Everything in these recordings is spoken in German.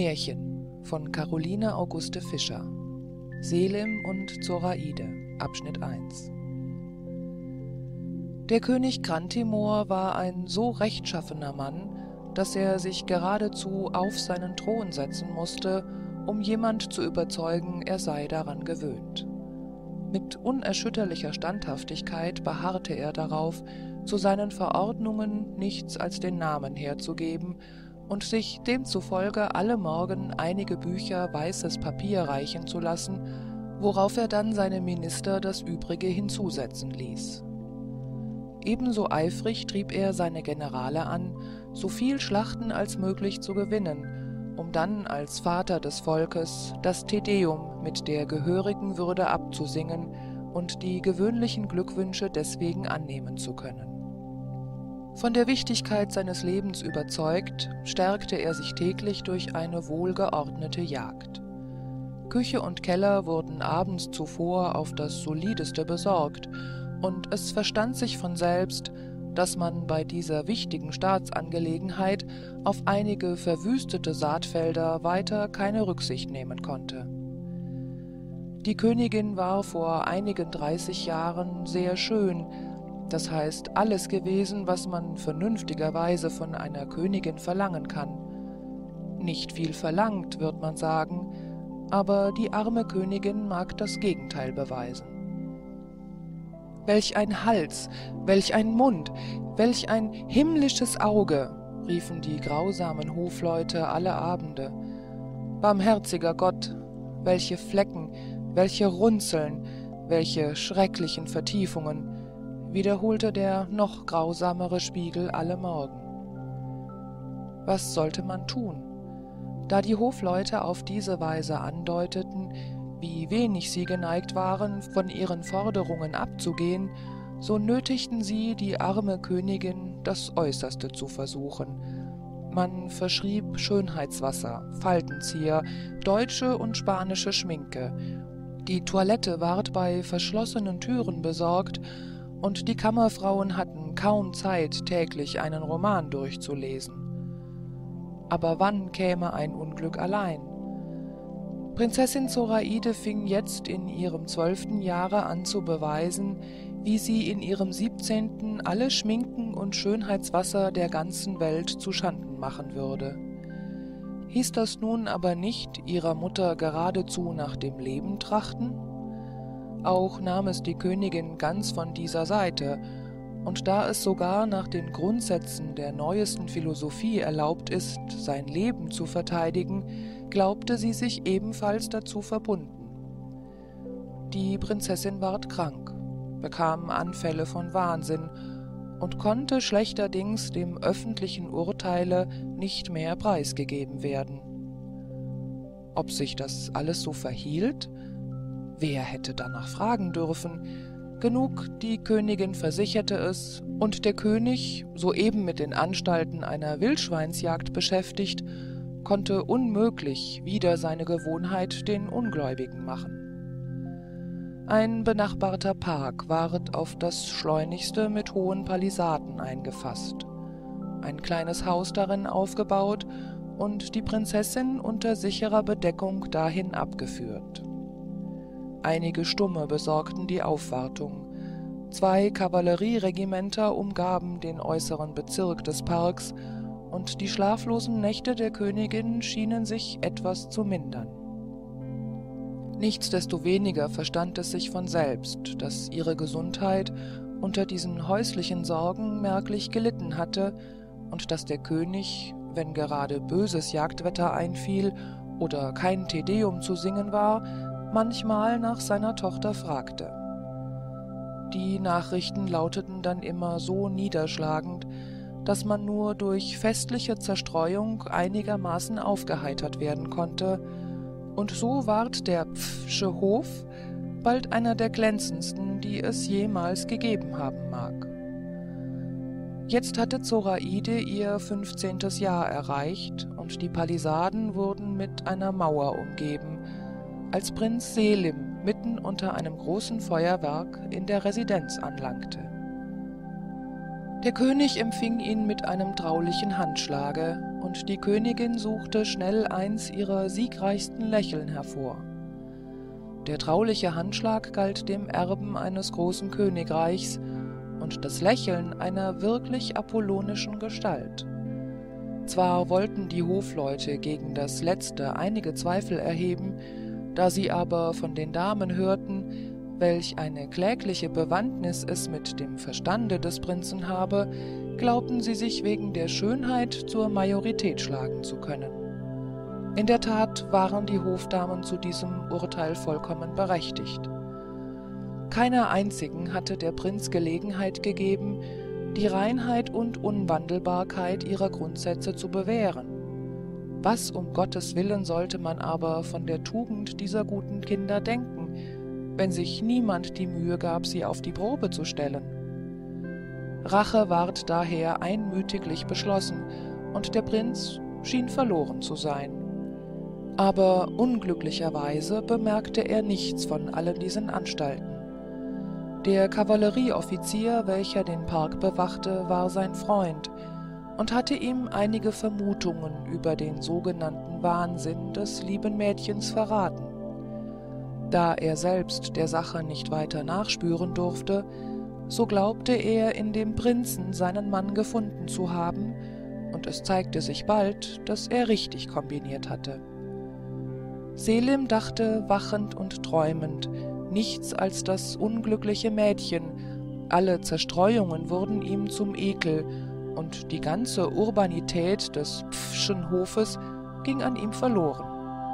Märchen von Caroline Auguste Fischer. Selim und Zoraide, Abschnitt 1. Der König Grantimor war ein so rechtschaffener Mann, dass er sich geradezu auf seinen Thron setzen musste, um jemand zu überzeugen, er sei daran gewöhnt. Mit unerschütterlicher Standhaftigkeit beharrte er darauf, zu seinen Verordnungen nichts als den Namen herzugeben und sich demzufolge alle Morgen einige Bücher weißes Papier reichen zu lassen, worauf er dann seine Minister das Übrige hinzusetzen ließ. Ebenso eifrig trieb er seine Generale an, so viel Schlachten als möglich zu gewinnen, um dann als Vater des Volkes das Te Deum mit der gehörigen Würde abzusingen und die gewöhnlichen Glückwünsche deswegen annehmen zu können. Von der Wichtigkeit seines Lebens überzeugt, stärkte er sich täglich durch eine wohlgeordnete Jagd. Küche und Keller wurden abends zuvor auf das Solideste besorgt, und es verstand sich von selbst, dass man bei dieser wichtigen Staatsangelegenheit auf einige verwüstete Saatfelder weiter keine Rücksicht nehmen konnte. Die Königin war vor einigen 30 Jahren sehr schön, das heißt alles gewesen, was man vernünftigerweise von einer Königin verlangen kann. Nicht viel verlangt, wird man sagen, aber die arme Königin mag das Gegenteil beweisen. »Welch ein Hals, welch ein Mund, welch ein himmlisches Auge«, riefen die grausamen Hofleute alle Abende. »Barmherziger Gott, welche Flecken, welche Runzeln, welche schrecklichen Vertiefungen«, wiederholte der noch grausamere Spiegel alle Morgen. Was sollte man tun? Da die Hofleute auf diese Weise andeuteten, wie wenig sie geneigt waren, von ihren Forderungen abzugehen, so nötigten sie die arme Königin, das Äußerste zu versuchen. Man verschrieb Schönheitswasser, Faltenzieher, deutsche und spanische Schminke. Die Toilette ward bei verschlossenen Türen besorgt, und die Kammerfrauen hatten kaum Zeit, täglich einen Roman durchzulesen. Aber wann käme ein Unglück allein? Prinzessin Zoraide fing jetzt in ihrem 12. Jahre an zu beweisen, wie sie in ihrem 17. alle Schminken und Schönheitswasser der ganzen Welt zuschanden machen würde. Hieß das nun aber nicht, ihrer Mutter geradezu nach dem Leben trachten? Auch nahm es die Königin ganz von dieser Seite, und da es sogar nach den Grundsätzen der neuesten Philosophie erlaubt ist, sein Leben zu verteidigen, glaubte sie sich ebenfalls dazu verbunden. Die Prinzessin ward krank, bekam Anfälle von Wahnsinn und konnte schlechterdings dem öffentlichen Urteile nicht mehr preisgegeben werden. Ob sich das alles so verhielt? Wer hätte danach fragen dürfen? Genug, die Königin versicherte es, und der König, soeben mit den Anstalten einer Wildschweinsjagd beschäftigt, konnte unmöglich wider seine Gewohnheit den Ungläubigen machen. Ein benachbarter Park ward auf das Schleunigste mit hohen Palisaden eingefasst, ein kleines Haus darin aufgebaut und die Prinzessin unter sicherer Bedeckung dahin abgeführt. Einige Stumme besorgten die Aufwartung. 2 Kavallerieregimenter umgaben den äußeren Bezirk des Parks, und die schlaflosen Nächte der Königin schienen sich etwas zu mindern. Nichtsdestoweniger verstand es sich von selbst, dass ihre Gesundheit unter diesen häuslichen Sorgen merklich gelitten hatte und dass der König, wenn gerade böses Jagdwetter einfiel oder kein Te Deum zu singen war, manchmal nach seiner Tochter fragte. Die Nachrichten lauteten dann immer so niederschlagend, dass man nur durch festliche Zerstreuung einigermaßen aufgeheitert werden konnte, und so ward der Pf'sche Hof bald einer der glänzendsten, die es jemals gegeben haben mag. Jetzt hatte Zoraide ihr 15. Jahr erreicht, und die Palisaden wurden mit einer Mauer umgeben, als Prinz Selim mitten unter einem großen Feuerwerk in der Residenz anlangte. Der König empfing ihn mit einem traulichen Handschlage, und und die Königin suchte schnell eins ihrer siegreichsten Lächeln hervor. Der trauliche Handschlag galt dem Erben eines großen Königreichs und das Lächeln einer wirklich apollonischen Gestalt. Zwar wollten die Hofleute gegen das Letzte einige Zweifel erheben, da sie aber von den Damen hörten, welch eine klägliche Bewandtnis es mit dem Verstande des Prinzen habe, glaubten sie sich wegen der Schönheit zur Majorität schlagen zu können. In der Tat waren die Hofdamen zu diesem Urteil vollkommen berechtigt. Keiner einzigen hatte der Prinz Gelegenheit gegeben, die Reinheit und Unwandelbarkeit ihrer Grundsätze zu bewähren. Was um Gottes Willen sollte man aber von der Tugend dieser guten Kinder denken, wenn sich niemand die Mühe gab, sie auf die Probe zu stellen? Rache ward daher einmütiglich beschlossen, und der Prinz schien verloren zu sein. Aber unglücklicherweise bemerkte er nichts von allen diesen Anstalten. Der Kavallerieoffizier, welcher den Park bewachte, war sein Freund und hatte ihm einige Vermutungen über den sogenannten Wahnsinn des lieben Mädchens verraten. Da er selbst der Sache nicht weiter nachspüren durfte, so glaubte er in dem Prinzen seinen Mann gefunden zu haben, und es zeigte sich bald, dass er richtig kombiniert hatte. Selim dachte wachend und träumend nichts als das unglückliche Mädchen, alle Zerstreuungen wurden ihm zum Ekel, und die ganze Urbanität des Pfschen Hofes ging an ihm verloren.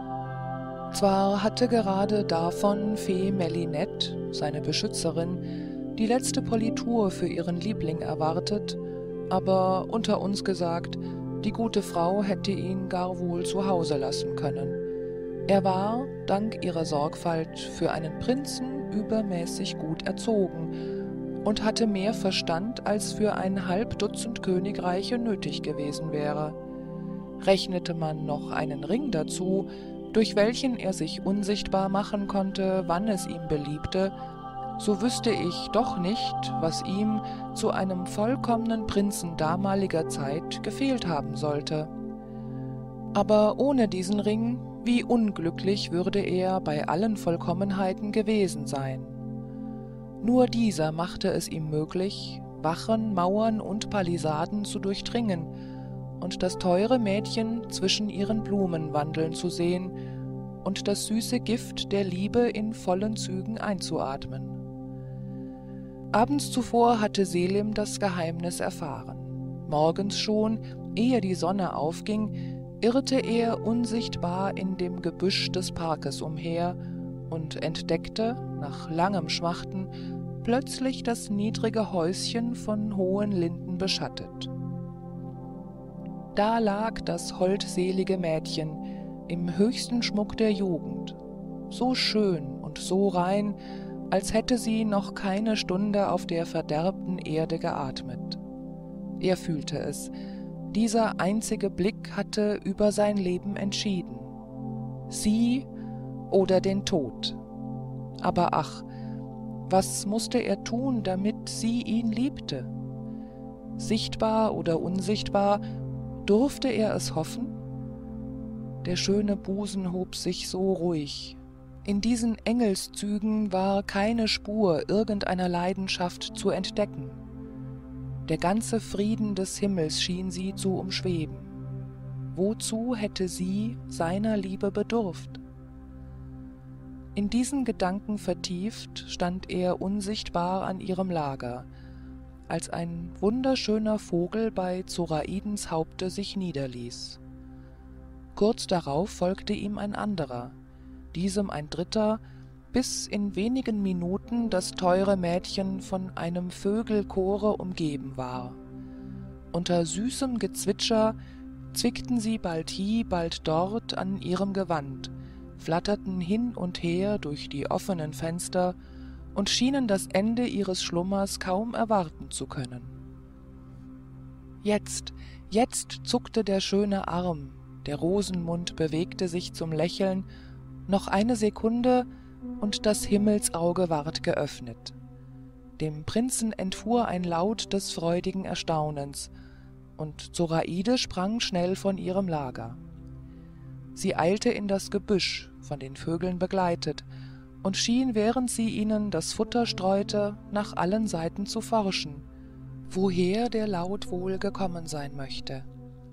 Zwar hatte gerade davon Fee Melinette, seine Beschützerin, die letzte Politur für ihren Liebling erwartet, aber unter uns gesagt, die gute Frau hätte ihn gar wohl zu Hause lassen können. Er war, dank ihrer Sorgfalt, für einen Prinzen übermäßig gut erzogen und hatte mehr Verstand, als für ein Halbdutzend Königreiche nötig gewesen wäre. Rechnete man noch einen Ring dazu, durch welchen er sich unsichtbar machen konnte, wann es ihm beliebte, so wüsste ich doch nicht, was ihm zu einem vollkommenen Prinzen damaliger Zeit gefehlt haben sollte. Aber ohne diesen Ring, wie unglücklich würde er bei allen Vollkommenheiten gewesen sein. Nur dieser machte es ihm möglich, Wachen, Mauern und Palisaden zu durchdringen und das teure Mädchen zwischen ihren Blumen wandeln zu sehen und das süße Gift der Liebe in vollen Zügen einzuatmen. Abends zuvor hatte Selim das Geheimnis erfahren. Morgens schon, ehe die Sonne aufging, irrte er unsichtbar in dem Gebüsch des Parkes umher und entdeckte, nach langem Schmachten, plötzlich das niedrige Häuschen von hohen Linden beschattet. Da lag das holdselige Mädchen im höchsten Schmuck der Jugend, so schön und so rein, als hätte sie noch keine Stunde auf der verderbten Erde geatmet. Er fühlte es, dieser einzige Blick hatte über sein Leben entschieden. Sie oder den Tod. Aber ach, was musste er tun, damit sie ihn liebte? Sichtbar oder unsichtbar, durfte er es hoffen? Der schöne Busen hob sich so ruhig. In diesen Engelszügen war keine Spur irgendeiner Leidenschaft zu entdecken. Der ganze Frieden des Himmels schien sie zu umschweben. Wozu hätte sie seiner Liebe bedurft? In diesen Gedanken vertieft stand er unsichtbar an ihrem Lager, als ein wunderschöner Vogel bei Zoraidens Haupte sich niederließ. Kurz darauf folgte ihm ein anderer, diesem ein dritter, bis in wenigen Minuten das teure Mädchen von einem Vögelchore umgeben war. Unter süßem Gezwitscher zwickten sie bald hie, bald dort an ihrem Gewand, flatterten hin und her durch die offenen Fenster und schienen das Ende ihres Schlummers kaum erwarten zu können. Jetzt zuckte der schöne Arm, der Rosenmund bewegte sich zum Lächeln, noch eine Sekunde, und das Himmelsauge ward geöffnet. Dem Prinzen entfuhr ein Laut des freudigen Erstaunens, und Zoraide sprang schnell von ihrem Lager. Sie eilte in das Gebüsch, von den Vögeln begleitet, und schien, während sie ihnen das Futter streute, nach allen Seiten zu forschen, woher der Laut wohl gekommen sein möchte.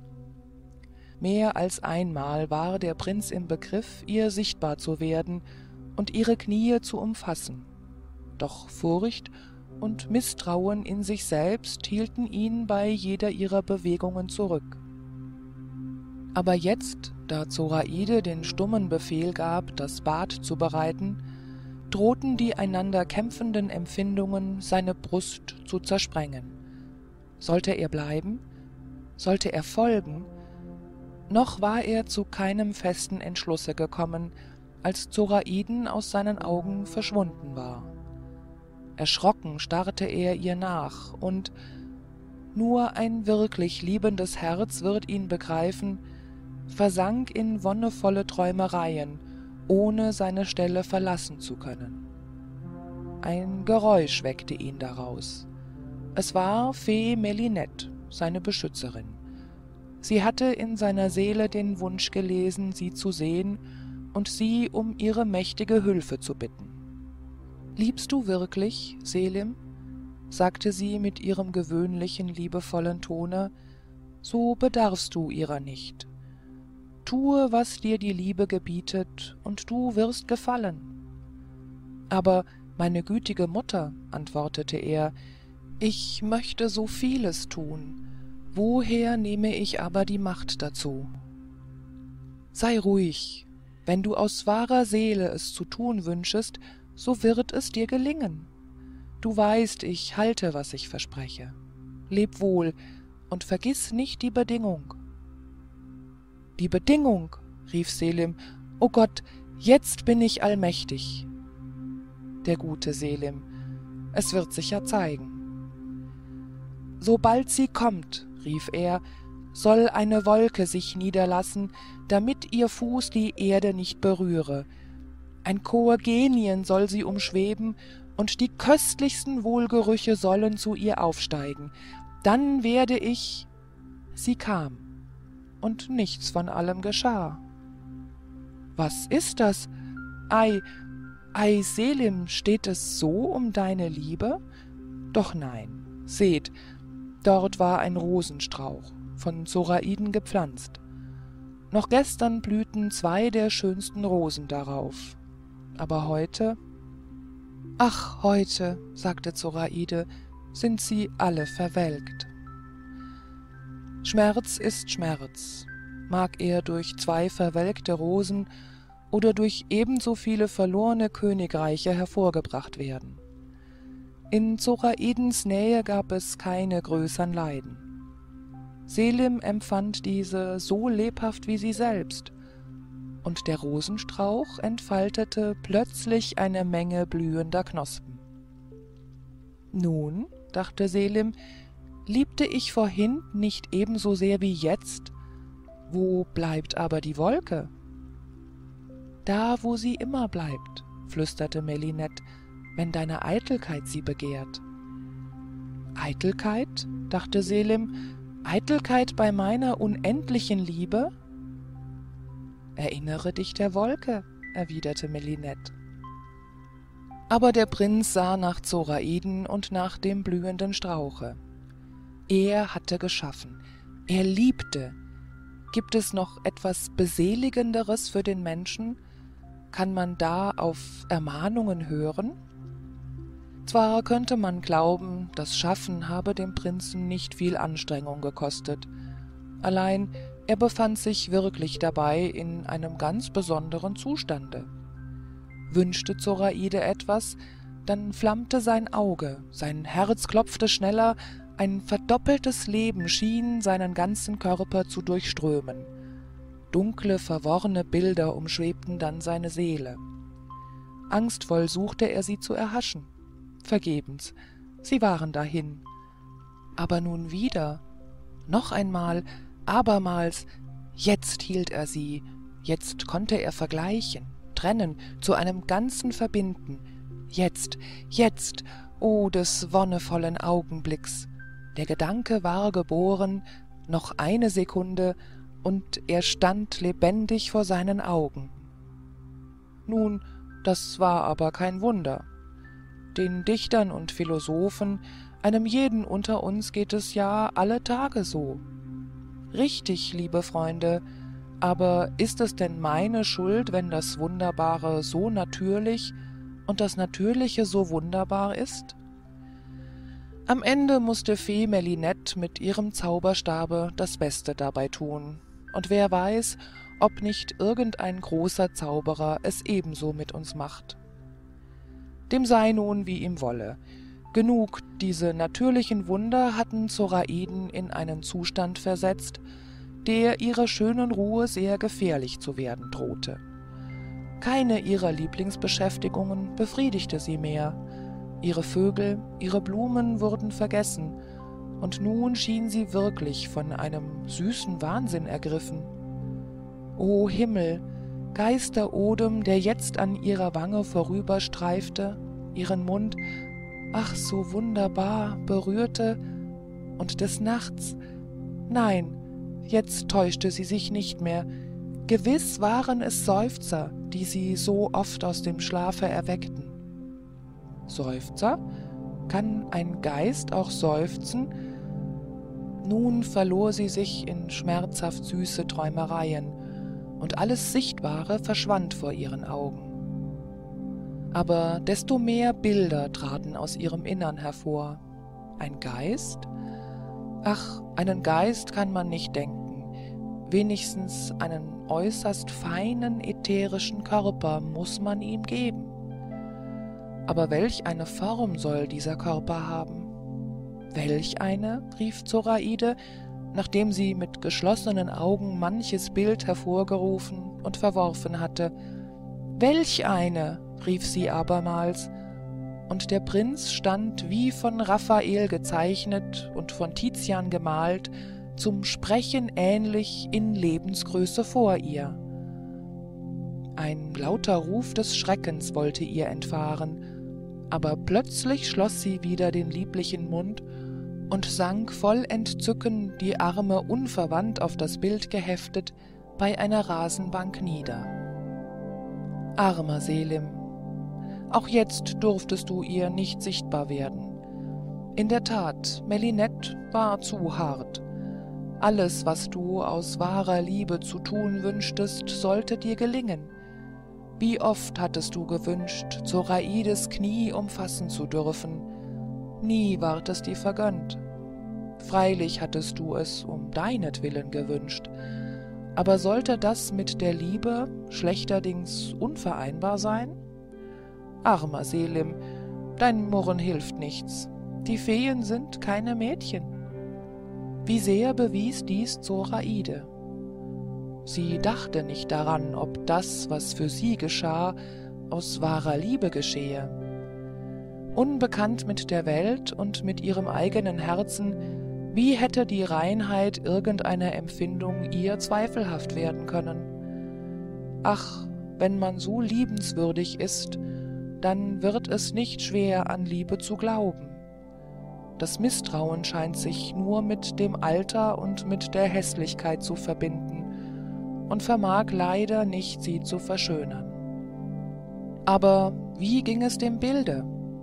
Mehr als einmal war der Prinz im Begriff, ihr sichtbar zu werden und ihre Knie zu umfassen. Doch Furcht und Misstrauen in sich selbst hielten ihn bei jeder ihrer Bewegungen zurück. Aber jetzt, da Zoraide den stummen Befehl gab, das Bad zu bereiten, drohten die einander kämpfenden Empfindungen, seine Brust zu zersprengen. Sollte er bleiben? Sollte er folgen? Noch war er zu keinem festen Entschlusse gekommen, als Zoraiden aus seinen Augen verschwunden war. Erschrocken starrte er ihr nach, und nur ein wirklich liebendes Herz wird ihn begreifen, versank in wonnevolle Träumereien, ohne seine Stelle verlassen zu können. Ein Geräusch weckte ihn daraus. Es war Fee Melinette, seine Beschützerin. Sie hatte in seiner Seele den Wunsch gelesen, sie zu sehen und sie um ihre mächtige Hülfe zu bitten. »Liebst du wirklich, Selim?« sagte sie mit ihrem gewöhnlichen, liebevollen Tone, »so bedarfst du ihrer nicht. Tue, was dir die Liebe gebietet, und du wirst gefallen.« »Aber, meine gütige Mutter«, antwortete er, »ich möchte so vieles tun. Woher nehme ich aber die Macht dazu?« »Sei ruhig. Wenn du aus wahrer Seele es zu tun wünschest, so wird es dir gelingen. Du weißt, ich halte, was ich verspreche. Leb wohl und vergiss nicht die Bedingung.« »Die Bedingung«, rief Selim, »o Gott, jetzt bin ich allmächtig.« Der gute Selim, es wird sich ja zeigen. »Sobald sie kommt«, rief er, »soll eine Wolke sich niederlassen, damit ihr Fuß die Erde nicht berühre. Ein Chor Genien soll sie umschweben, und die köstlichsten Wohlgerüche sollen zu ihr aufsteigen. Dann werde ich...« Sie kam, und nichts von allem geschah. »Was ist das? Ei, Selim, steht es so um deine Liebe? Doch nein, seht, dort war ein Rosenstrauch, von Zoraiden gepflanzt. Noch gestern blühten 2 der schönsten Rosen darauf. Aber heute, »Ach, heute«, sagte Zoraide, »sind sie alle verwelkt.« Schmerz ist Schmerz, mag er durch 2 verwelkte Rosen oder durch ebenso viele verlorene Königreiche hervorgebracht werden. In Zoraidens Nähe gab es keine größern Leiden. Selim empfand diese so lebhaft wie sie selbst, und der Rosenstrauch entfaltete plötzlich eine Menge blühender Knospen. »Nun«, dachte Selim, »liebte ich vorhin nicht ebenso sehr wie jetzt? Wo bleibt aber die Wolke?« »Da, wo sie immer bleibt«, flüsterte Melinette, »wenn deine Eitelkeit sie begehrt.« »Eitelkeit?«, dachte Selim, »Eitelkeit bei meiner unendlichen Liebe?« »Erinnere dich der Wolke«, erwiderte Melinette. Aber der Prinz sah nach Zoraiden und nach dem blühenden Strauche. Er hatte geschaffen, er liebte. Gibt es noch etwas Beseligenderes für den Menschen? Kann man da auf Ermahnungen hören? Zwar könnte man glauben, das Schaffen habe dem Prinzen nicht viel Anstrengung gekostet, allein er befand sich wirklich dabei in einem ganz besonderen Zustande. Wünschte Zoraide etwas, dann flammte sein Auge, sein Herz klopfte schneller, ein verdoppeltes Leben schien seinen ganzen Körper zu durchströmen. Dunkle, verworrene Bilder umschwebten dann seine Seele. Angstvoll suchte er sie zu erhaschen. Vergebens, sie waren dahin. Aber nun wieder, noch einmal, abermals, jetzt hielt er sie, jetzt konnte er vergleichen, trennen, zu einem Ganzen verbinden. Jetzt, oh des wonnevollen Augenblicks! Der Gedanke war geboren, Noch eine Sekunde, und er stand lebendig vor seinen Augen. Nun, das war aber kein Wunder. Den Dichtern und Philosophen, einem jeden unter uns geht es ja alle Tage so. Richtig, liebe Freunde, aber ist es denn meine Schuld, wenn das Wunderbare so natürlich und das Natürliche so wunderbar ist? Am Ende musste Fee Melinette mit ihrem Zauberstabe das Beste dabei tun, und wer weiß, ob nicht irgendein großer Zauberer es ebenso mit uns macht. Dem sei nun, wie ihm wolle. Genug, diese natürlichen Wunder hatten Zoraiden in einen Zustand versetzt, der ihrer schönen Ruhe sehr gefährlich zu werden drohte. Keine ihrer Lieblingsbeschäftigungen befriedigte sie mehr. Ihre Vögel, ihre Blumen wurden vergessen, und nun schien sie wirklich von einem süßen Wahnsinn ergriffen. O Himmel, Geisterodem, der jetzt an ihrer Wange vorüberstreifte, ihren Mund, ach so wunderbar, berührte, und des Nachts, nein, jetzt täuschte sie sich nicht mehr, gewiss waren es Seufzer, die sie so oft aus dem Schlafe erweckten. Seufzer? Kann ein Geist auch seufzen? Nun verlor sie sich in schmerzhaft süße Träumereien, und alles Sichtbare verschwand vor ihren Augen. Aber desto mehr Bilder traten aus ihrem Innern hervor. Ein Geist? Ach, einen Geist kann man nicht denken. Wenigstens einen äußerst feinen, ätherischen Körper muss man ihm geben. Aber welch eine Form soll dieser Körper haben? Welch eine? Rief Zoraide, nachdem sie mit geschlossenen Augen manches Bild hervorgerufen und verworfen hatte. Welch eine? Rief sie abermals, und der Prinz stand wie von Raphael gezeichnet und von Tizian gemalt, zum Sprechen ähnlich in Lebensgröße vor ihr. Ein lauter Ruf des Schreckens wollte ihr entfahren, aber plötzlich schloss sie wieder den lieblichen Mund und sank voll Entzücken, die Arme unverwandt auf das Bild geheftet, bei einer Rasenbank nieder. Armer Selim, auch jetzt durftest du ihr nicht sichtbar werden. In der Tat, Melinette war zu hart. Alles, was du aus wahrer Liebe zu tun wünschtest, sollte dir gelingen. Wie oft hattest du gewünscht, Zoraides Knie umfassen zu dürfen, nie ward es dir vergönnt. Freilich hattest du es um deinetwillen gewünscht, aber sollte das mit der Liebe schlechterdings unvereinbar sein? Armer Selim, dein Murren hilft nichts, die Feen sind keine Mädchen. Wie sehr bewies dies Zoraide. Sie dachte nicht daran, ob das, was für sie geschah, aus wahrer Liebe geschehe. Unbekannt mit der Welt und mit ihrem eigenen Herzen, wie hätte die Reinheit irgendeiner Empfindung ihr zweifelhaft werden können? Ach, wenn man so liebenswürdig ist, dann wird es nicht schwer, an Liebe zu glauben. Das Misstrauen scheint sich nur mit dem Alter und mit der Hässlichkeit zu verbinden und vermag leider nicht, sie zu verschönern. Aber wie ging es dem Bilde?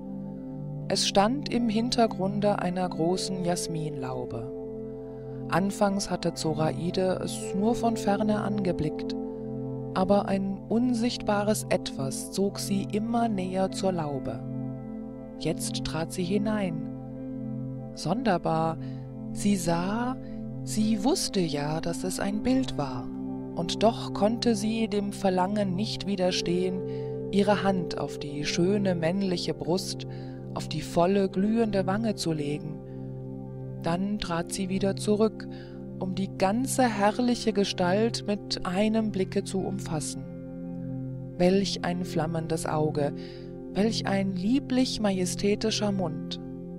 Es stand im Hintergrunde einer großen Jasminlaube. Anfangs hatte Zoraide es nur von ferne angeblickt, aber ein unsichtbares Etwas zog sie immer näher zur Laube. Jetzt trat sie hinein. Sonderbar, sie sah, sie wusste ja, dass es ein Bild war, und doch konnte sie dem Verlangen nicht widerstehen, ihre Hand auf die schöne männliche Brust, auf die volle, glühende Wange zu legen. Dann trat sie wieder zurück, um die ganze herrliche Gestalt mit einem Blicke zu umfassen. Welch ein flammendes Auge, welch ein lieblich majestätischer Mund.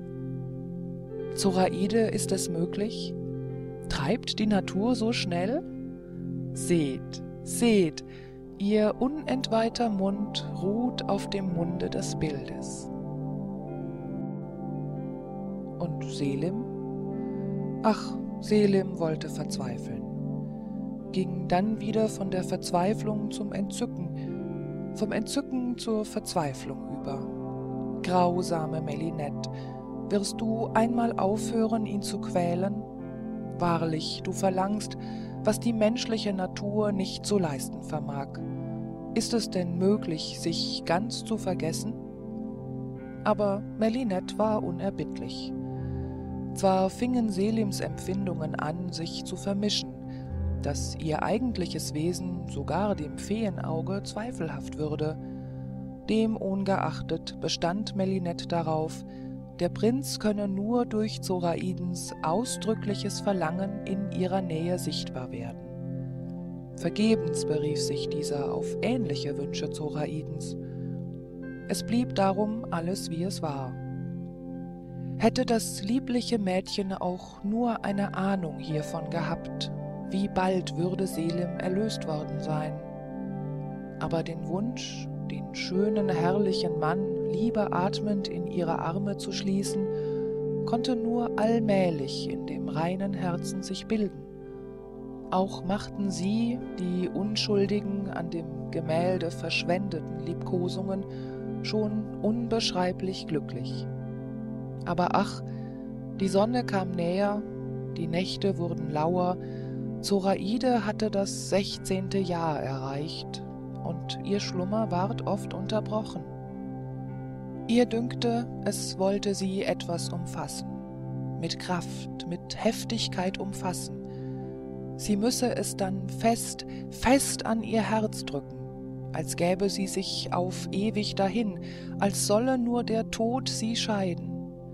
Zoraide, ist es möglich? Treibt die Natur so schnell? Seht, seht, ihr unentweihter Mund ruht auf dem Munde des Bildes. Und Selim? Ach, Selim wollte verzweifeln, ging dann wieder von der Verzweiflung zum Entzücken, vom Entzücken zur Verzweiflung über. Grausame Melinette, wirst du einmal aufhören, ihn zu quälen? Wahrlich, du verlangst, was die menschliche Natur nicht zu leisten vermag. Ist es denn möglich, sich ganz zu vergessen? Aber Melinette war unerbittlich. Zwar fingen Selims Empfindungen an, sich zu vermischen, dass ihr eigentliches Wesen sogar dem Feenauge zweifelhaft würde. Demungeachtet bestand Melinette darauf, der Prinz könne nur durch Zoraidens ausdrückliches Verlangen in ihrer Nähe sichtbar werden. Vergebens berief sich dieser auf ähnliche Wünsche Zoraidens. Es blieb darum alles, wie es war. Hätte das liebliche Mädchen auch nur eine Ahnung hiervon gehabt, wie bald würde Selim erlöst worden sein. Aber den Wunsch, den schönen, herrlichen Mann liebeatmend in ihre Arme zu schließen, konnte nur allmählich in dem reinen Herzen sich bilden. Auch machten sie, die unschuldigen, an dem Gemälde verschwendeten Liebkosungen, schon unbeschreiblich glücklich. Aber ach, die Sonne kam näher, die Nächte wurden lauer, Zoraide hatte das 16. Jahr erreicht, und ihr Schlummer ward oft unterbrochen. Ihr dünkte, es wollte sie etwas umfassen, mit Kraft, mit Heftigkeit umfassen. Sie müsse es dann fest, fest an ihr Herz drücken, als gäbe sie sich auf ewig dahin, als solle nur der Tod sie scheiden.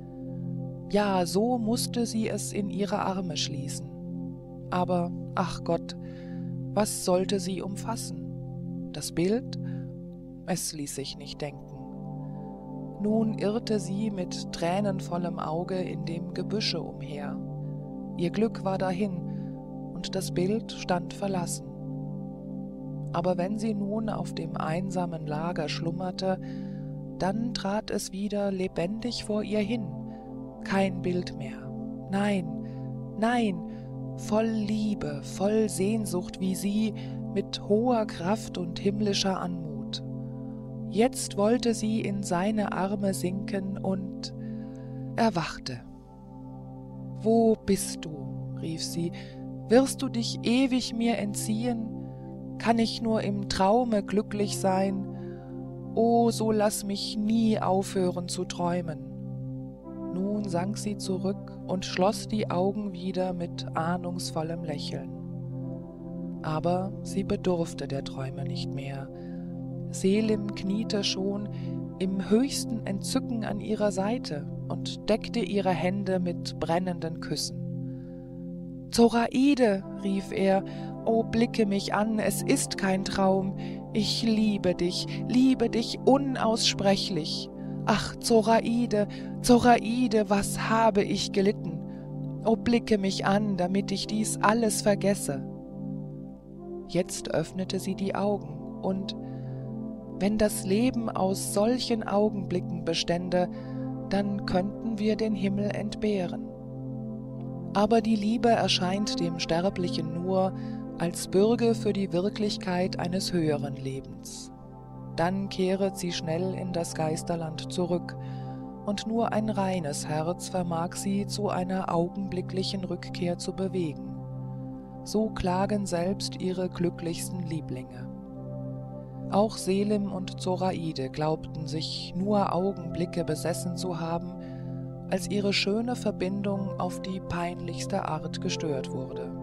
Ja, so musste sie es in ihre Arme schließen. Aber, ach Gott, was sollte sie umfassen? Das Bild? Es ließ sich nicht denken. Nun irrte sie mit tränenvollem Auge in dem Gebüsche umher. Ihr Glück war dahin, und das Bild stand verlassen. Aber wenn sie nun auf dem einsamen Lager schlummerte, dann trat es wieder lebendig vor ihr hin. Kein Bild mehr. Nein, nein, voll Liebe, voll Sehnsucht wie sie, mit hoher Kraft und himmlischer Anmut. Jetzt wollte sie in seine Arme sinken und erwachte. »Wo bist du?« rief sie. »Wirst du dich ewig mir entziehen? Kann ich nur im Traume glücklich sein? O, so lass mich nie aufhören zu träumen.« Nun sank sie zurück und schloss die Augen wieder mit ahnungsvollem Lächeln. Aber sie bedurfte der Träume nicht mehr. Selim kniete schon im höchsten Entzücken an ihrer Seite und deckte ihre Hände mit brennenden Küssen. »Zoraide«, rief er, »o blicke mich an, es ist kein Traum, ich liebe dich unaussprechlich. Ach, Zoraide, Zoraide, was habe ich gelitten? O blicke mich an, damit ich dies alles vergesse.« Jetzt öffnete sie die Augen, und wenn das Leben aus solchen Augenblicken bestände, dann könnten wir den Himmel entbehren. Aber die Liebe erscheint dem Sterblichen nur als Bürge für die Wirklichkeit eines höheren Lebens. Dann kehret sie schnell in das Geisterland zurück, und nur ein reines Herz vermag sie zu einer augenblicklichen Rückkehr zu bewegen. So klagen selbst ihre glücklichsten Lieblinge. Auch Selim und Zoraide glaubten sich nur Augenblicke besessen zu haben, als ihre schöne Verbindung auf die peinlichste Art gestört wurde.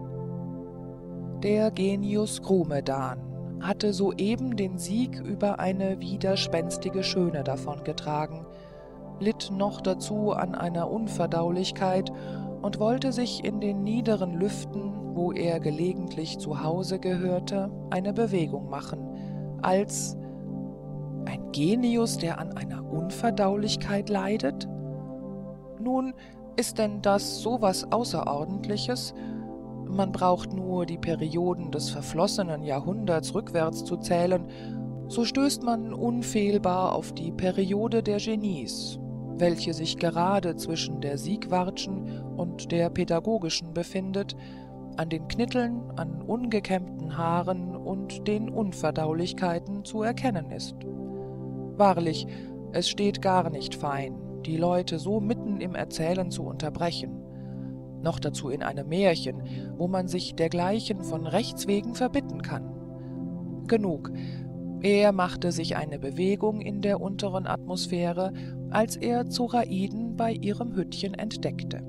Der Genius Grumedan hatte soeben den Sieg über eine widerspenstige Schöne davongetragen, litt noch dazu an einer Unverdaulichkeit und wollte sich in den niederen Lüften, wo er gelegentlich zu Hause gehörte, eine Bewegung machen, als ein Genius, der an einer Unverdaulichkeit leidet? Nun, ist denn das so was Außerordentliches? Man braucht nur die Perioden des verflossenen Jahrhunderts rückwärts zu zählen, so stößt man unfehlbar auf die Periode der Genies. welche sich gerade zwischen der Siegwardtschen und der pädagogischen befindet, an den Knitteln, an ungekämmten Haaren und den Unverdaulichkeiten zu erkennen ist. Wahrlich, es steht gar nicht fein, die Leute so mitten im Erzählen zu unterbrechen, noch dazu in einem Märchen, wo man sich dergleichen von Rechts wegen verbitten kann. Genug, er machte sich eine Bewegung in der unteren Atmosphäre, als er Zoraiden bei ihrem Hüttchen entdeckte.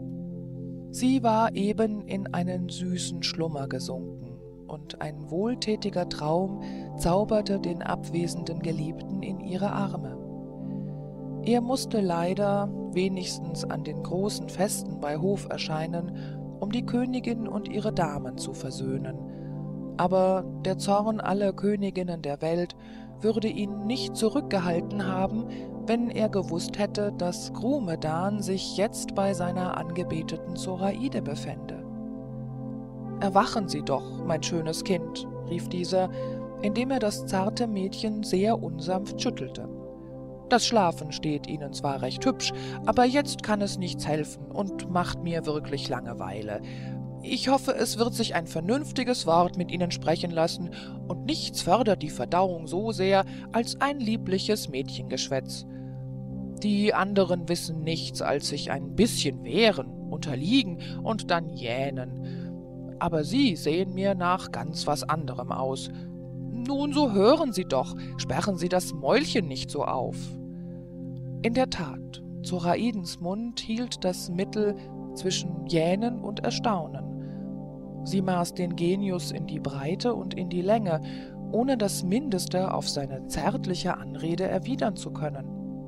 Sie war eben in einen süßen Schlummer gesunken, und ein wohltätiger Traum zauberte den abwesenden Geliebten in ihre Arme. Er musste leider wenigstens an den großen Festen bei Hof erscheinen, um die Königin und ihre Damen zu versöhnen, aber der Zorn aller Königinnen der Welt würde ihn nicht zurückgehalten haben, wenn er gewusst hätte, dass Grumedan sich jetzt bei seiner angebeteten Zoraide befände. »Erwachen Sie doch, mein schönes Kind«, rief dieser, indem er das zarte Mädchen sehr unsanft schüttelte. »Das Schlafen steht Ihnen zwar recht hübsch, aber jetzt kann es nichts helfen und macht mir wirklich Langeweile. Ich hoffe, es wird sich ein vernünftiges Wort mit Ihnen sprechen lassen, und nichts fördert die Verdauung so sehr als ein liebliches Mädchengeschwätz. Die anderen wissen nichts, als sich ein bisschen wehren, unterliegen und dann jähnen. Aber Sie sehen mir nach ganz was anderem aus. Nun, so hören Sie doch, sperren Sie das Mäulchen nicht so auf.« In der Tat, Zoraidens Mund hielt das Mittel zwischen Jähnen und Erstaunen. Sie maß den Genius in die Breite und in die Länge, ohne das Mindeste auf seine zärtliche Anrede erwidern zu können.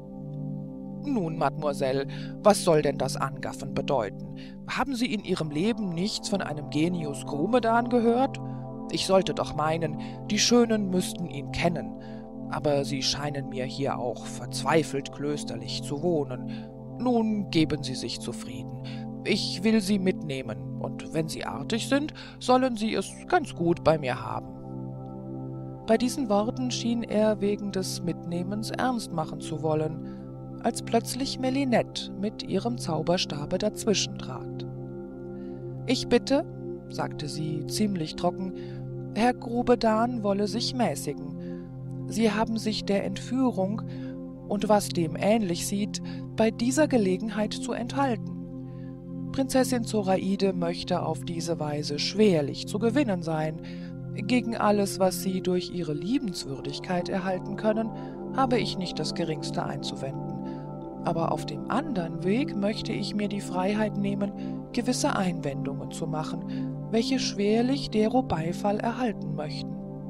»Nun, Mademoiselle, was soll denn das Angaffen bedeuten? Haben Sie in Ihrem Leben nichts von einem Genius Grumedan gehört? Ich sollte doch meinen, die Schönen müssten ihn kennen, aber Sie scheinen mir hier auch verzweifelt klösterlich zu wohnen. Nun geben Sie sich zufrieden. Ich will Sie mitnehmen, und wenn Sie artig sind, sollen Sie es ganz gut bei mir haben.« Bei diesen Worten schien er wegen des Mitnehmens ernst machen zu wollen, als plötzlich Melinette mit ihrem Zauberstabe dazwischen trat. »Ich bitte«, sagte sie ziemlich trocken, »Herr Grubedan wolle sich mäßigen. Sie haben sich der Entführung und was dem ähnlich sieht, bei dieser Gelegenheit zu enthalten. Prinzessin Zoraide möchte auf diese Weise schwerlich zu gewinnen sein. Gegen alles, was Sie durch Ihre Liebenswürdigkeit erhalten können, habe ich nicht das Geringste einzuwenden. Aber auf dem anderen Weg möchte ich mir die Freiheit nehmen, gewisse Einwendungen zu machen, welche schwerlich dero Beifall erhalten möchten.«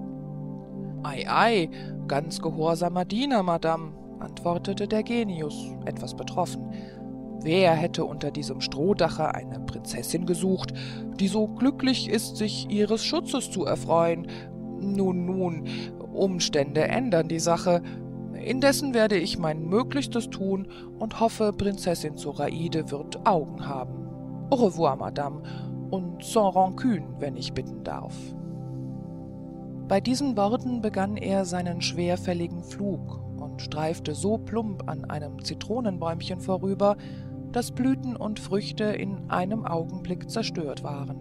»Ei, ei, ganz gehorsamer Diener, Madame«, antwortete der Genius, etwas betroffen. »Wer hätte unter diesem Strohdache eine Prinzessin gesucht, die so glücklich ist, sich ihres Schutzes zu erfreuen? Nun, Umstände ändern die Sache. Indessen werde ich mein Möglichstes tun und hoffe, Prinzessin Zoraide wird Augen haben. Au revoir, Madame, und sans rancune, wenn ich bitten darf.« Bei diesen Worten begann er seinen schwerfälligen Flug und streifte so plump an einem Zitronenbäumchen vorüber, dass Blüten und Früchte in einem Augenblick zerstört waren.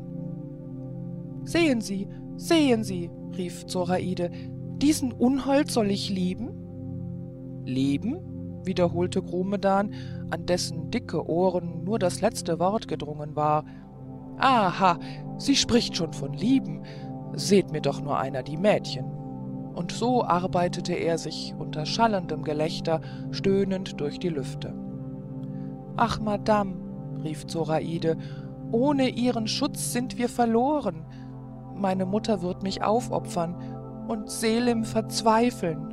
»Sehen Sie, rief Zoraide, »diesen Unhold soll ich lieben?« »Lieben?« wiederholte Grumedan, an dessen dicke Ohren nur das letzte Wort gedrungen war. »Aha, sie spricht schon von Lieben. Seht mir doch nur einer die Mädchen.« Und so arbeitete er sich unter schallendem Gelächter stöhnend durch die Lüfte. »Ach, Madame«, rief Zoraide, »ohne Ihren Schutz sind wir verloren. Meine Mutter wird mich aufopfern und Selim verzweifeln.«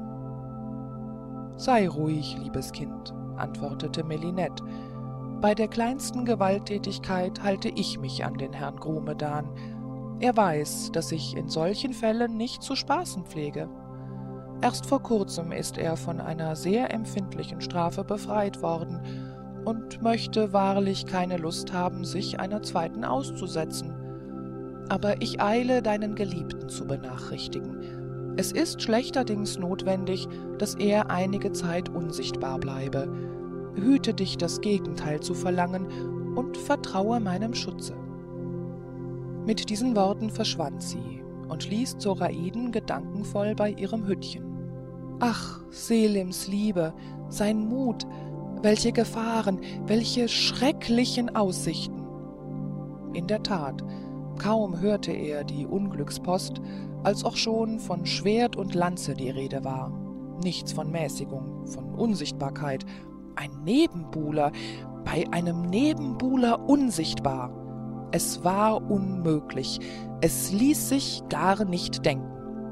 »Sei ruhig, liebes Kind«, antwortete Melinette. »Bei der kleinsten Gewalttätigkeit halte ich mich an den Herrn Grumedan. Er weiß, dass ich in solchen Fällen nicht zu spaßen pflege. Erst vor kurzem ist er von einer sehr empfindlichen Strafe befreit worden und möchte wahrlich keine Lust haben, sich einer zweiten auszusetzen. Aber ich eile, deinen Geliebten zu benachrichtigen. Es ist schlechterdings notwendig, dass er einige Zeit unsichtbar bleibe. hüte dich, das Gegenteil zu verlangen, und vertraue meinem Schutze.« Mit diesen Worten verschwand sie und ließ Zoraiden gedankenvoll bei ihrem Hüttchen. Ach, Selims Liebe, sein Mut, welche Gefahren, welche schrecklichen Aussichten! In der Tat, kaum hörte er die Unglückspost, als auch schon von Schwert und Lanze die Rede war. Nichts von Mäßigung, von Unsichtbarkeit. Ein Nebenbuhler, bei einem Nebenbuhler unsichtbar. Es war unmöglich, es ließ sich gar nicht denken.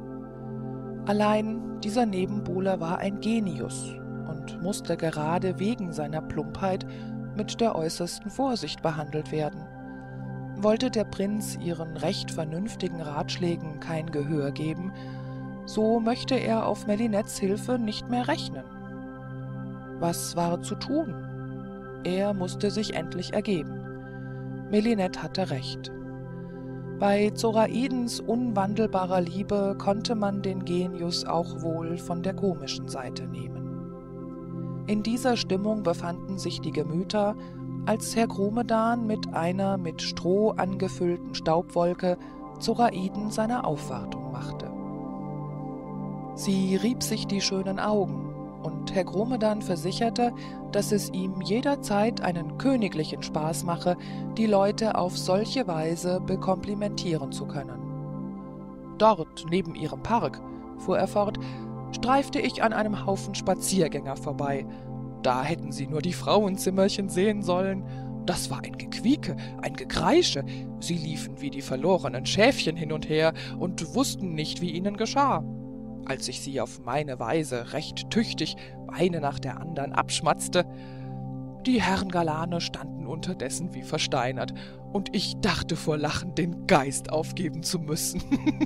Allein dieser Nebenbuhler war ein Genius und musste gerade wegen seiner Plumpheit mit der äußersten Vorsicht behandelt werden. Wollte der Prinz ihren recht vernünftigen Ratschlägen kein Gehör geben, so möchte er auf Melinettes Hilfe nicht mehr rechnen. Was war zu tun? Er musste sich endlich ergeben. Melinette hatte recht. Bei Zoraidens unwandelbarer Liebe konnte man den Genius auch wohl von der komischen Seite nehmen. In dieser Stimmung befanden sich die Gemüter, als Herr Grumedan mit einer mit Stroh angefüllten Staubwolke Zoraiden seine Aufwartung machte. Sie rieb sich die schönen Augen, und Herr Grumedan versicherte, dass es ihm jederzeit einen königlichen Spaß mache, die Leute auf solche Weise bekomplimentieren zu können. »Dort, neben Ihrem Park«, fuhr er fort, »streifte ich an einem Haufen Spaziergänger vorbei. Da hätten Sie nur die Frauenzimmerchen sehen sollen. Das war ein Gequieke, ein Gekreische. Sie liefen wie die verlorenen Schäfchen hin und her und wussten nicht, wie ihnen geschah. Als ich sie auf meine Weise recht tüchtig eine nach der andern abschmatzte, die Herren Galane standen unterdessen wie versteinert, und ich dachte vor Lachen, den Geist aufgeben zu müssen.«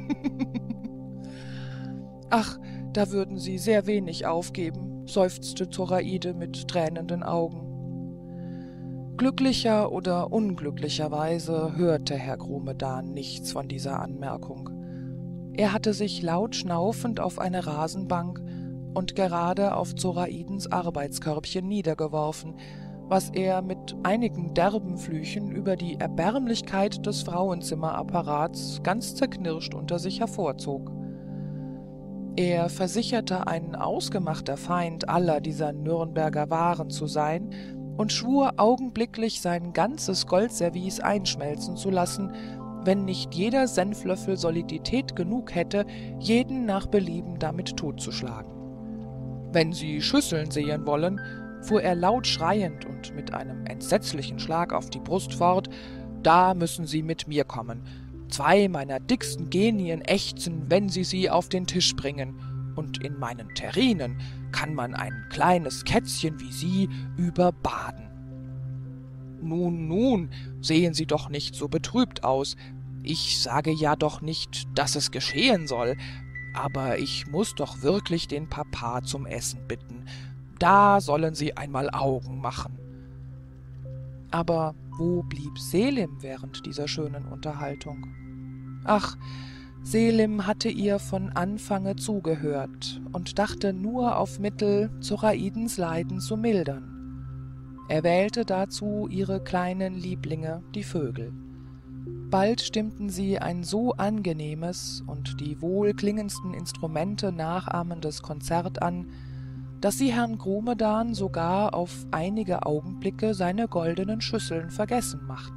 »Ach, da würden Sie sehr wenig aufgeben«, seufzte Zoraide mit tränenden Augen. Glücklicher oder unglücklicherweise hörte Herr Grumedan nichts von dieser Anmerkung. Er hatte sich laut schnaufend auf eine Rasenbank und gerade auf Zoraidens Arbeitskörbchen niedergeworfen, was er mit einigen derben Flüchen über die Erbärmlichkeit des Frauenzimmerapparats ganz zerknirscht unter sich hervorzog. Er versicherte, ein ausgemachter Feind aller dieser Nürnberger Waren zu sein und schwur augenblicklich sein ganzes Goldservice einschmelzen zu lassen, wenn nicht jeder Senflöffel Solidität genug hätte, jeden nach Belieben damit totzuschlagen. »Wenn Sie Schüsseln sehen wollen«, fuhr er laut schreiend und mit einem entsetzlichen Schlag auf die Brust fort, »da müssen Sie mit mir kommen. 2 meiner dicksten Genien ächzen, wenn sie auf den Tisch bringen, und in meinen Terrinen kann man ein kleines Kätzchen wie Sie überbaden. Nun, nun, sehen Sie doch nicht so betrübt aus. Ich sage ja doch nicht, dass es geschehen soll, aber ich muß doch wirklich den Papa zum Essen bitten. Da sollen Sie einmal Augen machen.« Aber wo blieb Selim während dieser schönen Unterhaltung? Ach, Selim hatte ihr von Anfange zugehört und dachte nur auf Mittel, Zoraidens Leiden zu mildern. Er wählte dazu ihre kleinen Lieblinge, die Vögel. Bald stimmten sie ein so angenehmes und die wohlklingendsten Instrumente nachahmendes Konzert an, dass sie Herrn Grumedan sogar auf einige Augenblicke seine goldenen Schüsseln vergessen machten.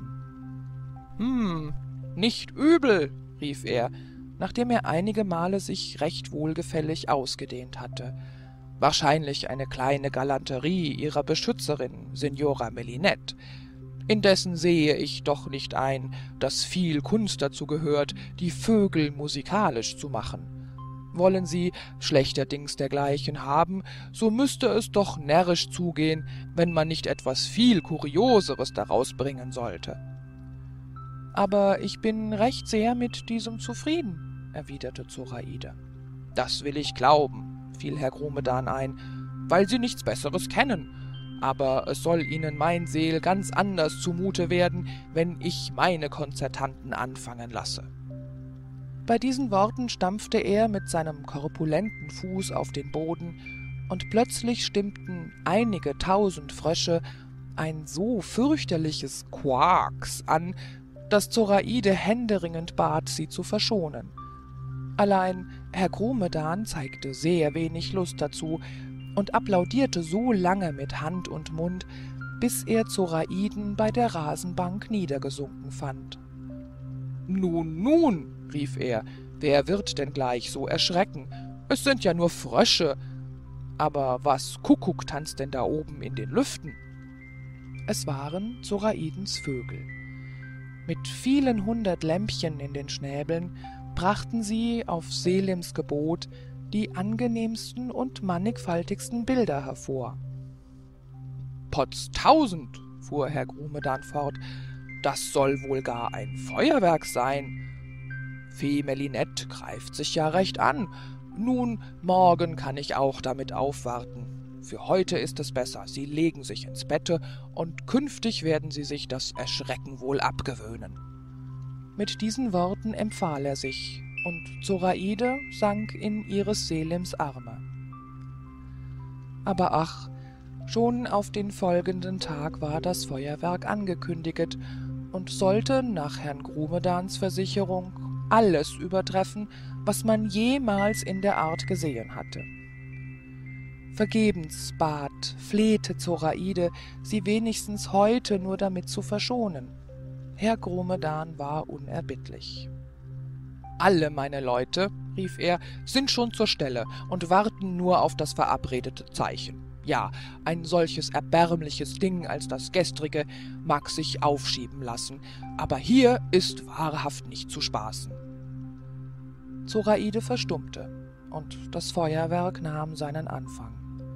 »Nicht übel«, rief er, nachdem er einige Male sich recht wohlgefällig ausgedehnt hatte. »Wahrscheinlich eine kleine Galanterie Ihrer Beschützerin, Signora Melinette. Indessen sehe ich doch nicht ein, dass viel Kunst dazu gehört, die Vögel musikalisch zu machen. Wollen Sie schlechterdings dergleichen haben, so müsste es doch närrisch zugehen, wenn man nicht etwas viel Kurioseres daraus bringen sollte.« »Aber ich bin recht sehr mit diesem zufrieden«, erwiderte Zoraide. »Das will ich glauben«, fiel Herr Grumedan ein, »weil Sie nichts Besseres kennen. Aber es soll Ihnen mein Seel ganz anders zumute werden, wenn ich meine Konzertanten anfangen lasse.« Bei diesen Worten stampfte er mit seinem korpulenten Fuß auf den Boden, und plötzlich stimmten einige tausend Frösche ein so fürchterliches Quaks an, daß Zoraide händeringend bat, sie zu verschonen. Allein Herr Grumedan zeigte sehr wenig Lust dazu und applaudierte so lange mit Hand und Mund, bis er Zoraiden bei der Rasenbank niedergesunken fand. »Nun, nun«, rief er, »wer wird denn gleich so erschrecken? Es sind ja nur Frösche. Aber was Kuckuck tanzt denn da oben in den Lüften?« Es waren Zoraidens Vögel. Mit vielen hundert Lämpchen in den Schnäbeln brachten sie auf Selims Gebot die angenehmsten und mannigfaltigsten Bilder hervor. »Potztausend«, fuhr Herr Grumedan fort, »das soll wohl gar ein Feuerwerk sein. Fee Melinette greift sich ja recht an. Nun, morgen kann ich auch damit aufwarten. Für heute ist es besser, Sie legen sich ins Bette, und künftig werden Sie sich das Erschrecken wohl abgewöhnen.« Mit diesen Worten empfahl er sich, und Zoraide sank in ihres Selims Arme. Aber ach, schon auf den folgenden Tag war das Feuerwerk angekündiget und sollte nach Herrn Grumedans Versicherung alles übertreffen, was man jemals in der Art gesehen hatte. Vergebens flehte Zoraide, sie wenigstens heute nur damit zu verschonen. Herr Grumedan war unerbittlich. »Alle meine Leute«, rief er, »sind schon zur Stelle und warten nur auf das verabredete Zeichen. Ja, ein solches erbärmliches Ding als das gestrige mag sich aufschieben lassen, aber hier ist wahrhaft nicht zu spaßen.« Zoraide verstummte, und das Feuerwerk nahm seinen Anfang.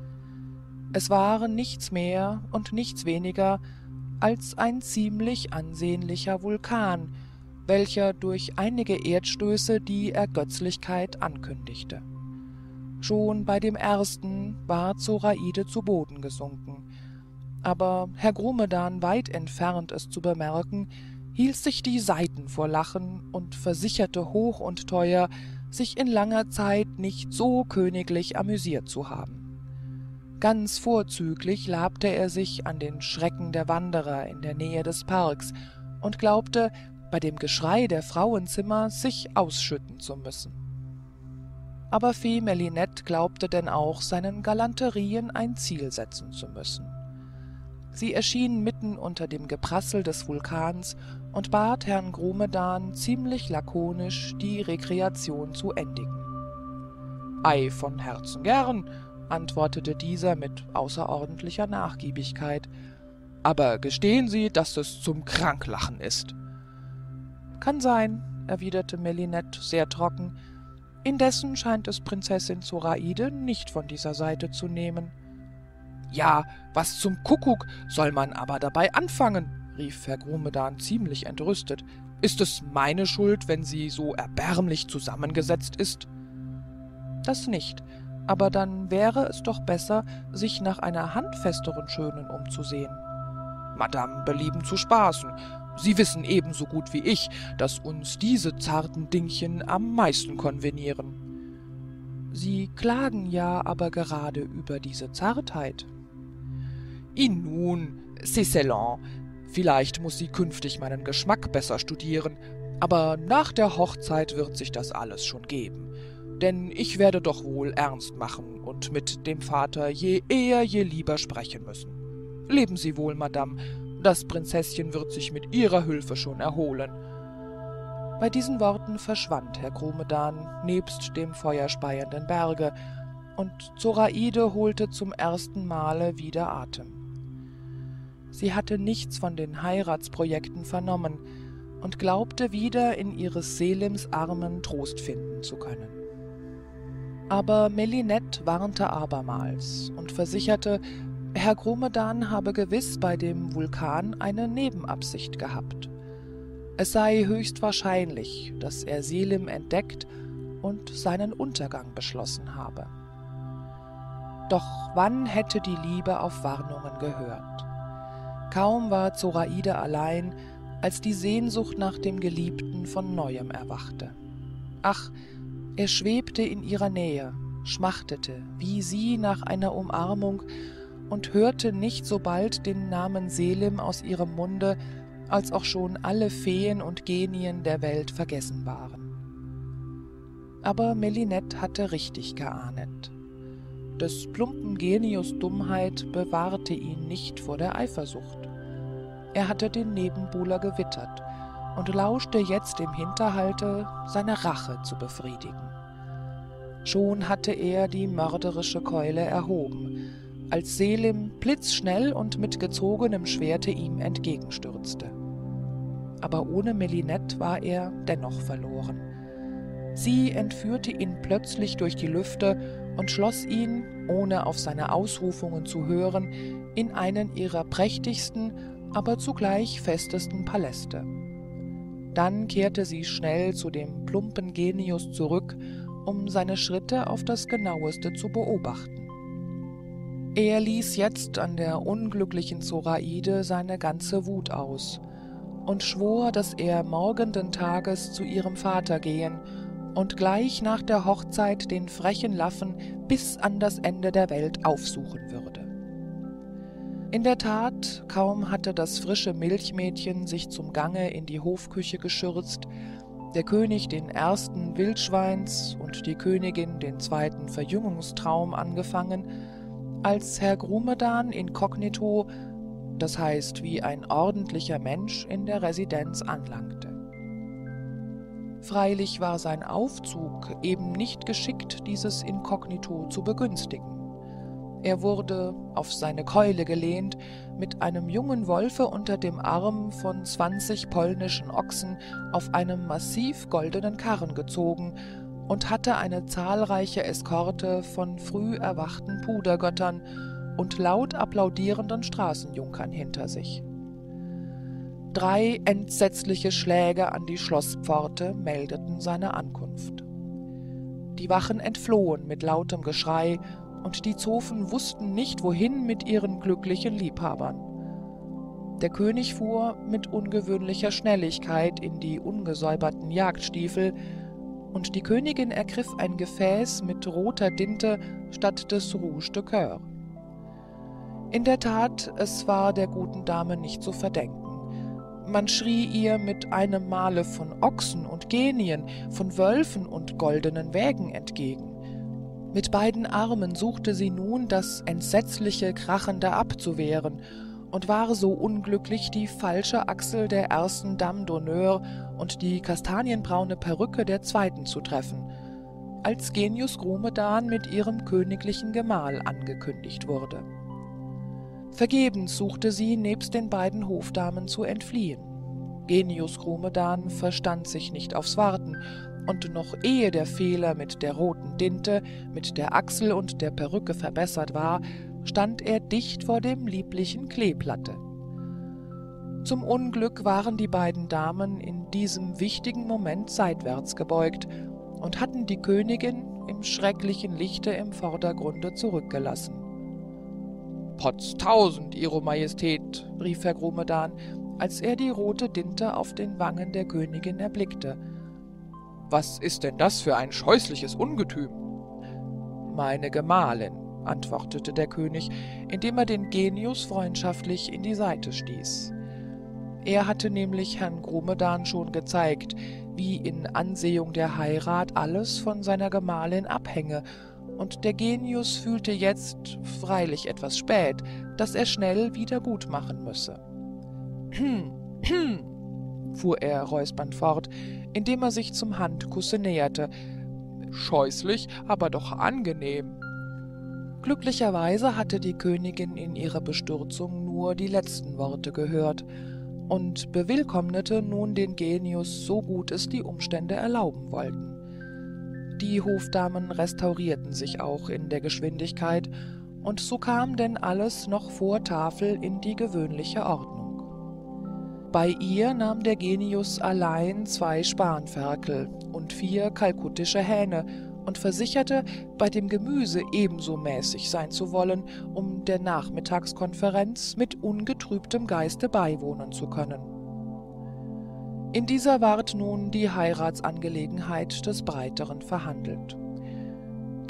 Es war nichts mehr und nichts weniger als ein ziemlich ansehnlicher Vulkan, welcher durch einige Erdstöße die Ergötzlichkeit ankündigte. Schon bei dem ersten war Zoraide zu Boden gesunken, aber Herr Grumedan, weit entfernt es zu bemerken, hielt sich die Seiten vor Lachen und versicherte hoch und teuer, sich in langer Zeit nicht so königlich amüsiert zu haben. Ganz vorzüglich labte er sich an den Schrecken der Wanderer in der Nähe des Parks und glaubte, bei dem Geschrei der Frauenzimmer sich ausschütten zu müssen. Aber Fee Melinette glaubte denn auch, seinen Galanterien ein Ziel setzen zu müssen. Sie erschien mitten unter dem Geprassel des Vulkans und bat Herrn Grumedan ziemlich lakonisch, die Rekreation zu endigen. »Ei, von Herzen gern«, antwortete dieser mit außerordentlicher Nachgiebigkeit, »aber gestehen Sie, dass es zum Kranklachen ist.« »Kann sein«, erwiderte Melinette sehr trocken, »indessen scheint es Prinzessin Zoraide nicht von dieser Seite zu nehmen.« »Ja, was zum Kuckuck soll man aber dabei anfangen?« rief Herr Grumedan ziemlich entrüstet. »Ist es meine Schuld, wenn sie so erbärmlich zusammengesetzt ist?« »Das nicht, aber dann wäre es doch besser, sich nach einer handfesteren Schönen umzusehen.« »Madame belieben zu spaßen. Sie wissen ebenso gut wie ich, dass uns diese zarten Dingchen am meisten konvenieren.« »Sie klagen ja aber gerade über diese Zartheit.« »Nun, c'est selon. Vielleicht muß sie künftig meinen Geschmack besser studieren, aber nach der Hochzeit wird sich das alles schon geben. Denn ich werde doch wohl ernst machen und mit dem Vater je eher je lieber sprechen müssen. Leben Sie wohl, Madame, das Prinzesschen wird sich mit Ihrer Hilfe schon erholen.« Bei diesen Worten verschwand Herr Grumedan nebst dem feuerspeienden Berge, und Zoraide holte zum ersten Male wieder Atem. Sie hatte nichts von den Heiratsprojekten vernommen und glaubte wieder in ihres Selims Armen Trost finden zu können. Aber Melinette warnte abermals und versicherte, Herr Grumedan habe gewiß bei dem Vulkan eine Nebenabsicht gehabt. Es sei höchst wahrscheinlich, dass er Selim entdeckt und seinen Untergang beschlossen habe. Doch wann hätte die Liebe auf Warnungen gehört? Kaum war Zoraide allein, als die Sehnsucht nach dem Geliebten von Neuem erwachte. Ach, er schwebte in ihrer Nähe, schmachtete wie sie nach einer Umarmung und hörte nicht so bald den Namen Selim aus ihrem Munde, als auch schon alle Feen und Genien der Welt vergessen waren. Aber Melinette hatte richtig geahnet. Des plumpen Genius Dummheit bewahrte ihn nicht vor der Eifersucht. Er hatte den Nebenbuhler gewittert und lauschte jetzt im Hinterhalte, seine Rache zu befriedigen. Schon hatte er die mörderische Keule erhoben, als Selim blitzschnell und mit gezogenem Schwerte ihm entgegenstürzte. Aber ohne Melinette war er dennoch verloren. Sie entführte ihn plötzlich durch die Lüfte und schloss ihn, ohne auf seine Ausrufungen zu hören, in einen ihrer prächtigsten, aber zugleich festesten Paläste. Dann kehrte sie schnell zu dem plumpen Genius zurück, um seine Schritte auf das genaueste zu beobachten. Er ließ jetzt an der unglücklichen Zoraide seine ganze Wut aus und schwor, dass er morgenden Tages zu ihrem Vater gehen und gleich nach der Hochzeit den frechen Laffen bis an das Ende der Welt aufsuchen würde. In der Tat, kaum hatte das frische Milchmädchen sich zum Gange in die Hofküche geschürzt, der König den ersten Wildschweins und die Königin den zweiten Verjüngungstraum angefangen, als Herr Grumedan inkognito, das heißt wie ein ordentlicher Mensch, in der Residenz anlangte. Freilich war sein Aufzug eben nicht geschickt, dieses Inkognito zu begünstigen. Er wurde, auf seine Keule gelehnt, mit einem jungen Wolfe unter dem Arm von 20 polnischen Ochsen auf einem massiv goldenen Karren gezogen und hatte eine zahlreiche Eskorte von früh erwachten Pudergöttern und laut applaudierenden Straßenjunkern hinter sich. 3 entsetzliche Schläge an die Schloßpforte meldeten seine Ankunft. Die Wachen entflohen mit lautem Geschrei, und die Zofen wussten nicht, wohin mit ihren glücklichen Liebhabern. Der König fuhr mit ungewöhnlicher Schnelligkeit in die ungesäuberten Jagdstiefel, und die Königin ergriff ein Gefäß mit roter Dinte statt des Rouge de Coeur. In der Tat, es war der guten Dame nicht zu verdenken. Man schrie ihr mit einem Male von Ochsen und Genien, von Wölfen und goldenen Wägen entgegen. Mit beiden Armen suchte sie nun, das entsetzliche Krachende abzuwehren und war so unglücklich, die falsche Achsel der ersten Dame d'honneur und die kastanienbraune Perücke der zweiten zu treffen, als Genius Grumedan mit ihrem königlichen Gemahl angekündigt wurde. Vergebens suchte sie, nebst den beiden Hofdamen zu entfliehen. Genius Grumedan verstand sich nicht aufs Warten, und noch ehe der Fehler mit der roten Dinte, mit der Achsel und der Perücke verbessert war, stand er dicht vor dem lieblichen Kleeblatte. Zum Unglück waren die beiden Damen in diesem wichtigen Moment seitwärts gebeugt und hatten die Königin im schrecklichen Lichte im Vordergrunde zurückgelassen. »Potztausend, Ihre Majestät«, rief Herr Grumedan, als er die rote Dinte auf den Wangen der Königin erblickte. »Was ist denn das für ein scheußliches Ungetüm?« »Meine Gemahlin«, antwortete der König, indem er den Genius freundschaftlich in die Seite stieß. Er hatte nämlich Herrn Grumedan schon gezeigt, wie in Ansehung der Heirat alles von seiner Gemahlin abhänge, und der Genius fühlte jetzt, freilich etwas spät, dass er schnell wieder gut machen müsse. Fuhr er räuspernd fort, indem er sich zum Handkusse näherte. »Scheußlich, aber doch angenehm.« Glücklicherweise hatte die Königin in ihrer Bestürzung nur die letzten Worte gehört und bewillkommnete nun den Genius, so gut es die Umstände erlauben wollten. Die Hofdamen restaurierten sich auch in der Geschwindigkeit, und so kam denn alles noch vor Tafel in die gewöhnliche Ordnung. Bei ihr nahm der Genius allein 2 Spanferkel und 4 kalkuttische Hähne und versicherte, bei dem Gemüse ebenso mäßig sein zu wollen, um der Nachmittagskonferenz mit ungetrübtem Geiste beiwohnen zu können. In dieser ward nun die Heiratsangelegenheit des Breiteren verhandelt.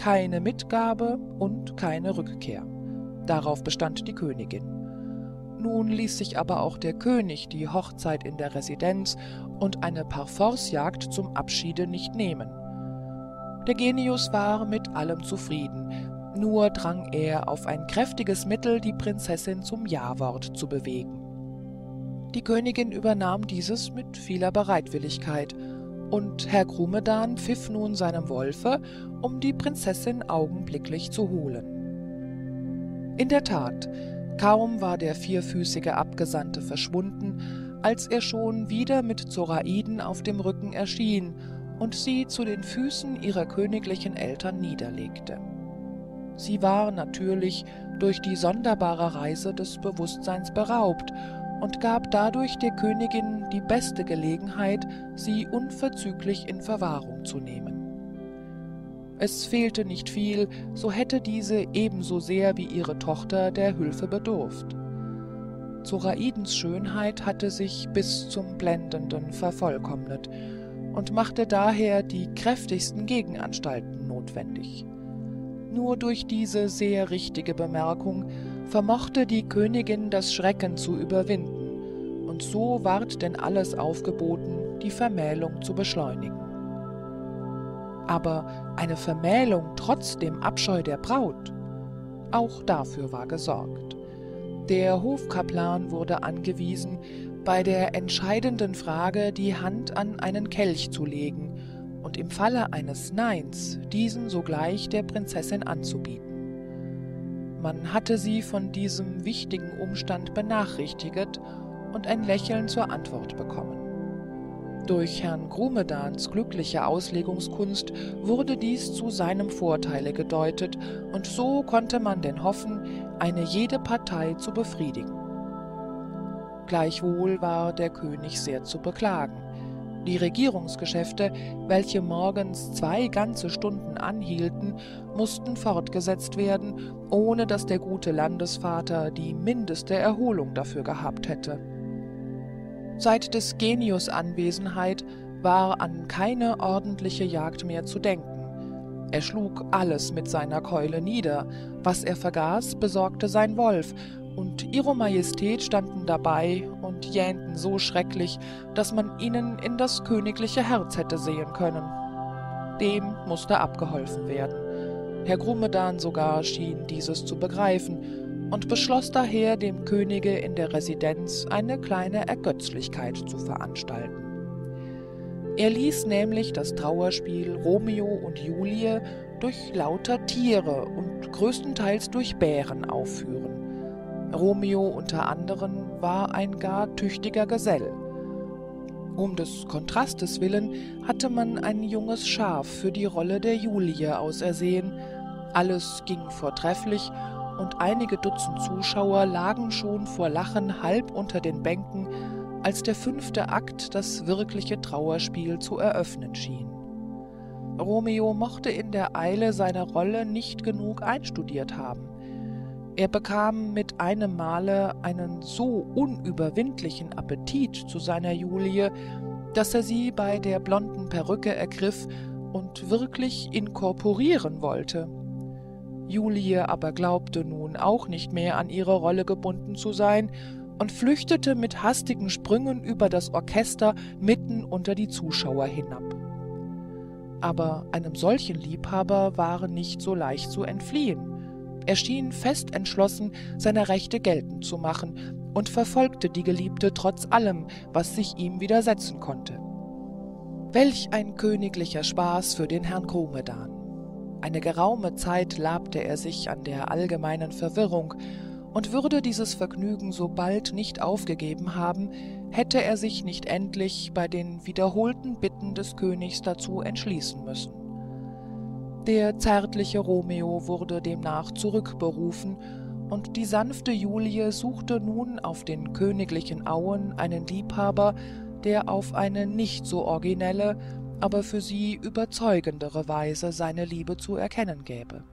keine Mitgabe und keine Rückkehr. Darauf bestand die Königin. Nun ließ sich aber auch der König die Hochzeit in der Residenz und eine Parforcejagd zum Abschiede nicht nehmen. Der Genius war mit allem zufrieden, nur drang er auf ein kräftiges Mittel, die Prinzessin zum Ja-Wort zu bewegen. Die Königin übernahm dieses mit vieler Bereitwilligkeit, und Herr Grumedan pfiff nun seinem Wolfe, um die Prinzessin augenblicklich zu holen. In der Tat, kaum war der vierfüßige Abgesandte verschwunden, als er schon wieder mit Zoraiden auf dem Rücken erschien und sie zu den Füßen ihrer königlichen Eltern niederlegte. Sie war natürlich durch die sonderbare Reise des Bewusstseins beraubt und gab dadurch der Königin die beste Gelegenheit, sie unverzüglich in Verwahrung zu nehmen. Es fehlte nicht viel, so hätte diese ebenso sehr wie ihre Tochter der Hülfe bedurft. Zoraidens Schönheit hatte sich bis zum Blendenden vervollkommnet und machte daher die kräftigsten Gegenanstalten notwendig. Nur durch diese sehr richtige Bemerkung vermochte die Königin das Schrecken zu überwinden, und so ward denn alles aufgeboten, die Vermählung zu beschleunigen. Aber eine Vermählung trotz dem Abscheu der Braut? Auch dafür war gesorgt. Der Hofkaplan wurde angewiesen, bei der entscheidenden Frage die Hand an einen Kelch zu legen und im Falle eines Neins diesen sogleich der Prinzessin anzubieten. Man hatte sie von diesem wichtigen Umstand benachrichtigt und ein Lächeln zur Antwort bekommen. Durch Herrn Grumedans glückliche Auslegungskunst wurde dies zu seinem Vorteile gedeutet, und so konnte man denn hoffen, eine jede Partei zu befriedigen. Gleichwohl war der König sehr zu beklagen. Die Regierungsgeschäfte, welche morgens 2 ganze Stunden anhielten, mussten fortgesetzt werden, ohne dass der gute Landesvater die mindeste Erholung dafür gehabt hätte. Seit des Genius Anwesenheit war an keine ordentliche Jagd mehr zu denken. Er schlug alles mit seiner Keule nieder, was er vergaß, besorgte sein Wolf, und Ihre Majestät standen dabei und jähnten so schrecklich, dass man ihnen in das königliche Herz hätte sehen können. Dem musste abgeholfen werden. Herr Grumedan sogar schien dieses zu begreifen und beschloss daher, dem Könige in der Residenz eine kleine Ergötzlichkeit zu veranstalten. Er ließ nämlich das Trauerspiel Romeo und Julie durch lauter Tiere und größtenteils durch Bären aufführen. Romeo unter anderen war ein gar tüchtiger Gesell. Um des Kontrastes willen hatte man ein junges Schaf für die Rolle der Julie ausersehen. Alles ging vortrefflich, und einige Dutzend Zuschauer lagen schon vor Lachen halb unter den Bänken, als der 5. Akt das wirkliche Trauerspiel zu eröffnen schien. Romeo mochte in der Eile seiner Rolle nicht genug einstudiert haben. Er bekam mit einem Male einen so unüberwindlichen Appetit zu seiner Julie, dass er sie bei der blonden Perücke ergriff und wirklich inkorporieren wollte. Julie aber glaubte nun auch nicht mehr an ihre Rolle gebunden zu sein und flüchtete mit hastigen Sprüngen über das Orchester mitten unter die Zuschauer hinab. Aber einem solchen Liebhaber war nicht so leicht zu entfliehen. Er schien fest entschlossen, seine Rechte geltend zu machen und verfolgte die Geliebte trotz allem, was sich ihm widersetzen konnte. Welch ein königlicher Spaß für den Herrn Grumedan! Eine geraume Zeit labte er sich an der allgemeinen Verwirrung, und würde dieses Vergnügen so bald nicht aufgegeben haben, hätte er sich nicht endlich bei den wiederholten Bitten des Königs dazu entschließen müssen. Der zärtliche Romeo wurde demnach zurückberufen, und die sanfte Julie suchte nun auf den königlichen Auen einen Liebhaber, der auf eine nicht so originelle, aber für sie überzeugendere Weise seine Liebe zu erkennen gäbe.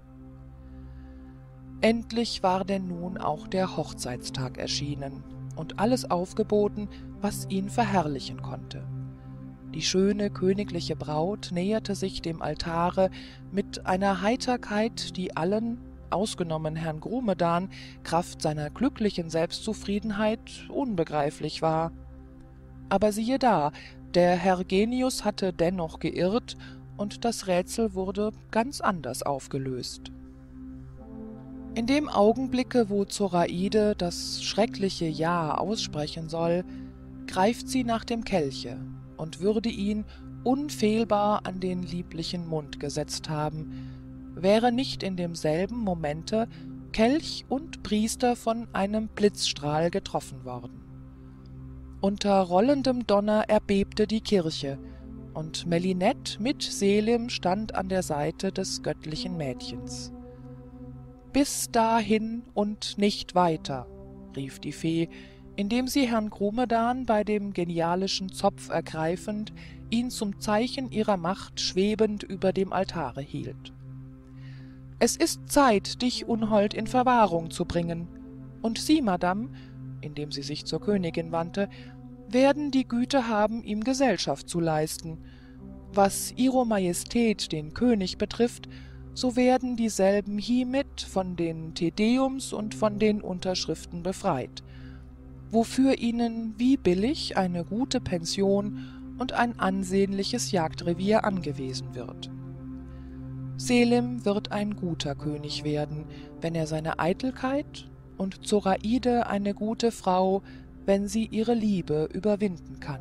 Endlich war denn nun auch der Hochzeitstag erschienen und alles aufgeboten, was ihn verherrlichen konnte. Die schöne königliche Braut näherte sich dem Altare mit einer Heiterkeit, die allen, ausgenommen Herrn Grumedan, Kraft seiner glücklichen Selbstzufriedenheit unbegreiflich war. Aber siehe da, der Herr Genius hatte dennoch geirrt, und das Rätsel wurde ganz anders aufgelöst. In dem Augenblicke, wo Zoraide das schreckliche Ja aussprechen soll, greift sie nach dem Kelche und würde ihn unfehlbar an den lieblichen Mund gesetzt haben, wäre nicht in demselben Momente Kelch und Priester von einem Blitzstrahl getroffen worden. Unter rollendem Donner erbebte die Kirche, und Melinette mit Selim stand an der Seite des göttlichen Mädchens. »Bis dahin und nicht weiter«, rief die Fee, indem sie Herrn Grumedan bei dem genialischen Zopf ergreifend, ihn zum Zeichen ihrer Macht schwebend über dem Altare hielt. »Es ist Zeit, dich, Unhold, in Verwahrung zu bringen, und Sie, Madame«, indem sie sich zur Königin wandte, »werden die Güte haben, ihm Gesellschaft zu leisten. Was Ihre Majestät den König betrifft, so werden dieselben hiemit von den Tedeums und von den Unterschriften befreit, wofür ihnen wie billig eine gute Pension und ein ansehnliches Jagdrevier angewiesen wird. Selim wird ein guter König werden, wenn er seine Eitelkeit, und Zoraide eine gute Frau, wenn sie ihre Liebe überwinden kann.«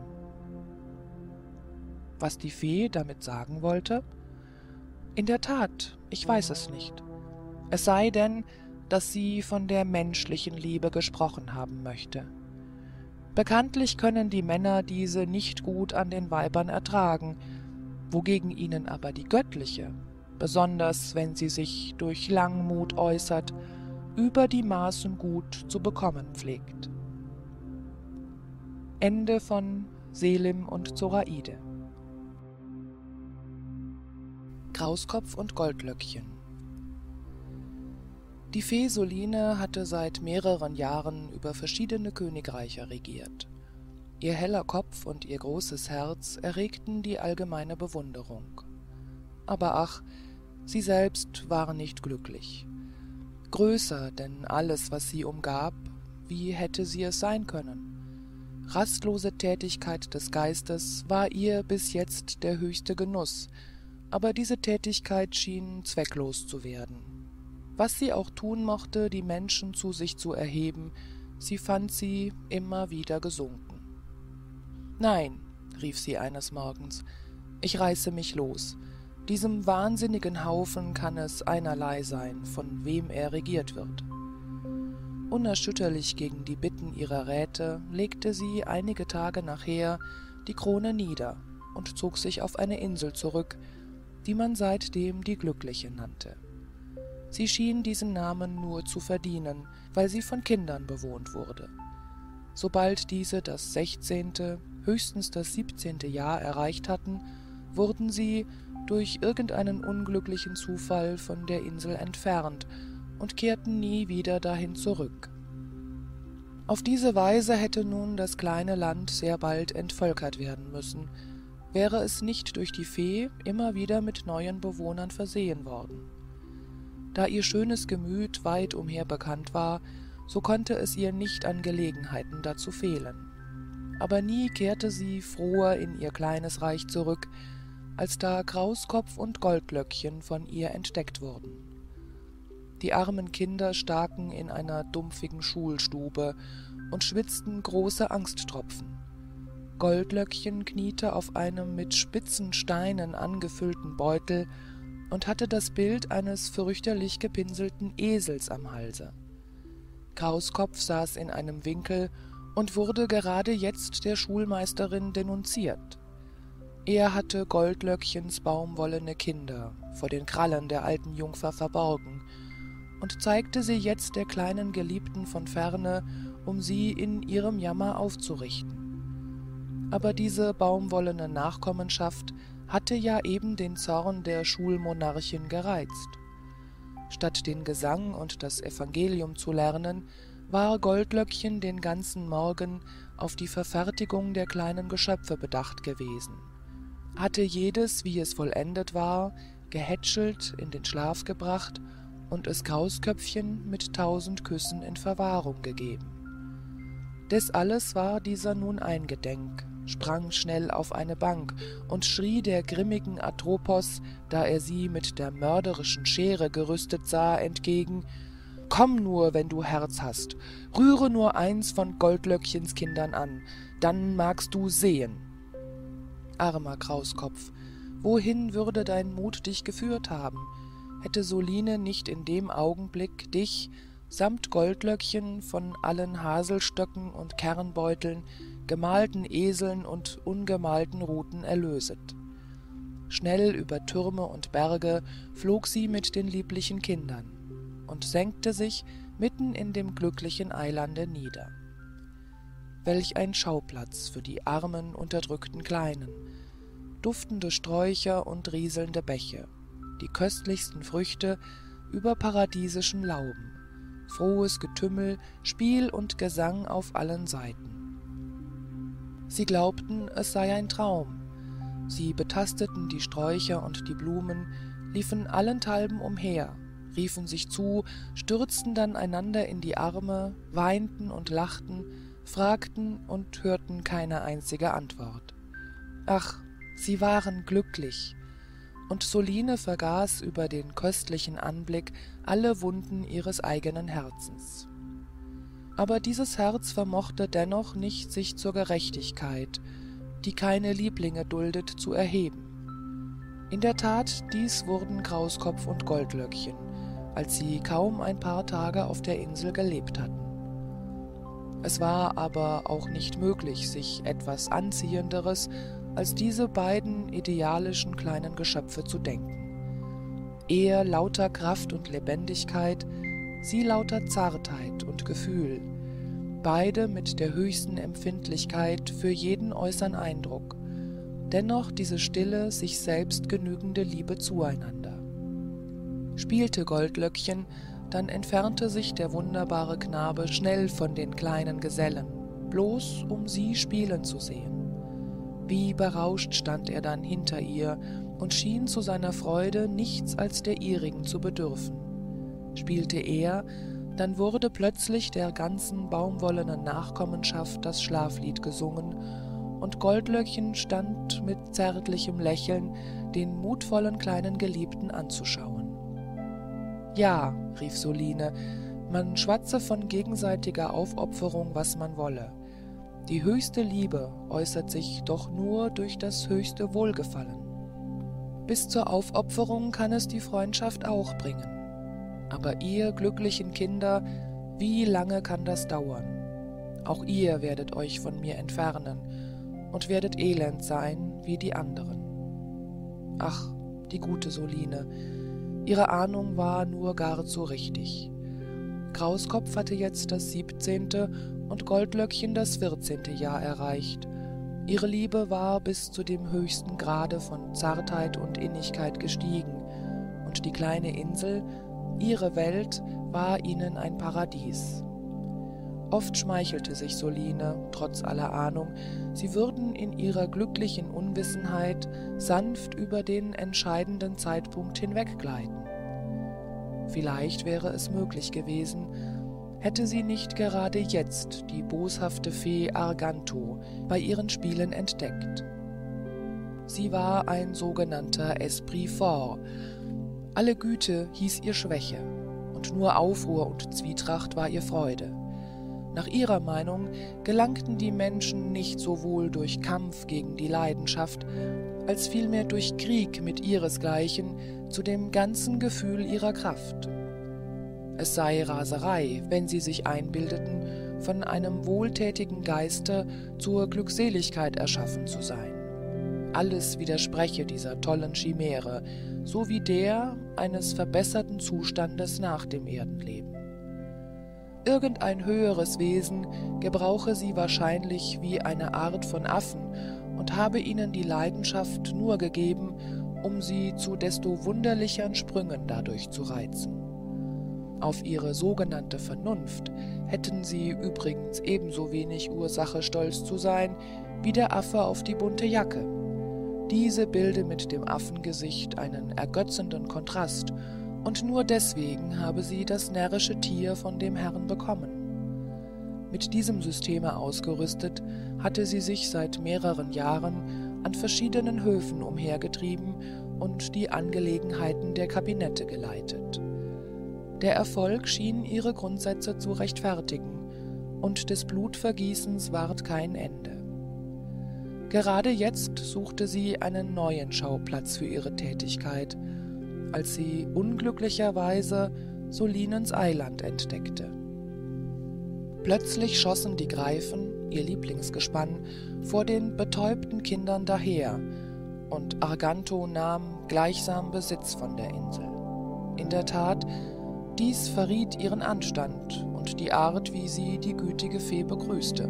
Was die Fee damit sagen wollte? In der Tat, ich weiß es nicht. Es sei denn, dass sie von der menschlichen Liebe gesprochen haben möchte. Bekanntlich können die Männer diese nicht gut an den Weibern ertragen, wogegen ihnen aber die göttliche, besonders wenn sie sich durch Langmut äußert, über die Maßen gut zu bekommen pflegt. Ende von Selim und Zoraide. Krauskopf und Goldlöckchen. Die Fee Soline hatte seit mehreren Jahren über verschiedene Königreiche regiert. Ihr heller Kopf und ihr großes Herz erregten die allgemeine Bewunderung. Aber ach, sie selbst war nicht glücklich. Größer denn alles, was sie umgab, wie hätte sie es sein können? Rastlose Tätigkeit des Geistes war ihr bis jetzt der höchste Genuss, aber diese Tätigkeit schien zwecklos zu werden. Was sie auch tun mochte, die Menschen zu sich zu erheben, sie fand sie immer wieder gesunken. »Nein«, rief sie eines Morgens, »ich reiße mich los. Diesem wahnsinnigen Haufen kann es einerlei sein, von wem er regiert wird.« Unerschütterlich gegen die Bitten ihrer Räte legte sie einige Tage nachher die Krone nieder und zog sich auf eine Insel zurück, die man seitdem die Glückliche nannte. Sie schien diesen Namen nur zu verdienen, weil sie von Kindern bewohnt wurde. Sobald diese das 16., höchstens das 17. Jahr erreicht hatten, wurden sie durch irgendeinen unglücklichen Zufall von der Insel entfernt und kehrten nie wieder dahin zurück. Auf diese Weise hätte nun das kleine Land sehr bald entvölkert werden müssen, wäre es nicht durch die Fee immer wieder mit neuen Bewohnern versehen worden. Da ihr schönes Gemüt weit umher bekannt war, so konnte es ihr nicht an Gelegenheiten dazu fehlen. Aber nie kehrte sie froher in ihr kleines Reich zurück, als da Krauskopf und Goldlöckchen von ihr entdeckt wurden. Die armen Kinder staken in einer dumpfigen Schulstube und schwitzten große Angsttropfen. Goldlöckchen kniete auf einem mit spitzen Steinen angefüllten Beutel und hatte das Bild eines fürchterlich gepinselten Esels am Halse. Krauskopf saß in einem Winkel und wurde gerade jetzt der Schulmeisterin denunziert. Er hatte Goldlöckchens baumwollene Kinder vor den Krallen der alten Jungfer verborgen und zeigte sie jetzt der kleinen Geliebten von ferne, um sie in ihrem Jammer aufzurichten. Aber diese baumwollene Nachkommenschaft hatte ja eben den Zorn der Schulmonarchin gereizt. Statt den Gesang und das Evangelium zu lernen, war Goldlöckchen den ganzen Morgen auf die Verfertigung der kleinen Geschöpfe bedacht gewesen, hatte jedes, wie es vollendet war, gehätschelt in den Schlaf gebracht und es Krausköpfchen mit 1000 Küssen in Verwahrung gegeben. Des alles war dieser nun eingedenk, sprang schnell auf eine Bank und schrie der grimmigen Atropos, da er sie mit der mörderischen Schere gerüstet sah, entgegen: »Komm nur, wenn du Herz hast, rühre nur eins von Goldlöckchens Kindern an, dann magst du sehen.« Armer Krauskopf, wohin würde dein Mut dich geführt haben, hätte Soline nicht in dem Augenblick dich, samt Goldlöckchen von allen Haselstöcken und Kernbeuteln, gemalten Eseln und ungemalten Ruten erlöset. Schnell über Türme und Berge flog sie mit den lieblichen Kindern und senkte sich mitten in dem glücklichen Eilande nieder. Welch ein Schauplatz für die armen, unterdrückten Kleinen! Duftende Sträucher und rieselnde Bäche, die köstlichsten Früchte über paradiesischen Lauben, frohes Getümmel, Spiel und Gesang auf allen Seiten. Sie glaubten, es sei ein Traum. Sie betasteten die Sträucher und die Blumen, liefen allenthalben umher, riefen sich zu, stürzten dann einander in die Arme, weinten und lachten, fragten und hörten keine einzige Antwort. Ach, sie waren glücklich, und Soline vergaß über den köstlichen Anblick alle Wunden ihres eigenen Herzens. Aber dieses Herz vermochte dennoch nicht, sich zur Gerechtigkeit, die keine Lieblinge duldet, zu erheben. In der Tat, dies wurden Krauskopf und Goldlöckchen, als sie kaum ein paar Tage auf der Insel gelebt hatten. Es war aber auch nicht möglich, sich etwas Anziehenderes als diese beiden idealischen kleinen Geschöpfe zu denken. Er lauter Kraft und Lebendigkeit, sie lauter Zartheit und Gefühl, beide mit der höchsten Empfindlichkeit für jeden äußeren Eindruck, dennoch diese stille, sich selbst genügende Liebe zueinander. Spielte Goldlöckchen, dann entfernte sich der wunderbare Knabe schnell von den kleinen Gesellen, bloß um sie spielen zu sehen. Wie berauscht stand er dann hinter ihr und schien zu seiner Freude nichts als der ihrigen zu bedürfen. Spielte er, dann wurde plötzlich der ganzen baumwollenen Nachkommenschaft das Schlaflied gesungen, und Goldlöckchen stand mit zärtlichem Lächeln den mutvollen kleinen Geliebten anzuschauen. »Ja«, rief Soline, »man schwatze von gegenseitiger Aufopferung, was man wolle. Die höchste Liebe äußert sich doch nur durch das höchste Wohlgefallen. Bis zur Aufopferung kann es die Freundschaft auch bringen. Aber ihr glücklichen Kinder, wie lange kann das dauern? Auch ihr werdet euch von mir entfernen und werdet elend sein wie die anderen.« Ach, die gute Soline, ihre Ahnung war nur gar zu richtig. Krauskopf hatte jetzt das 17. und Goldlöckchen das 14. Jahr erreicht. Ihre Liebe war bis zu dem höchsten Grade von Zartheit und Innigkeit gestiegen, und die kleine Insel, ihre Welt, war ihnen ein Paradies. Oft schmeichelte sich Soline, trotz aller Ahnung, sie würden in ihrer glücklichen Unwissenheit sanft über den entscheidenden Zeitpunkt hinweggleiten. Vielleicht wäre es möglich gewesen, hätte sie nicht gerade jetzt die boshafte Fee Arganto bei ihren Spielen entdeckt. Sie war ein sogenannter Esprit fort. Alle Güte hieß ihr Schwäche, und nur Aufruhr und Zwietracht war ihr Freude. Nach ihrer Meinung gelangten die Menschen nicht sowohl durch Kampf gegen die Leidenschaft, als vielmehr durch Krieg mit ihresgleichen zu dem ganzen Gefühl ihrer Kraft. Es sei Raserei, wenn sie sich einbildeten, von einem wohltätigen Geiste zur Glückseligkeit erschaffen zu sein. Alles widerspreche dieser tollen Chimäre, so wie der eines verbesserten Zustandes nach dem Erdenleben. Irgendein höheres Wesen gebrauche sie wahrscheinlich wie eine Art von Affen und habe ihnen die Leidenschaft nur gegeben, um sie zu desto wunderlichern Sprüngen dadurch zu reizen. Auf ihre sogenannte Vernunft hätten sie übrigens ebenso wenig Ursache, stolz zu sein, wie der Affe auf die bunte Jacke. Diese bilde mit dem Affengesicht einen ergötzenden Kontrast, und nur deswegen habe sie das närrische Tier von dem Herrn bekommen. Mit diesem Systeme ausgerüstet, hatte sie sich seit mehreren Jahren an verschiedenen Höfen umhergetrieben und die Angelegenheiten der Kabinette geleitet. Der Erfolg schien ihre Grundsätze zu rechtfertigen, und des Blutvergießens ward kein Ende. Gerade jetzt suchte sie einen neuen Schauplatz für ihre Tätigkeit, als sie unglücklicherweise Solinens Eiland entdeckte. Plötzlich schossen die Greifen, ihr Lieblingsgespann, vor den betäubten Kindern daher, und Arganto nahm gleichsam Besitz von der Insel. In der Tat, dies verriet ihren Anstand und die Art, wie sie die gütige Fee begrüßte.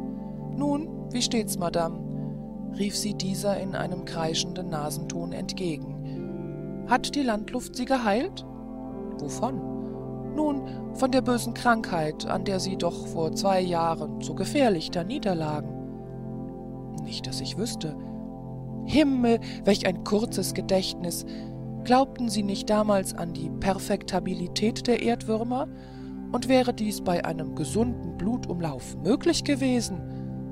»Nun, wie steht's, Madame?« rief sie dieser in einem kreischenden Nasenton entgegen. »Hat die Landluft Sie geheilt?« »Wovon?« »Nun, von der bösen Krankheit, an der Sie doch vor 2 Jahren so gefährlich da niederlagen.« »Nicht, dass ich wüsste.« »Himmel, welch ein kurzes Gedächtnis! Glaubten Sie nicht damals an die Perfektabilität der Erdwürmer? Und wäre dies bei einem gesunden Blutumlauf möglich gewesen?«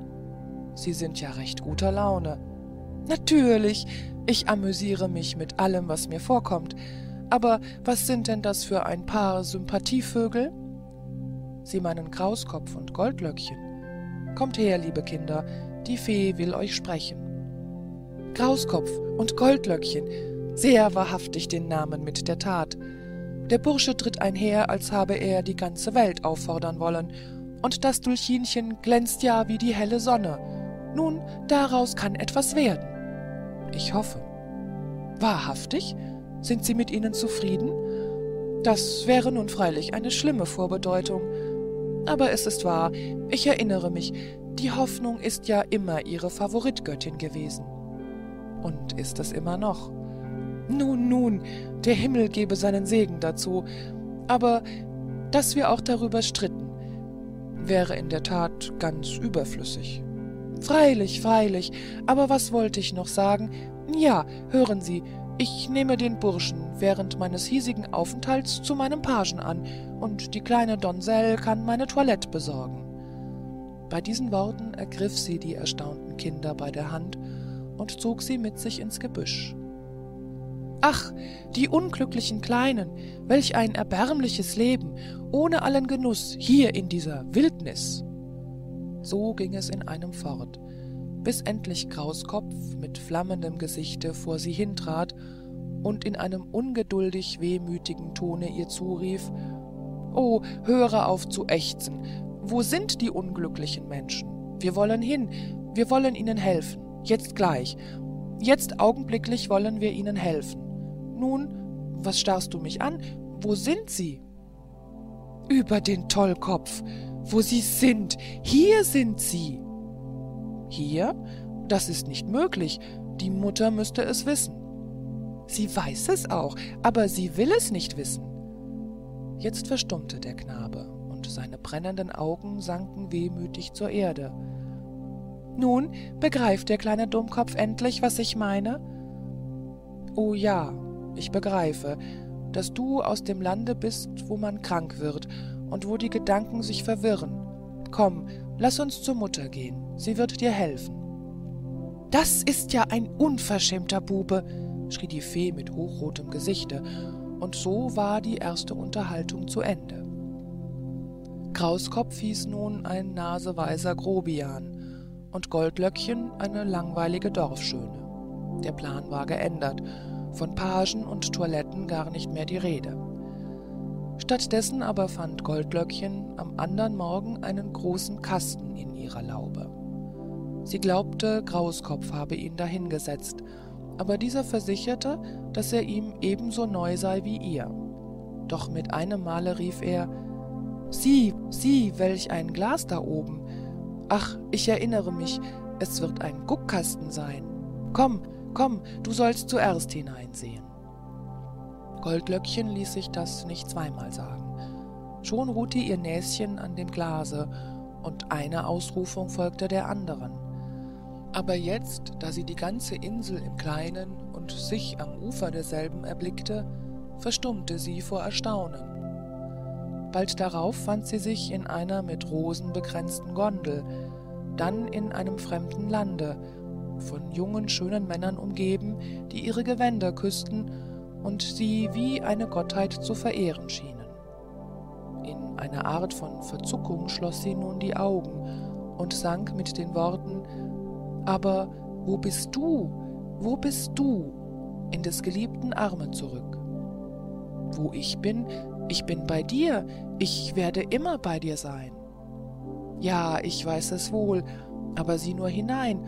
»Sie sind ja recht guter Laune.« »Natürlich, ich amüsiere mich mit allem, was mir vorkommt. Aber was sind denn das für ein Paar Sympathievögel?« »Sie meinen Krauskopf und Goldlöckchen. Kommt her, liebe Kinder, die Fee will euch sprechen.« »Krauskopf und Goldlöckchen, sehr wahrhaftig den Namen mit der Tat. Der Bursche tritt einher, als habe er die ganze Welt auffordern wollen, und das Dulchinchen glänzt ja wie die helle Sonne. Nun, daraus kann etwas werden.« »Ich hoffe.« »Wahrhaftig? Sind Sie mit ihnen zufrieden? Das wäre nun freilich eine schlimme Vorbedeutung. Aber es ist wahr, ich erinnere mich, die Hoffnung ist ja immer Ihre Favoritgöttin gewesen.« »Und ist es immer noch?« »Nun, nun, der Himmel gebe seinen Segen dazu. Aber dass wir auch darüber stritten, wäre in der Tat ganz überflüssig.« »Freilich, freilich. Aber was wollte ich noch sagen? Ja, hören Sie, ich nehme den Burschen während meines hiesigen Aufenthalts zu meinem Pagen an, und die kleine Donselle kann meine Toilette besorgen.« Bei diesen Worten ergriff sie die erstaunten Kinder bei der Hand und zog sie mit sich ins Gebüsch. »Ach, die unglücklichen Kleinen, welch ein erbärmliches Leben, ohne allen Genuss, hier in dieser Wildnis!« So ging es in einem fort, bis endlich Krauskopf mit flammendem Gesichte vor sie hintrat und in einem ungeduldig wehmütigen Tone ihr zurief: »Oh, höre auf zu ächzen! Wo sind die unglücklichen Menschen? Wir wollen hin, wir wollen ihnen helfen, jetzt gleich, jetzt augenblicklich wollen wir ihnen helfen. Nun, was starrst du mich an? Wo sind sie?« »Über den Tollkopf! Wo sie sind! Hier sind sie!« »Hier? Das ist nicht möglich. Die Mutter müsste es wissen.« »Sie weiß es auch, aber sie will es nicht wissen.« Jetzt verstummte der Knabe, und seine brennenden Augen sanken wehmütig zur Erde. »Nun, begreift der kleine Dummkopf endlich, was ich meine?« »Oh ja, ich begreife, dass du aus dem Lande bist, wo man krank wird und wo die Gedanken sich verwirren. Komm, lass uns zur Mutter gehen, sie wird dir helfen.« »Das ist ja ein unverschämter Bube«, schrie die Fee mit hochrotem Gesichte, und so war die erste Unterhaltung zu Ende. Krauskopf hieß nun ein naseweiser Grobian und Goldlöckchen eine langweilige Dorfschöne. Der Plan war geändert, von Pagen und Toiletten gar nicht mehr die Rede. Stattdessen aber fand Goldlöckchen am andern Morgen einen großen Kasten in ihrer Laube. Sie glaubte, Krauskopf habe ihn dahingesetzt, aber dieser versicherte, dass er ihm ebenso neu sei wie ihr. Doch mit einem Male rief er: »Sieh, welch ein Glas da oben! Ach, ich erinnere mich, es wird ein Guckkasten sein. Komm, du sollst zuerst hineinsehen.« Goldlöckchen ließ sich das nicht zweimal sagen. Schon ruhte ihr Näschen an dem Glase, und eine Ausrufung folgte der anderen. Aber jetzt, da sie die ganze Insel im Kleinen und sich am Ufer derselben erblickte, verstummte sie vor Erstaunen. Bald darauf fand sie sich in einer mit Rosen bekränzten Gondel, dann in einem fremden Lande, von jungen, schönen Männern umgeben, die ihre Gewänder küssten und sie wie eine Gottheit zu verehren schienen. In einer Art von Verzuckung schloss sie nun die Augen und sank mit den Worten: »Aber wo bist du? Wo bist du?« in des Geliebten Arme zurück. »Wo ich bin bei dir, ich werde immer bei dir sein.« »Ja, ich weiß es wohl, aber sieh nur hinein,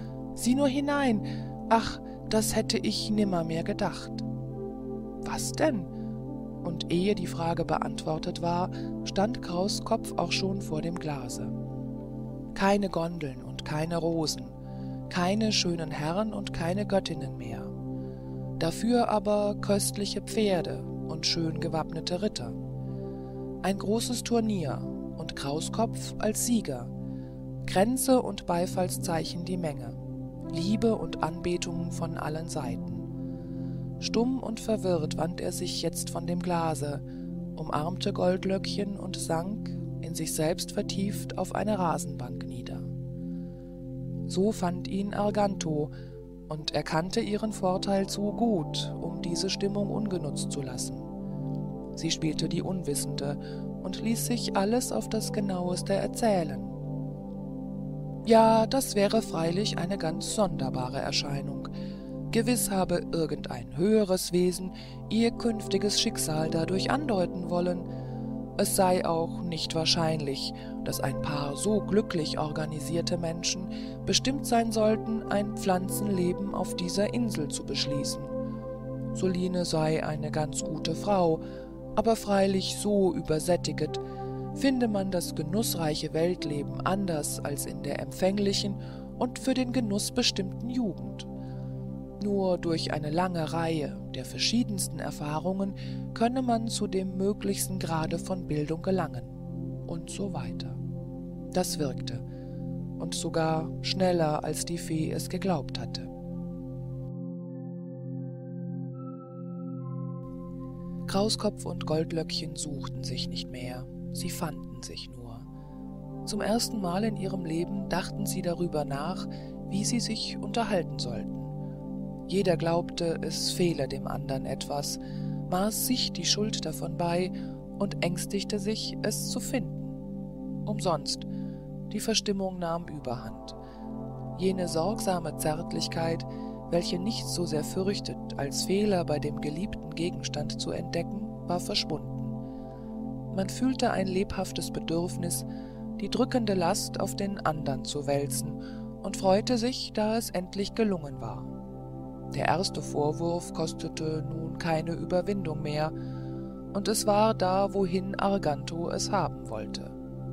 ach, das hätte ich nimmermehr gedacht.« »Was denn?« Und ehe die Frage beantwortet war, stand Krauskopf auch schon vor dem Glase. Keine Gondeln und keine Rosen, keine schönen Herren und keine Göttinnen mehr. Dafür aber köstliche Pferde und schön gewappnete Ritter. Ein großes Turnier und Krauskopf als Sieger, Kränze und Beifallszeichen die Menge, Liebe und Anbetung von allen Seiten. Stumm und verwirrt wand er sich jetzt von dem Glase, umarmte Goldlöckchen und sank, in sich selbst vertieft, auf eine Rasenbank nieder. So fand ihn Arganto und erkannte ihren Vorteil zu gut, um diese Stimmung ungenutzt zu lassen. Sie spielte die Unwissende und ließ sich alles auf das Genaueste erzählen. Ja, das wäre freilich eine ganz sonderbare Erscheinung. Gewiss habe irgendein höheres Wesen ihr künftiges Schicksal dadurch andeuten wollen. Es sei auch nicht wahrscheinlich, dass ein Paar so glücklich organisierte Menschen bestimmt sein sollten, ein Pflanzenleben auf dieser Insel zu beschließen. Soline sei eine ganz gute Frau, aber freilich so übersättiget, finde man das genussreiche Weltleben anders als in der empfänglichen und für den Genuss bestimmten Jugend. Nur durch eine lange Reihe der verschiedensten Erfahrungen könne man zu dem möglichsten Grade von Bildung gelangen, und so weiter. Das wirkte, und sogar schneller, als die Fee es geglaubt hatte. Krauskopf und Goldlöckchen suchten sich nicht mehr, sie fanden sich nur. Zum ersten Mal in ihrem Leben dachten sie darüber nach, wie sie sich unterhalten sollten. Jeder glaubte, es fehle dem andern etwas, maß sich die Schuld davon bei und ängstigte sich, es zu finden. Umsonst, die Verstimmung nahm überhand. Jene sorgsame Zärtlichkeit, welche nichts so sehr fürchtet, als Fehler bei dem geliebten Gegenstand zu entdecken, war verschwunden. Man fühlte ein lebhaftes Bedürfnis, die drückende Last auf den andern zu wälzen, und freute sich, da es endlich gelungen war. Der erste Vorwurf kostete nun keine Überwindung mehr, und es war da, wohin Arganto es haben wollte.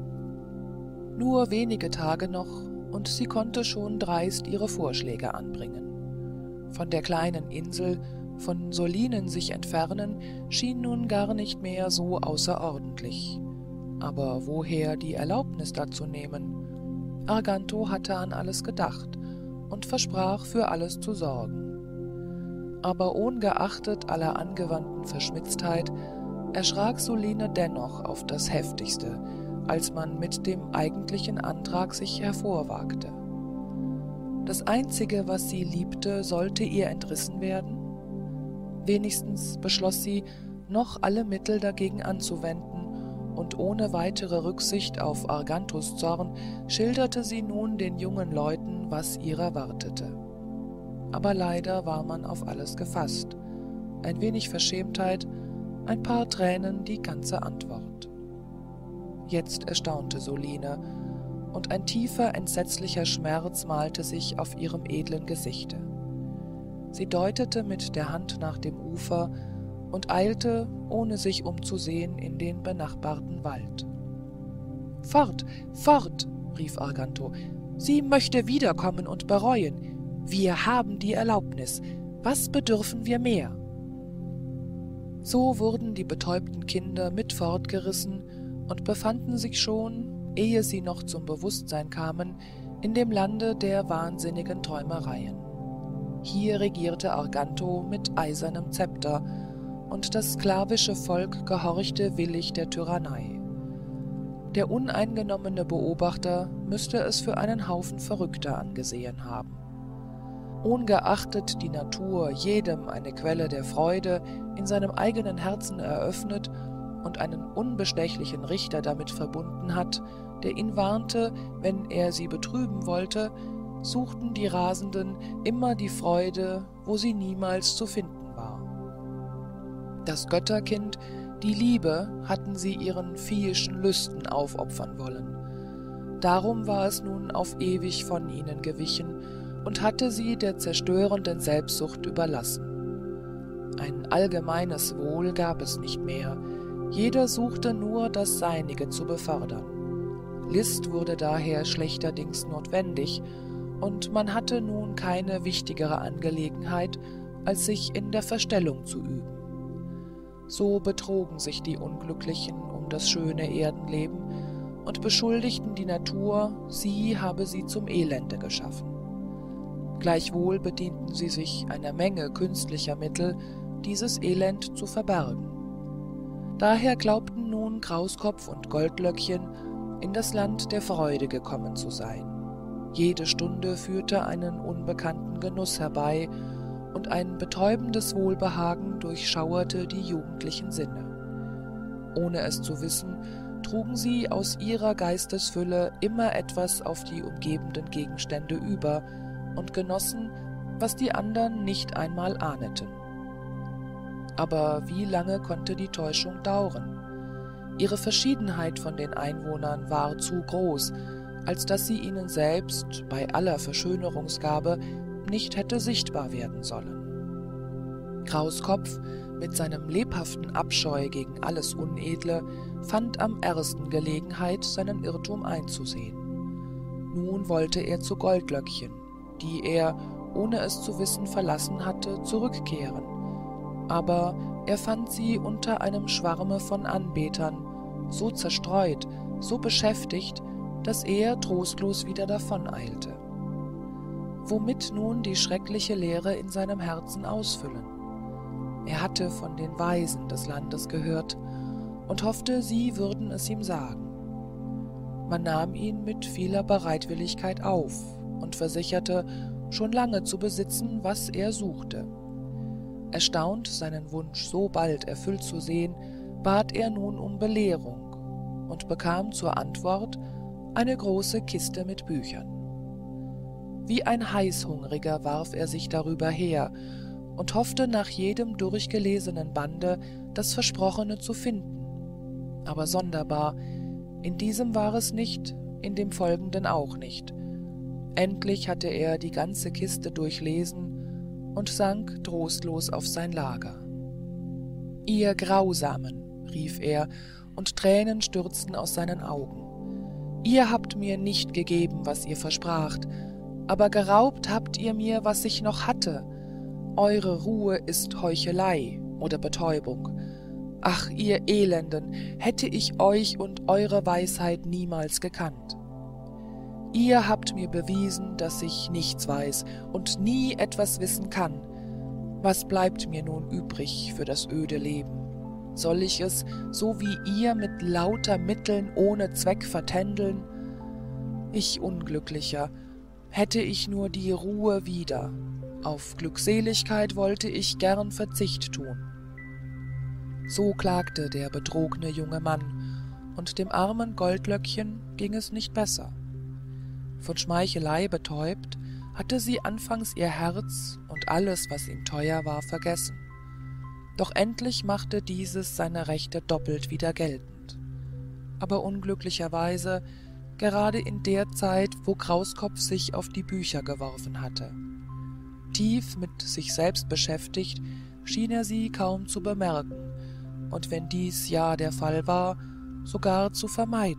Nur wenige Tage noch, und sie konnte schon dreist ihre Vorschläge anbringen. Von der kleinen Insel, von Solinen sich entfernen, schien nun gar nicht mehr so außerordentlich. Aber woher die Erlaubnis dazu nehmen? Arganto hatte an alles gedacht und versprach, für alles zu sorgen. Aber ohngeachtet aller angewandten Verschmitztheit erschrak Soline dennoch auf das Heftigste, als man mit dem eigentlichen Antrag sich hervorwagte. Das Einzige, was sie liebte, sollte ihr entrissen werden? Wenigstens beschloss sie, noch alle Mittel dagegen anzuwenden, und ohne weitere Rücksicht auf Argantos Zorn schilderte sie nun den jungen Leuten, was ihrer wartete. Aber leider war man auf alles gefasst. Ein wenig Verschämtheit, ein paar Tränen die ganze Antwort. Jetzt erstaunte Soline, und ein tiefer, entsetzlicher Schmerz malte sich auf ihrem edlen Gesichte. Sie deutete mit der Hand nach dem Ufer und eilte, ohne sich umzusehen, in den benachbarten Wald. »Fort, fort«, rief Arganto, »sie möchte wiederkommen und bereuen. Wir haben die Erlaubnis. Was bedürfen wir mehr?« So wurden die betäubten Kinder mit fortgerissen und befanden sich schon, ehe sie noch zum Bewusstsein kamen, in dem Lande der wahnsinnigen Träumereien. Hier regierte Arganto mit eisernem Zepter, und das sklavische Volk gehorchte willig der Tyrannei. Der uneingenommene Beobachter müsste es für einen Haufen Verrückter angesehen haben. Ungeachtet die Natur jedem eine Quelle der Freude in seinem eigenen Herzen eröffnet und einen unbestechlichen Richter damit verbunden hat, der ihn warnte, wenn er sie betrüben wollte, suchten die Rasenden immer die Freude, wo sie niemals zu finden war. Das Götterkind, die Liebe, hatten sie ihren viehischen Lüsten aufopfern wollen. Darum war es nun auf ewig von ihnen gewichen und hatte sie der zerstörenden Selbstsucht überlassen. Ein allgemeines Wohl gab es nicht mehr, jeder suchte nur das Seinige zu befördern. List wurde daher schlechterdings notwendig, und man hatte nun keine wichtigere Angelegenheit, als sich in der Verstellung zu üben. So betrogen sich die Unglücklichen um das schöne Erdenleben und beschuldigten die Natur, sie habe sie zum Elende geschaffen. Gleichwohl bedienten sie sich einer Menge künstlicher Mittel, dieses Elend zu verbergen. Daher glaubten nun Krauskopf und Goldlöckchen, in das Land der Freude gekommen zu sein. Jede Stunde führte einen unbekannten Genuss herbei, und ein betäubendes Wohlbehagen durchschauerte die jugendlichen Sinne. Ohne es zu wissen, trugen sie aus ihrer Geistesfülle immer etwas auf die umgebenden Gegenstände über und genossen, was die anderen nicht einmal ahneten. Aber wie lange konnte die Täuschung dauern? Ihre Verschiedenheit von den Einwohnern war zu groß, als dass sie ihnen selbst, bei aller Verschönerungsgabe, nicht hätte sichtbar werden sollen. Krauskopf, mit seinem lebhaften Abscheu gegen alles Unedle, fand am ersten Gelegenheit, seinen Irrtum einzusehen. Nun wollte er zu Goldlöckchen, die er, ohne es zu wissen, verlassen hatte, zurückkehren. Aber er fand sie unter einem Schwarme von Anbetern, so zerstreut, so beschäftigt, dass er trostlos wieder davoneilte. Womit nun die schreckliche Leere in seinem Herzen ausfüllen? Er hatte von den Weisen des Landes gehört und hoffte, sie würden es ihm sagen. Man nahm ihn mit vieler Bereitwilligkeit auf und versicherte, schon lange zu besitzen, was er suchte. Erstaunt, seinen Wunsch so bald erfüllt zu sehen, bat er nun um Belehrung und bekam zur Antwort eine große Kiste mit Büchern. Wie ein Heißhungriger warf er sich darüber her und hoffte nach jedem durchgelesenen Bande das Versprochene zu finden. Aber sonderbar, in diesem war es nicht, in dem folgenden auch nicht. Endlich hatte er die ganze Kiste durchlesen und sank trostlos auf sein Lager. »Ihr Grausamen«, rief er, und Tränen stürzten aus seinen Augen. »Ihr habt mir nicht gegeben, was ihr verspracht, aber geraubt habt ihr mir, was ich noch hatte. Eure Ruhe ist Heuchelei oder Betäubung. Ach, ihr Elenden, hätte ich euch und eure Weisheit niemals gekannt. Ihr habt mir bewiesen, dass ich nichts weiß und nie etwas wissen kann. Was bleibt mir nun übrig für das öde Leben? Soll ich es, so wie ihr, mit lauter Mitteln ohne Zweck vertändeln? Ich Unglücklicher, hätte ich nur die Ruhe wieder. Auf Glückseligkeit wollte ich gern Verzicht tun.« So klagte der betrogene junge Mann, und dem armen Goldlöckchen ging es nicht besser. Von Schmeichelei betäubt, hatte sie anfangs ihr Herz und alles, was ihm teuer war, vergessen. Doch endlich machte dieses seine Rechte doppelt wieder geltend. Aber unglücklicherweise gerade in der Zeit, wo Krauskopf sich auf die Bücher geworfen hatte. Tief mit sich selbst beschäftigt, schien er sie kaum zu bemerken, und wenn dies ja der Fall war, sogar zu vermeiden.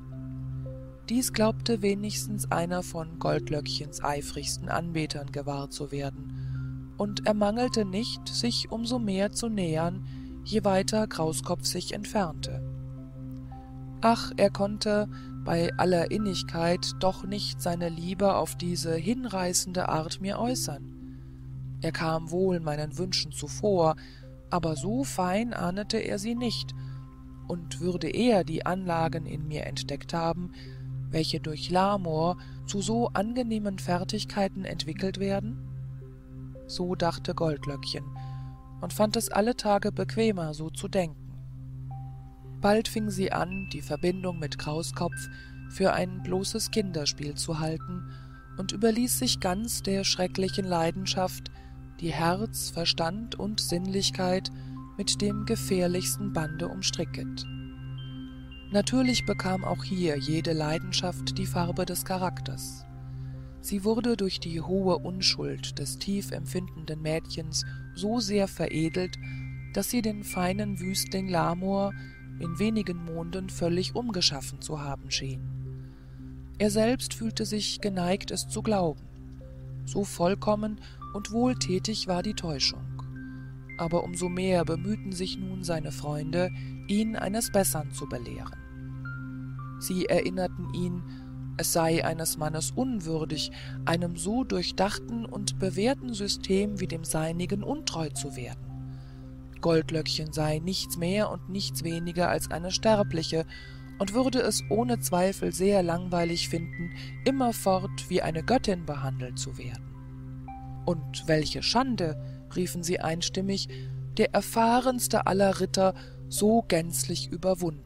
Dies glaubte wenigstens einer von Goldlöckchens eifrigsten Anbetern gewahr zu werden, und er mangelte nicht, sich umso mehr zu nähern, je weiter Krauskopf sich entfernte. Ach, er konnte, bei aller Innigkeit doch nicht seine Liebe auf diese hinreißende Art mir äußern. Er kam wohl meinen Wünschen zuvor, aber so fein ahnete er sie nicht, und würde er die Anlagen in mir entdeckt haben, welche durch l'Amor zu so angenehmen Fertigkeiten entwickelt werden? So dachte Goldlöckchen und fand es alle Tage bequemer, so zu denken. Bald fing sie an, die Verbindung mit Krauskopf für ein bloßes Kinderspiel zu halten und überließ sich ganz der schrecklichen Leidenschaft, die Herz, Verstand und Sinnlichkeit mit dem gefährlichsten Bande umstricket. Natürlich bekam auch hier jede Leidenschaft die Farbe des Charakters. Sie wurde durch die hohe Unschuld des tief empfindenden Mädchens so sehr veredelt, dass sie den feinen Wüstling l'Amor in wenigen Monden völlig umgeschaffen zu haben schien. Er selbst fühlte sich geneigt, es zu glauben. So vollkommen und wohltätig war die Täuschung. Aber umso mehr bemühten sich nun seine Freunde, ihn eines Bessern zu belehren. Sie erinnerten ihn, es sei eines Mannes unwürdig, einem so durchdachten und bewährten System wie dem seinigen untreu zu werden. Goldlöckchen sei nichts mehr und nichts weniger als eine Sterbliche und würde es ohne Zweifel sehr langweilig finden, immerfort wie eine Göttin behandelt zu werden. Und welche Schande, riefen sie einstimmig, der erfahrenste aller Ritter so gänzlich überwunden.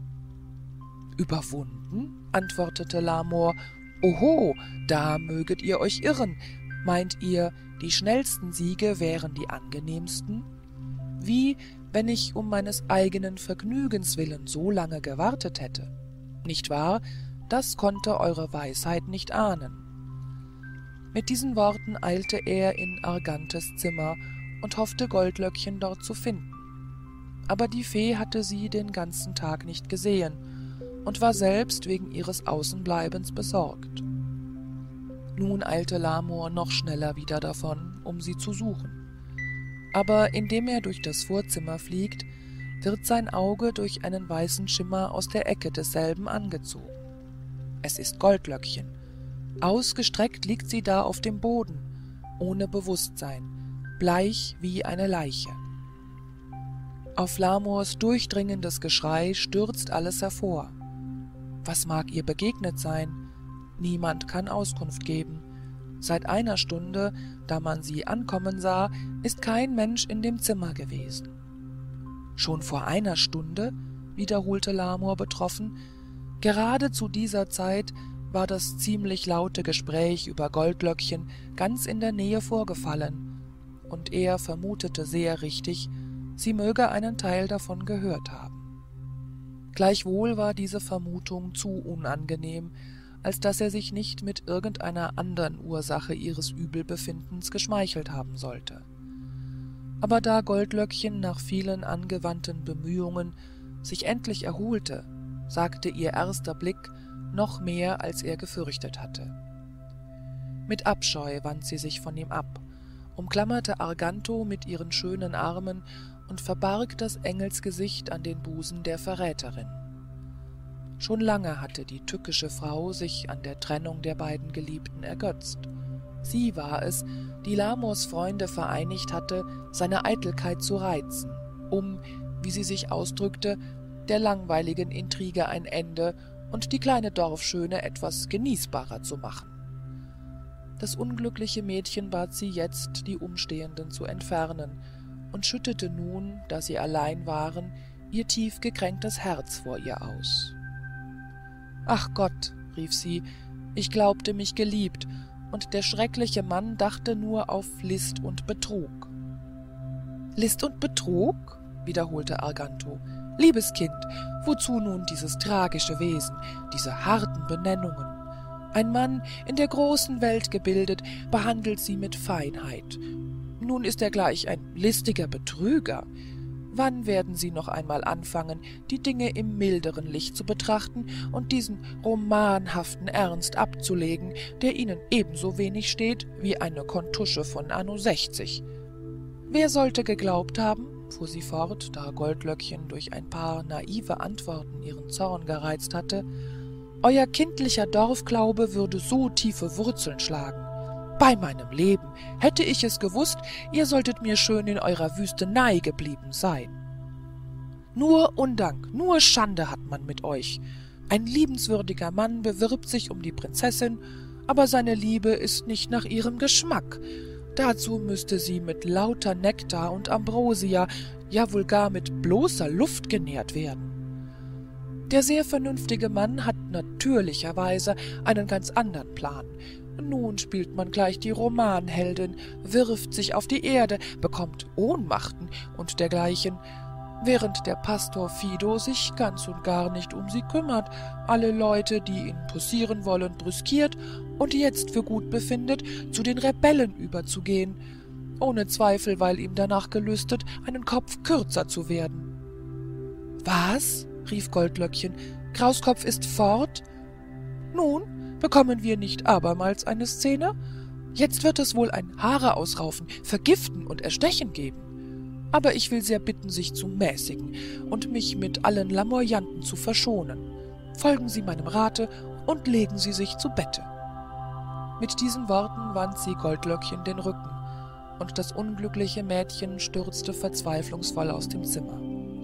»Überwunden?« antwortete l'Amor. »Oho, da möget ihr euch irren. Meint ihr, die schnellsten Siege wären die angenehmsten? Wie, wenn ich um meines eigenen Vergnügens willen so lange gewartet hätte? Nicht wahr? Das konnte eure Weisheit nicht ahnen.« Mit diesen Worten eilte er in Argantes Zimmer und hoffte, Goldlöckchen dort zu finden. Aber die Fee hatte sie den ganzen Tag nicht gesehen und war selbst wegen ihres Außenbleibens besorgt. Nun eilte l'Amor noch schneller wieder davon, um sie zu suchen. Aber indem er durch das Vorzimmer fliegt, wird sein Auge durch einen weißen Schimmer aus der Ecke desselben angezogen. Es ist Goldlöckchen. Ausgestreckt liegt sie da auf dem Boden, ohne Bewußtsein, bleich wie eine Leiche. Auf l'Amors durchdringendes Geschrei stürzt alles hervor. Was mag ihr begegnet sein? Niemand kann Auskunft geben. Seit einer Stunde, da man sie ankommen sah, ist kein Mensch in dem Zimmer gewesen. »Schon vor einer Stunde?« wiederholte l'Amor betroffen. Gerade zu dieser Zeit war das ziemlich laute Gespräch über Goldlöckchen ganz in der Nähe vorgefallen, und er vermutete sehr richtig, sie möge einen Teil davon gehört haben. Gleichwohl war diese Vermutung zu unangenehm, als dass er sich nicht mit irgendeiner anderen Ursache ihres Übelbefindens geschmeichelt haben sollte. Aber da Goldlöckchen nach vielen angewandten Bemühungen sich endlich erholte, sagte ihr erster Blick noch mehr, als er gefürchtet hatte. Mit Abscheu wandte sie sich von ihm ab, umklammerte Arganto mit ihren schönen Armen und verbarg das Engelsgesicht an den Busen der Verräterin. Schon lange hatte die tückische Frau sich an der Trennung der beiden Geliebten ergötzt. Sie war es, die l'Amors Freunde vereinigt hatte, seine Eitelkeit zu reizen, um, wie sie sich ausdrückte, der langweiligen Intrige ein Ende und die kleine Dorfschöne etwas genießbarer zu machen. Das unglückliche Mädchen bat sie jetzt, die Umstehenden zu entfernen, und schüttete nun, da sie allein waren, ihr tief gekränktes Herz vor ihr aus. »Ach Gott«, rief sie, »ich glaubte mich geliebt, und der schreckliche Mann dachte nur auf List und Betrug.« »List und Betrug?« wiederholte Arganto. »Liebes Kind, wozu nun dieses tragische Wesen, diese harten Benennungen? Ein Mann, in der großen Welt gebildet, behandelt sie mit Feinheit. Nun ist er gleich ein listiger Betrüger. Wann werden Sie noch einmal anfangen, die Dinge im milderen Licht zu betrachten und diesen romanhaften Ernst abzulegen, der Ihnen ebenso wenig steht wie eine Kontusche von Anno 60? Wer sollte geglaubt haben«, fuhr sie fort, da Goldlöckchen durch ein paar naive Antworten ihren Zorn gereizt hatte, Euer kindlicher Dorfglaube würde so tiefe Wurzeln schlagen. Bei meinem Leben hätte ich es gewusst, ihr solltet mir schön in eurer Wüstenei geblieben sein. Nur Undank, nur Schande hat man mit euch. Ein liebenswürdiger Mann bewirbt sich um die Prinzessin, aber seine Liebe ist nicht nach ihrem Geschmack. Dazu müsste sie mit lauter Nektar und Ambrosia, ja wohl gar mit bloßer Luft genährt werden. Der sehr vernünftige Mann hat natürlicherweise einen ganz andern Plan. Nun spielt man gleich die Romanheldin, wirft sich auf die Erde, bekommt Ohnmachten und dergleichen, während der Pastor Fido sich ganz und gar nicht um sie kümmert, alle Leute, die ihn poussieren wollen, brüskiert und jetzt für gut befindet, zu den Rebellen überzugehen, ohne Zweifel, weil ihm danach gelüstet, einen Kopf kürzer zu werden. »Was?« rief Goldlöckchen, »Krauskopf ist fort? Nun, bekommen wir nicht abermals eine Szene? Jetzt wird es wohl ein Haare ausraufen, vergiften und erstechen geben. Aber ich will sehr bitten, sich zu mäßigen und mich mit allen Lamoyanten zu verschonen. Folgen Sie meinem Rate und legen Sie sich zu Bette.« Mit diesen Worten wand sie Goldlöckchen den Rücken, und das unglückliche Mädchen stürzte verzweiflungsvoll aus dem Zimmer.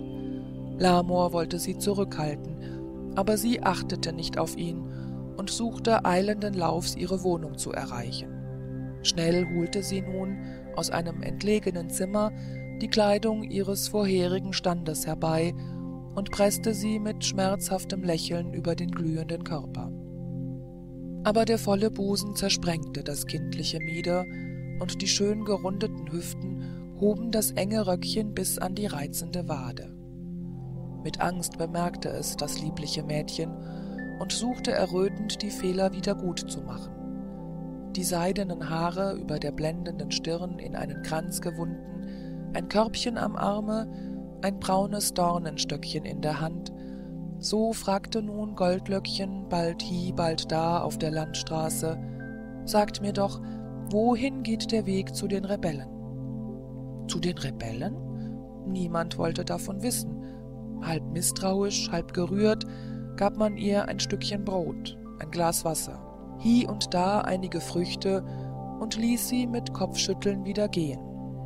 Lamor wollte sie zurückhalten, aber sie achtete nicht auf ihn und suchte eilenden Laufs ihre Wohnung zu erreichen. Schnell holte sie nun aus einem entlegenen Zimmer die Kleidung ihres vorherigen Standes herbei und presste sie mit schmerzhaftem Lächeln über den glühenden Körper. Aber der volle Busen zersprengte das kindliche Mieder, und die schön gerundeten Hüften hoben das enge Röckchen bis an die reizende Wade. Mit Angst bemerkte es das liebliche Mädchen und suchte errötend, die Fehler wieder gut zu machen. Die seidenen Haare über der blendenden Stirn in einen Kranz gewunden, ein Körbchen am Arme, ein braunes Dornenstöckchen in der Hand, so fragte nun Goldlöckchen bald hie, bald da auf der Landstraße, »Sagt mir doch, wohin geht der Weg zu den Rebellen?« »Zu den Rebellen?« Niemand wollte davon wissen. Halb misstrauisch, halb gerührt, gab man ihr ein Stückchen Brot, ein Glas Wasser, hie und da einige Früchte und ließ sie mit Kopfschütteln wieder gehen.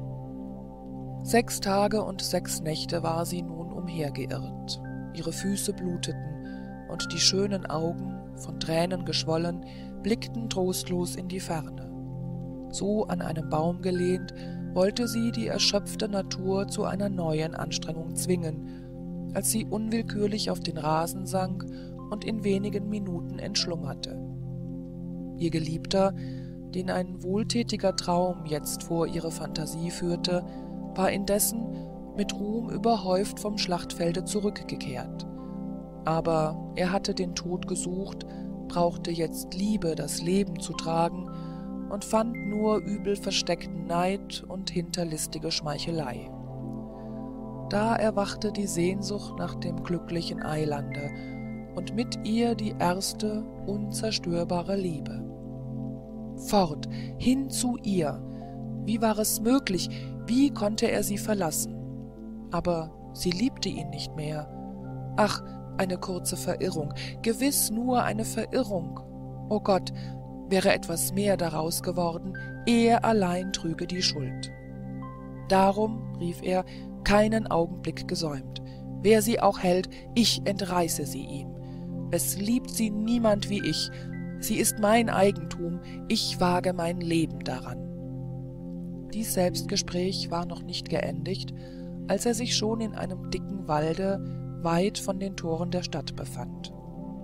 6 Tage und 6 Nächte war sie nun umhergeirrt. Ihre Füße bluteten, und die schönen Augen, von Tränen geschwollen, blickten trostlos in die Ferne. So an einem Baum gelehnt, wollte sie die erschöpfte Natur zu einer neuen Anstrengung zwingen, als sie unwillkürlich auf den Rasen sank und in wenigen Minuten entschlummerte. Ihr Geliebter, den ein wohltätiger Traum jetzt vor ihre Fantasie führte, war indessen mit Ruhm überhäuft vom Schlachtfelde zurückgekehrt. Aber er hatte den Tod gesucht, brauchte jetzt Liebe, das Leben zu tragen, und fand nur übel versteckten Neid und hinterlistige Schmeichelei. Da erwachte die Sehnsucht nach dem glücklichen Eilande und mit ihr die erste, unzerstörbare Liebe. Fort, hin zu ihr! Wie war es möglich, wie konnte er sie verlassen? Aber sie liebte ihn nicht mehr. Ach, eine kurze Verirrung, gewiss nur eine Verirrung. O Gott, wäre etwas mehr daraus geworden, er allein trüge die Schuld. Darum, rief er, keinen Augenblick gesäumt. Wer sie auch hält, ich entreiße sie ihm. Es liebt sie niemand wie ich. Sie ist mein Eigentum, ich wage mein Leben daran. Dies Selbstgespräch war noch nicht geendigt, als er sich schon in einem dicken Walde weit von den Toren der Stadt befand.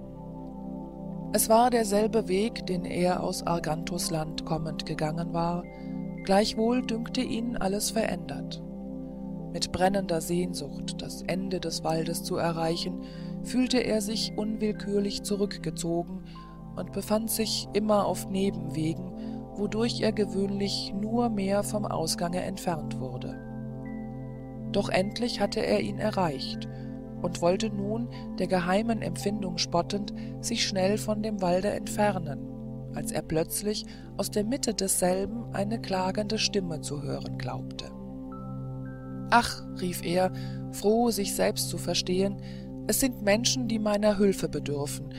Es war derselbe Weg, den er aus Arganthos Land kommend gegangen war, gleichwohl dünkte ihn alles verändert. Mit brennender Sehnsucht, das Ende des Waldes zu erreichen, fühlte er sich unwillkürlich zurückgezogen und befand sich immer auf Nebenwegen, wodurch er gewöhnlich nur mehr vom Ausgange entfernt wurde. Doch endlich hatte er ihn erreicht und wollte nun, der geheimen Empfindung spottend, sich schnell von dem Walde entfernen, als er plötzlich aus der Mitte desselben eine klagende Stimme zu hören glaubte. »Ach«, rief er, froh, sich selbst zu verstehen, »es sind Menschen, die meiner Hülfe bedürfen.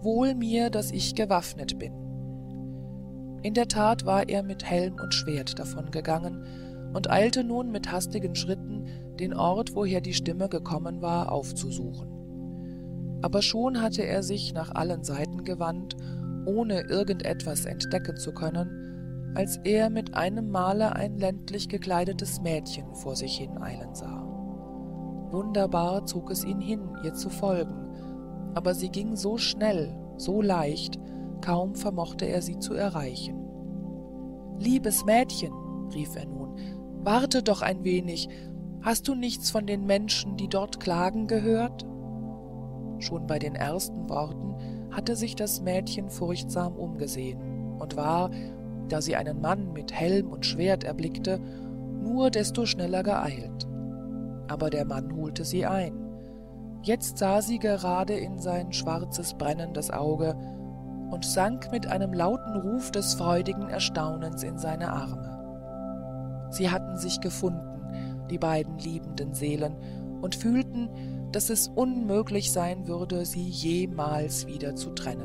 wohl mir, dass ich gewaffnet bin. In der Tat war er mit Helm und Schwert davongegangen und eilte nun mit hastigen Schritten, den Ort, woher die Stimme gekommen war, aufzusuchen. Aber schon hatte er sich nach allen Seiten gewandt, ohne irgendetwas entdecken zu können, als er mit einem Male ein ländlich gekleidetes Mädchen vor sich hineilen sah. Wunderbar zog es ihn hin, ihr zu folgen, aber sie ging so schnell, so leicht, kaum vermochte er sie zu erreichen. »Liebes Mädchen«, rief er nun, »warte doch ein wenig. Hast du nichts von den Menschen, die dort klagen, gehört?« Schon bei den ersten Worten hatte sich das Mädchen furchtsam umgesehen und war, da sie einen Mann mit Helm und Schwert erblickte, nur desto schneller geeilt. Aber der Mann holte sie ein. Jetzt sah sie gerade in sein schwarzes, brennendes Auge und sank mit einem lauten Ruf des freudigen Erstaunens in seine Arme. Sie hatten sich gefunden, die beiden liebenden Seelen, und fühlten, dass es unmöglich sein würde, sie jemals wieder zu trennen.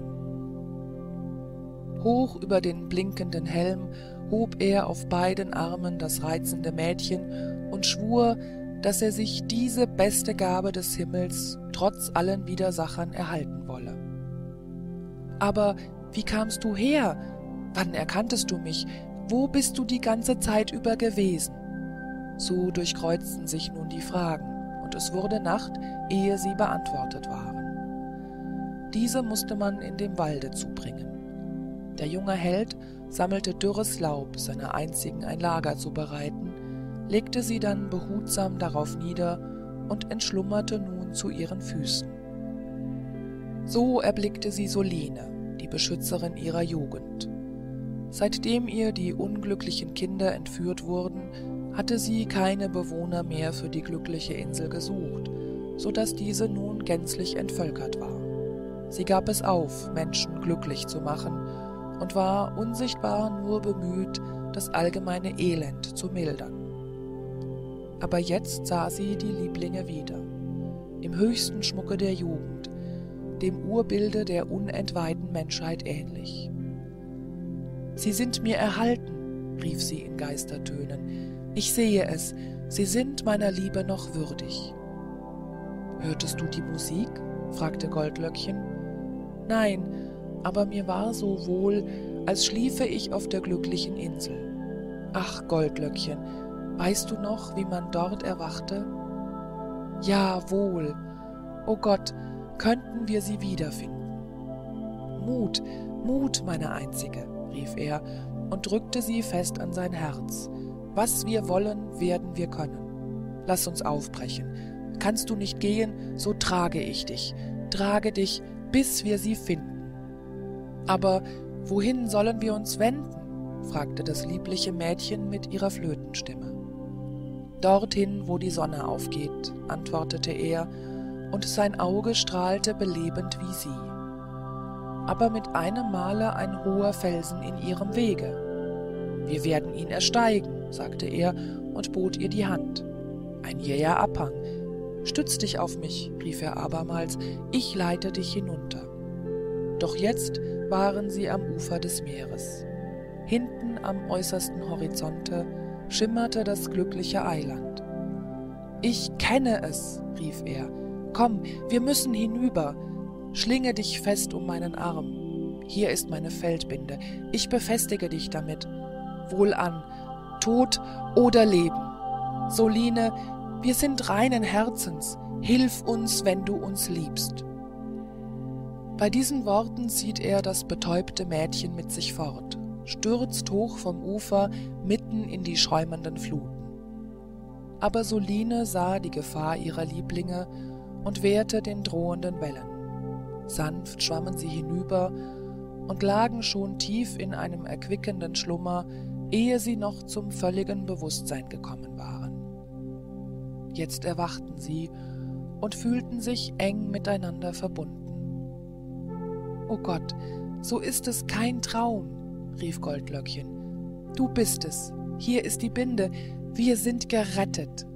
Hoch über den blinkenden Helm hob er auf beiden Armen das reizende Mädchen und schwur, dass er sich diese beste Gabe des Himmels trotz allen Widersachern erhalten wolle. »Aber wie kamst du her? Wann erkanntest du mich? Wo bist du die ganze Zeit über gewesen?« So durchkreuzten sich nun die Fragen, und es wurde Nacht, ehe sie beantwortet waren. Diese musste man in dem Walde zubringen. Der junge Held sammelte dürres Laub, seiner einzigen ein Lager zu bereiten, legte sie dann behutsam darauf nieder und entschlummerte nun zu ihren Füßen. So erblickte sie Soline, die Beschützerin ihrer Jugend. Seitdem ihr die unglücklichen Kinder entführt wurden, hatte sie keine Bewohner mehr für die glückliche Insel gesucht, so dass diese nun gänzlich entvölkert war. Sie gab es auf, Menschen glücklich zu machen, und war unsichtbar nur bemüht, das allgemeine Elend zu mildern. Aber jetzt sah sie die Lieblinge wieder, im höchsten Schmucke der Jugend, dem Urbilde der unentweihten Menschheit ähnlich. »Sie sind mir erhalten«, rief sie in Geistertönen. »Ich sehe es, sie sind meiner Liebe noch würdig.« »Hörtest du die Musik?« fragte Goldlöckchen. »Nein, aber mir war so wohl, als schliefe ich auf der glücklichen Insel. Ach, Goldlöckchen, weißt du noch, wie man dort erwachte?« »Ja, wohl. O Gott, könnten wir sie wiederfinden.« »Mut, Mut, meine Einzige«, rief er und drückte sie fest an sein Herz. »Was wir wollen, werden wir können. Lass uns aufbrechen. Kannst du nicht gehen, so trage ich dich, bis wir sie finden.« »Aber wohin sollen wir uns wenden?« fragte das liebliche Mädchen mit ihrer Flötenstimme. »Dorthin, wo die Sonne aufgeht«, antwortete er, und sein Auge strahlte belebend wie sie. Aber mit einem Male ein hoher Felsen in ihrem Wege. »Wir werden ihn ersteigen«, sagte er und bot ihr die Hand. »Ein jäher Abhang. Stütz dich auf mich«, rief er abermals, »ich leite dich hinunter.« Doch jetzt waren sie am Ufer des Meeres. Hinten am äußersten Horizonte schimmerte das glückliche Eiland. »Ich kenne es«, rief er, »komm, wir müssen hinüber. Schlinge dich fest um meinen Arm. Hier ist meine Feldbinde, ich befestige dich damit. Wohlan, Tod oder Leben. Soline, wir sind reinen Herzens, hilf uns, wenn du uns liebst.« Bei diesen Worten zieht er das betäubte Mädchen mit sich fort, stürzt hoch vom Ufer mitten in die schäumenden Fluten. Aber Soline sah die Gefahr ihrer Lieblinge und wehrte den drohenden Wellen. Sanft schwammen sie hinüber und lagen schon tief in einem erquickenden Schlummer, ehe sie noch zum völligen Bewusstsein gekommen waren. Jetzt erwachten sie und fühlten sich eng miteinander verbunden. »O Gott, so ist es kein Traum«, rief Goldlöckchen. »Du bist es, hier ist die Binde, wir sind gerettet.«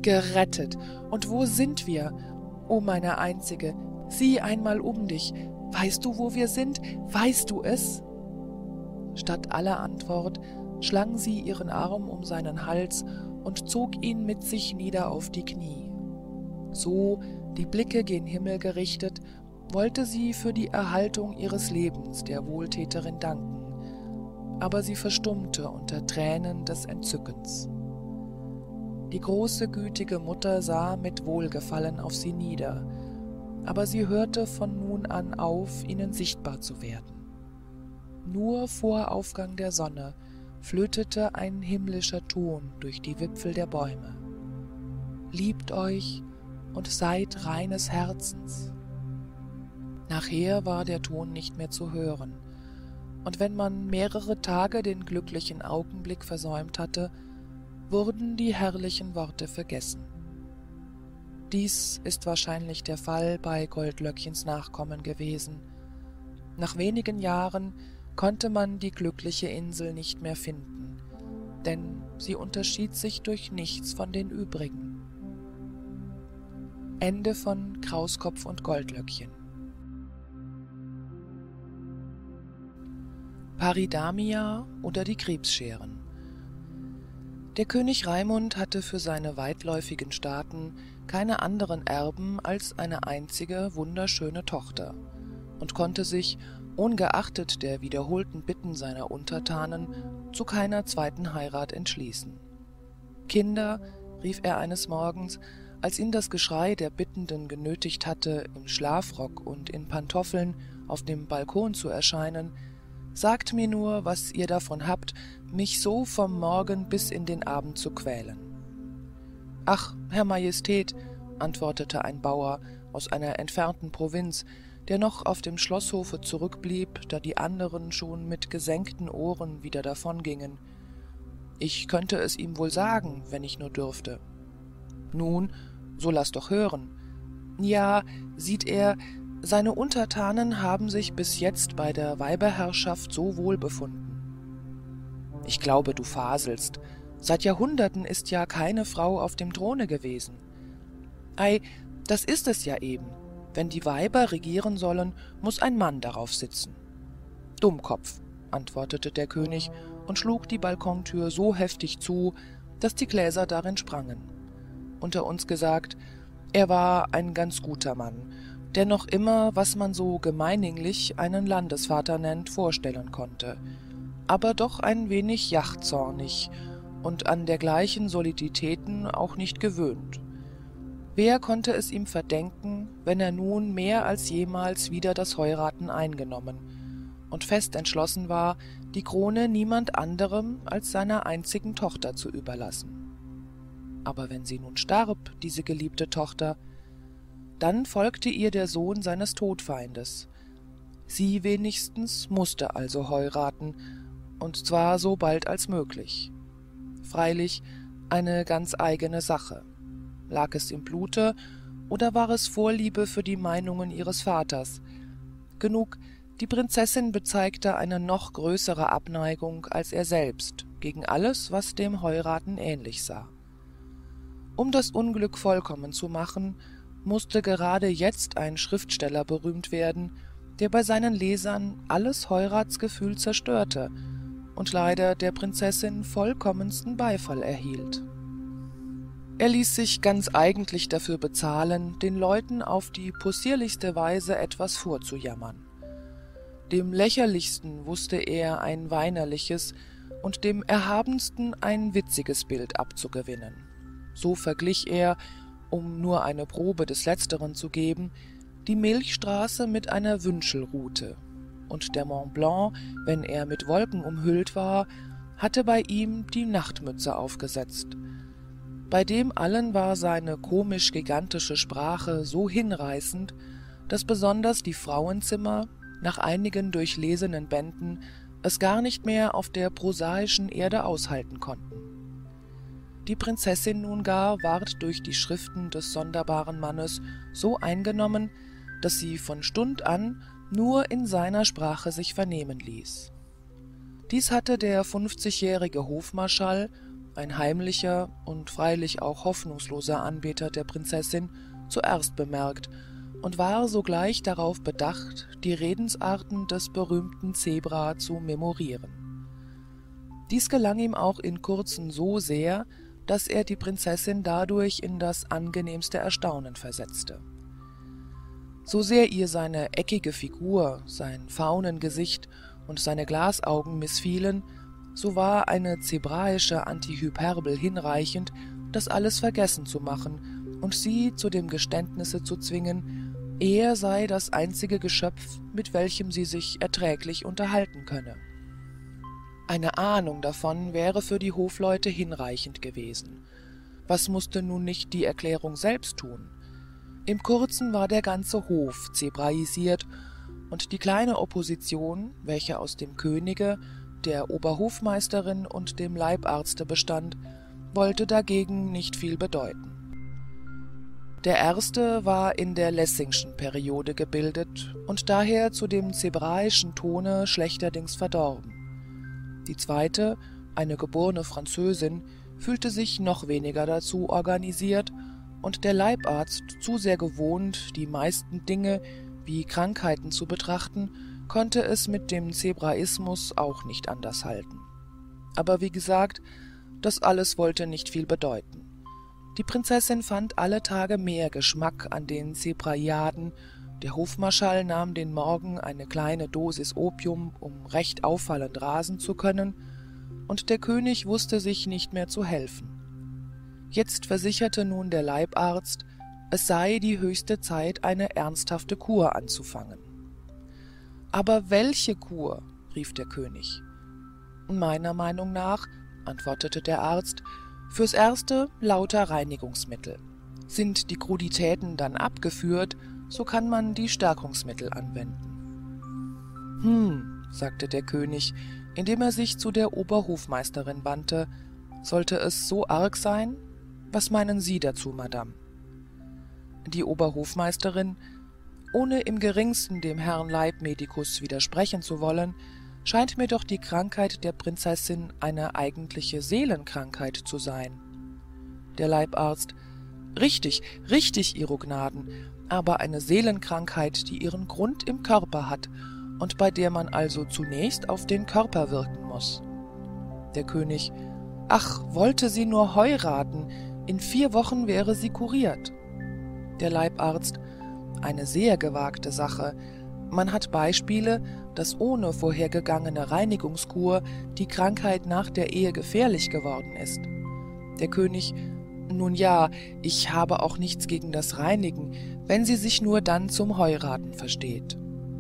»Gerettet, und wo sind wir? O meine Einzige, sieh einmal um dich, weißt du, wo wir sind? Weißt du es?« Statt aller Antwort schlang sie ihren Arm um seinen Hals und zog ihn mit sich nieder auf die Knie. So, die Blicke gen Himmel gerichtet, wollte sie für die Erhaltung ihres Lebens der Wohltäterin danken, aber sie verstummte unter Tränen des Entzückens. Die große, gütige Mutter sah mit Wohlgefallen auf sie nieder, aber sie hörte von nun an auf, ihnen sichtbar zu werden. Nur vor Aufgang der Sonne flötete ein himmlischer Ton durch die Wipfel der Bäume. »Liebt euch und seid reines Herzens.« Nachher war der Ton nicht mehr zu hören, und wenn man mehrere Tage den glücklichen Augenblick versäumt hatte, wurden die herrlichen Worte vergessen. Dies ist wahrscheinlich der Fall bei Goldlöckchens Nachkommen gewesen. Nach wenigen Jahren konnte man die glückliche Insel nicht mehr finden, denn sie unterschied sich durch nichts von den übrigen. Ende von Krauskopf und Goldlöckchen. Paridamia oder die Krebsscheren. Der König Raimund hatte für seine weitläufigen Staaten keine anderen Erben als eine einzige wunderschöne Tochter und konnte sich, ungeachtet der wiederholten Bitten seiner Untertanen, zu keiner zweiten Heirat entschließen. »Kinder«, rief er eines Morgens, als ihn das Geschrei der Bittenden genötigt hatte, im Schlafrock und in Pantoffeln auf dem Balkon zu erscheinen, »sagt mir nur, was ihr davon habt, mich so vom Morgen bis in den Abend zu quälen.« »Ach, Herr Majestät«, antwortete ein Bauer aus einer entfernten Provinz, der noch auf dem Schlosshofe zurückblieb, da die anderen schon mit gesenkten Ohren wieder davongingen. »Ich könnte es ihm wohl sagen, wenn ich nur dürfte.« »Nun, so lass doch hören.« »Ja, sieht er, seine Untertanen haben sich bis jetzt bei der Weiberherrschaft so wohl befunden.« »Ich glaube, du faselst. Seit Jahrhunderten ist ja keine Frau auf dem Throne gewesen.« »Ei, das ist es ja eben. Wenn die Weiber regieren sollen, muß ein Mann darauf sitzen.« »Dummkopf«, antwortete der König und schlug die Balkontür so heftig zu, dass die Gläser darin sprangen. Unter uns gesagt, er war ein ganz guter Mann, der noch immer, was man so gemeiniglich einen Landesvater nennt, vorstellen konnte, aber doch ein wenig jachtzornig und an dergleichen Soliditäten auch nicht gewöhnt. Wer konnte es ihm verdenken, wenn er nun mehr als jemals wieder das Heuraten eingenommen und fest entschlossen war, die Krone niemand anderem als seiner einzigen Tochter zu überlassen? Aber wenn sie nun starb, diese geliebte Tochter, dann folgte ihr der Sohn seines Todfeindes. Sie wenigstens musste also heuraten, und zwar so bald als möglich. Freilich eine ganz eigene Sache. Lag es im Blute, oder war es Vorliebe für die Meinungen ihres Vaters? Genug, die Prinzessin bezeigte eine noch größere Abneigung als er selbst gegen alles, was dem Heuraten ähnlich sah. Um das Unglück vollkommen zu machen, musste gerade jetzt ein Schriftsteller berühmt werden, der bei seinen Lesern alles Heuratsgefühl zerstörte und leider der Prinzessin vollkommensten Beifall erhielt. Er ließ sich ganz eigentlich dafür bezahlen, den Leuten auf die possierlichste Weise etwas vorzujammern. Dem lächerlichsten wusste er ein weinerliches und dem erhabensten ein witziges Bild abzugewinnen. So verglich er, um nur eine Probe des Letzteren zu geben, die Milchstraße mit einer Wünschelrute, und der Mont Blanc, wenn er mit Wolken umhüllt war, hatte bei ihm die Nachtmütze aufgesetzt. Bei dem allen war seine komisch-gigantische Sprache so hinreißend, dass besonders die Frauenzimmer, nach einigen durchlesenen Bänden, es gar nicht mehr auf der prosaischen Erde aushalten konnten. Die Prinzessin nun gar ward durch die Schriften des sonderbaren Mannes so eingenommen, dass sie von Stund an nur in seiner Sprache sich vernehmen ließ. Dies hatte der 50-jährige Hofmarschall, ein heimlicher und freilich auch hoffnungsloser Anbeter der Prinzessin, zuerst bemerkt und war sogleich darauf bedacht, die Redensarten des berühmten Zebra zu memorieren. Dies gelang ihm auch in Kurzen so sehr, dass er die Prinzessin dadurch in das angenehmste Erstaunen versetzte. So sehr ihr seine eckige Figur, sein Faunengesicht und seine Glasaugen missfielen, so war eine zebraische Antihyperbel hinreichend, das alles vergessen zu machen und sie zu dem Geständnisse zu zwingen, er sei das einzige Geschöpf, mit welchem sie sich erträglich unterhalten könne. Eine Ahnung davon wäre für die Hofleute hinreichend gewesen. Was musste nun nicht die Erklärung selbst tun? Im Kurzen war der ganze Hof zebraisiert, und die kleine Opposition, welche aus dem Könige, der Oberhofmeisterin und dem Leibarzte bestand, wollte dagegen nicht viel bedeuten. Der erste war in der Lessingschen Periode gebildet und daher zu dem zebraischen Tone schlechterdings verdorben. Die zweite, eine geborene Französin, fühlte sich noch weniger dazu organisiert, und der Leibarzt, zu sehr gewohnt, die meisten Dinge wie Krankheiten zu betrachten, konnte es mit dem Zebraismus auch nicht anders halten. Aber wie gesagt, das alles wollte nicht viel bedeuten. Die Prinzessin fand alle Tage mehr Geschmack an den Zebraiaden, der Hofmarschall nahm den Morgen eine kleine Dosis Opium, um recht auffallend rasen zu können, und der König wusste sich nicht mehr zu helfen. Jetzt versicherte nun der Leibarzt, es sei die höchste Zeit, eine ernsthafte Kur anzufangen. »Aber welche Kur?« rief der König. »Meiner Meinung nach«, antwortete der Arzt, »fürs Erste lauter Reinigungsmittel. Sind die Kruditäten dann abgeführt, so kann man die Stärkungsmittel anwenden.« sagte der König, indem er sich zu der Oberhofmeisterin wandte, »sollte es so arg sein? Was meinen Sie dazu, Madame?« Die Oberhofmeisterin, ohne im geringsten dem Herrn Leibmedikus widersprechen zu wollen, scheint mir doch die Krankheit der Prinzessin eine eigentliche Seelenkrankheit zu sein. Der Leibarzt, richtig, Ihro Gnaden, aber eine Seelenkrankheit, die ihren Grund im Körper hat und bei der man also zunächst auf den Körper wirken muss. Der König, ach, wollte sie nur heuraten, in 4 Wochen wäre sie kuriert. Der Leibarzt, eine sehr gewagte Sache. Man hat Beispiele, dass ohne vorhergegangene Reinigungskur die Krankheit nach der Ehe gefährlich geworden ist. Der König, nun ja, ich habe auch nichts gegen das Reinigen, wenn sie sich nur dann zum Heuraten versteht.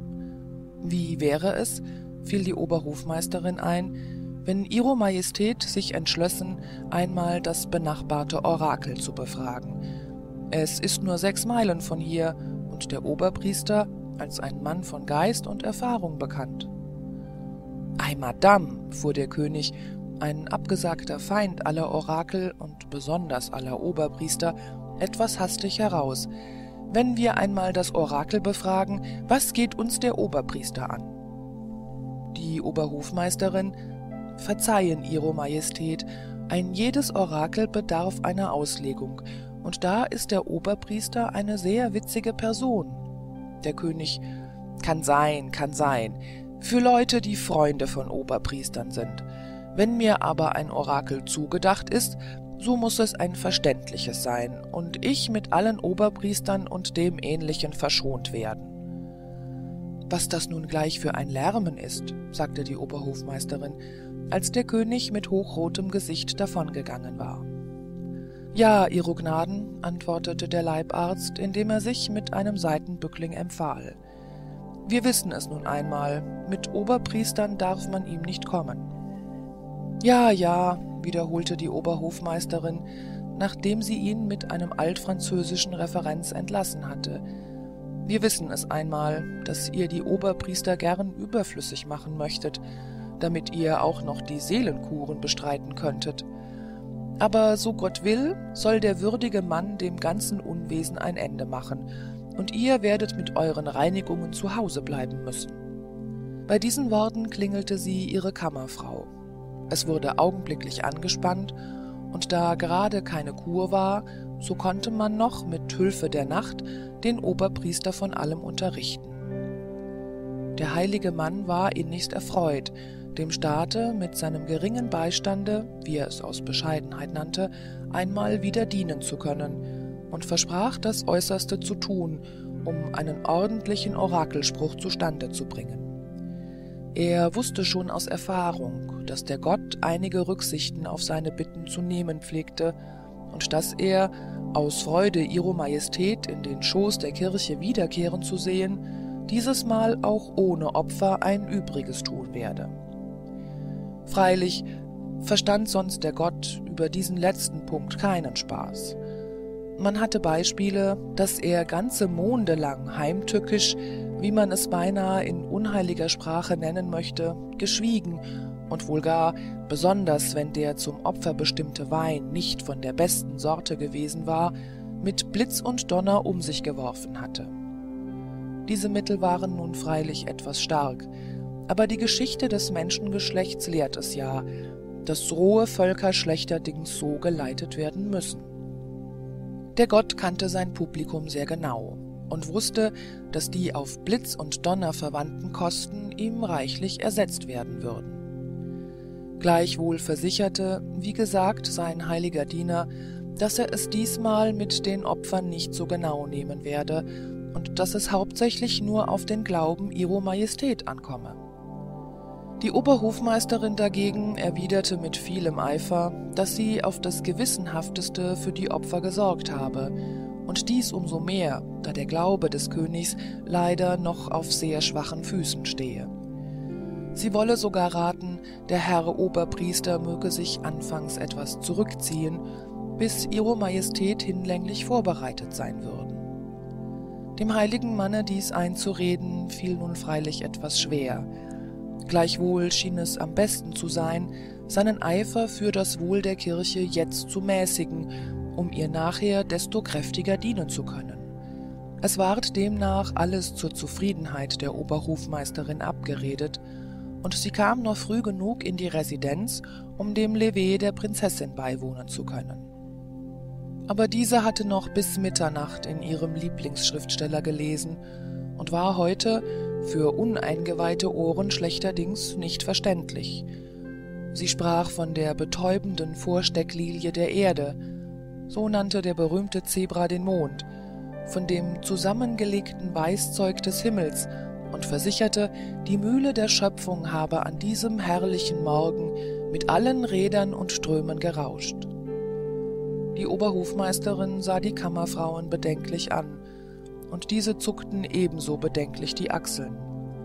Wie wäre es, fiel die Oberhofmeisterin ein, wenn Ihro Majestät sich entschlössen, einmal das benachbarte Orakel zu befragen. Es ist nur 6 Meilen von hier und der Oberpriester als ein Mann von Geist und Erfahrung bekannt. »Ei, Madame«, fuhr der König, ein abgesagter Feind aller Orakel und besonders aller Oberpriester, etwas hastig heraus, »wenn wir einmal das Orakel befragen, was geht uns der Oberpriester an?« Die Oberhofmeisterin, »Verzeihen, Ihro Majestät, ein jedes Orakel bedarf einer Auslegung, und da ist der Oberpriester eine sehr witzige Person.« Der König, »Kann sein, für Leute, die Freunde von Oberpriestern sind. Wenn mir aber ein Orakel zugedacht ist, so muß es ein verständliches sein, und ich mit allen Oberpriestern und dem Ähnlichen verschont werden.« »Was das nun gleich für ein Lärmen ist«, sagte die Oberhofmeisterin, als der König mit hochrotem Gesicht davongegangen war. »Ja, Ihro Gnaden«, antwortete der Leibarzt, indem er sich mit einem Seitenbückling empfahl. »Wir wissen es nun einmal, mit Oberpriestern darf man ihm nicht kommen.« »Ja«, wiederholte die Oberhofmeisterin, nachdem sie ihn mit einem altfranzösischen Referenz entlassen hatte. »Wir wissen es einmal, dass ihr die Oberpriester gern überflüssig machen möchtet, damit ihr auch noch die Seelenkuren bestreiten könntet. Aber so Gott will, soll der würdige Mann dem ganzen Unwesen ein Ende machen, und ihr werdet mit euren Reinigungen zu Hause bleiben müssen.« Bei diesen Worten klingelte sie ihre Kammerfrau. Es wurde augenblicklich angespannt, und da gerade keine Kur war, so konnte man noch mit Hilfe der Nacht den Oberpriester von allem unterrichten. Der heilige Mann war innigst erfreut, dem Staate mit seinem geringen Beistande, wie er es aus Bescheidenheit nannte, einmal wieder dienen zu können, und versprach das Äußerste zu tun, um einen ordentlichen Orakelspruch zustande zu bringen. Er wusste schon aus Erfahrung, dass der Gott einige Rücksichten auf seine Bitten zu nehmen pflegte und dass er, aus Freude Ihro Majestät in den Schoß der Kirche wiederkehren zu sehen, dieses Mal auch ohne Opfer ein Übriges tun werde. Freilich verstand sonst der Gott über diesen letzten Punkt keinen Spaß. Man hatte Beispiele, dass er ganze Monde lang heimtückisch, wie man es beinahe in unheiliger Sprache nennen möchte, geschwiegen und wohl gar, besonders wenn der zum Opfer bestimmte Wein nicht von der besten Sorte gewesen war, mit Blitz und Donner um sich geworfen hatte. Diese Mittel waren nun freilich etwas stark, aber die Geschichte des Menschengeschlechts lehrt es ja, dass rohe Völker schlechterdings so geleitet werden müssen. Der Gott kannte sein Publikum sehr genau und wusste, dass die auf Blitz und Donner verwandten Kosten ihm reichlich ersetzt werden würden. Gleichwohl versicherte, wie gesagt, sein heiliger Diener, dass er es diesmal mit den Opfern nicht so genau nehmen werde und dass es hauptsächlich nur auf den Glauben Ihro Majestät ankomme. Die Oberhofmeisterin dagegen erwiderte mit vielem Eifer, dass sie auf das Gewissenhafteste für die Opfer gesorgt habe, und dies umso mehr, da der Glaube des Königs leider noch auf sehr schwachen Füßen stehe. Sie wolle sogar raten, der Herr Oberpriester möge sich anfangs etwas zurückziehen, bis Ihro Majestät hinlänglich vorbereitet sein würden. Dem heiligen Manne dies einzureden, fiel nun freilich etwas schwer. Gleichwohl schien es am besten zu sein, seinen Eifer für das Wohl der Kirche jetzt zu mäßigen, um ihr nachher desto kräftiger dienen zu können. Es ward demnach alles zur Zufriedenheit der Oberhofmeisterin abgeredet, und sie kam noch früh genug in die Residenz, um dem Lever der Prinzessin beiwohnen zu können. Aber diese hatte noch bis Mitternacht in ihrem Lieblingsschriftsteller gelesen und war heute für uneingeweihte Ohren schlechterdings nicht verständlich. Sie sprach von der betäubenden Vorstecklilie der Erde, so nannte der berühmte Zebra den Mond, von dem zusammengelegten Weißzeug des Himmels und versicherte, die Mühle der Schöpfung habe an diesem herrlichen Morgen mit allen Rädern und Strömen gerauscht. Die Oberhofmeisterin sah die Kammerfrauen bedenklich an, und diese zuckten ebenso bedenklich die Achseln.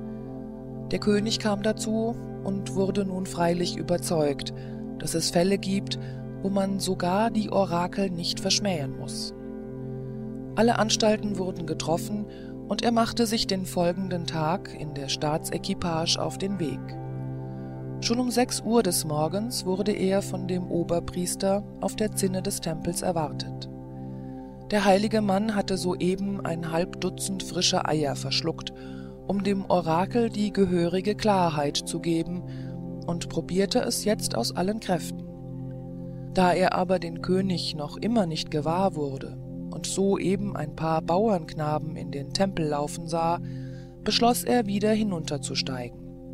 Der König kam dazu und wurde nun freilich überzeugt, dass es Fälle gibt, wo man sogar die Orakel nicht verschmähen muss. Alle Anstalten wurden getroffen, und er machte sich den folgenden Tag in der Staatsequipage auf den Weg. Schon um 6 Uhr des Morgens wurde er von dem Oberpriester auf der Zinne des Tempels erwartet. Der heilige Mann hatte soeben ein halb Dutzend frische Eier verschluckt, um dem Orakel die gehörige Klarheit zu geben, und probierte es jetzt aus allen Kräften. Da er aber den König noch immer nicht gewahr wurde und soeben ein paar Bauernknaben in den Tempel laufen sah, beschloss er wieder hinunterzusteigen.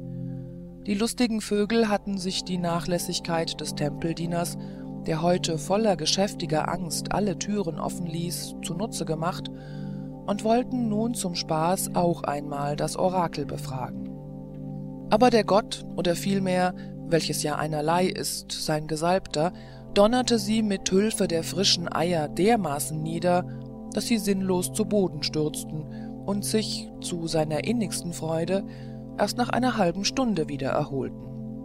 Die lustigen Vögel hatten sich die Nachlässigkeit des Tempeldieners, der heute voller geschäftiger Angst alle Türen offen ließ, zunutze gemacht und wollten nun zum Spaß auch einmal das Orakel befragen. Aber der Gott, oder vielmehr, welches ja einerlei ist, sein Gesalbter, donnerte sie mit Hilfe der frischen Eier dermaßen nieder, dass sie sinnlos zu Boden stürzten und sich, zu seiner innigsten Freude, erst nach einer halben Stunde wieder erholten.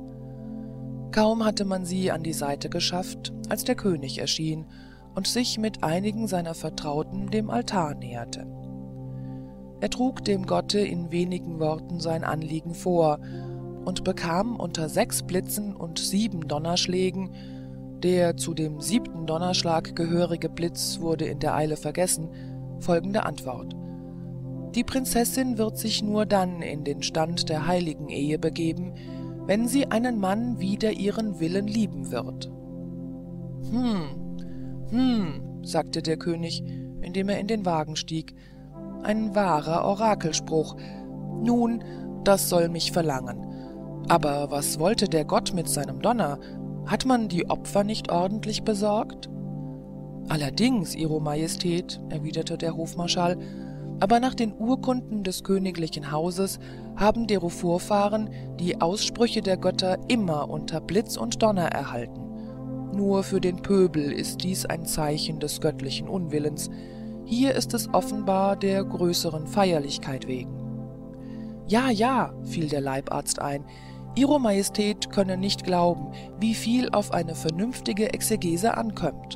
Kaum hatte man sie an die Seite geschafft, als der König erschien und sich mit einigen seiner Vertrauten dem Altar näherte. Er trug dem Gotte in wenigen Worten sein Anliegen vor und bekam unter 6 Blitzen und 7 Donnerschlägen, der zu dem 7. Donnerschlag gehörige Blitz wurde in der Eile vergessen, folgende Antwort: Die Prinzessin wird sich nur dann in den Stand der heiligen Ehe begeben, wenn sie einen Mann wider ihren Willen lieben wird. sagte der König, indem er in den Wagen stieg. Ein wahrer Orakelspruch. Nun, das soll mich verlangen. Aber was wollte der Gott mit seinem Donner? Hat man die Opfer nicht ordentlich besorgt? Allerdings, Ihro Majestät, erwiderte der Hofmarschall, aber nach den Urkunden des königlichen Hauses haben dero Vorfahren die Aussprüche der Götter immer unter Blitz und Donner erhalten. Nur für den Pöbel ist dies ein Zeichen des göttlichen Unwillens. Hier ist es offenbar der größeren Feierlichkeit wegen. Ja, ja, fiel der Leibarzt ein, Ihro Majestät könne nicht glauben, wie viel auf eine vernünftige Exegese ankommt.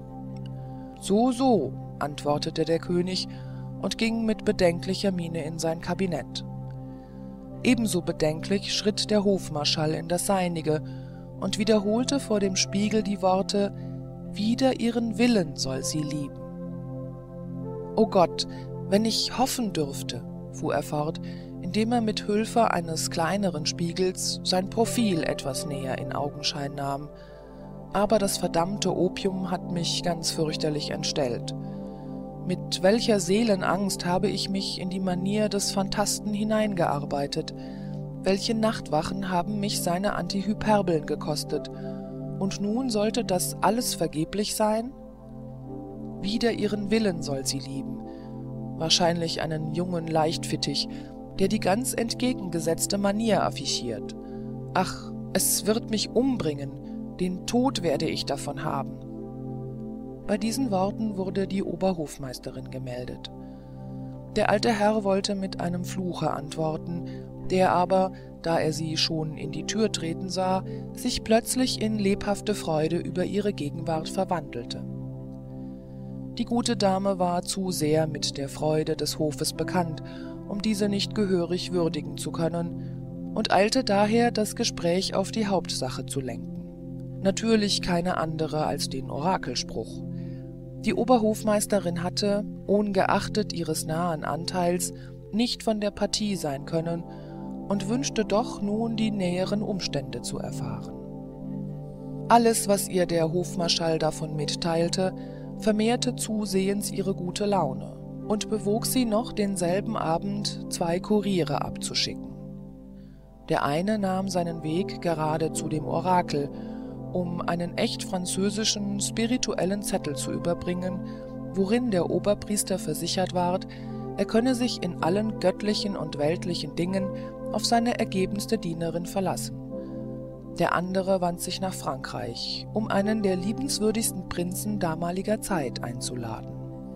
So, antwortete der König und ging mit bedenklicher Miene in sein Kabinett. Ebenso bedenklich schritt der Hofmarschall in das Seinige und wiederholte vor dem Spiegel die Worte, »Wider ihren Willen soll sie lieben.« »O Gott, wenn ich hoffen dürfte«, fuhr er fort, indem er mit Hülfe eines kleineren Spiegels sein Profil etwas näher in Augenschein nahm. Aber das verdammte Opium hat mich ganz fürchterlich entstellt. Mit welcher Seelenangst habe ich mich in die Manier des Phantasten hineingearbeitet, welche Nachtwachen haben mich seine Antihyperbeln gekostet, und nun sollte das alles vergeblich sein? Wider ihren Willen soll sie lieben, wahrscheinlich einen jungen Leichtfittich, der die ganz entgegengesetzte Manier affichiert. Ach, es wird mich umbringen, den Tod werde ich davon haben. Bei diesen Worten wurde die Oberhofmeisterin gemeldet. Der alte Herr wollte mit einem Fluche antworten, der aber, da er sie schon in die Tür treten sah, sich plötzlich in lebhafte Freude über ihre Gegenwart verwandelte. Die gute Dame war zu sehr mit der Freude des Hofes bekannt, um diese nicht gehörig würdigen zu können, und eilte daher, das Gespräch auf die Hauptsache zu lenken. Natürlich keine andere als den Orakelspruch. Die Oberhofmeisterin hatte, ohngeachtet ihres nahen Anteils, nicht von der Partie sein können und wünschte doch nun die näheren Umstände zu erfahren. Alles, was ihr der Hofmarschall davon mitteilte, vermehrte zusehends ihre gute Laune und bewog sie noch denselben Abend 2 Kuriere abzuschicken. Der eine nahm seinen Weg gerade zu dem Orakel, um einen echt französischen spirituellen Zettel zu überbringen, worin der Oberpriester versichert ward, er könne sich in allen göttlichen und weltlichen Dingen auf seine ergebenste Dienerin verlassen. Der andere wandte sich nach Frankreich, um einen der liebenswürdigsten Prinzen damaliger Zeit einzuladen.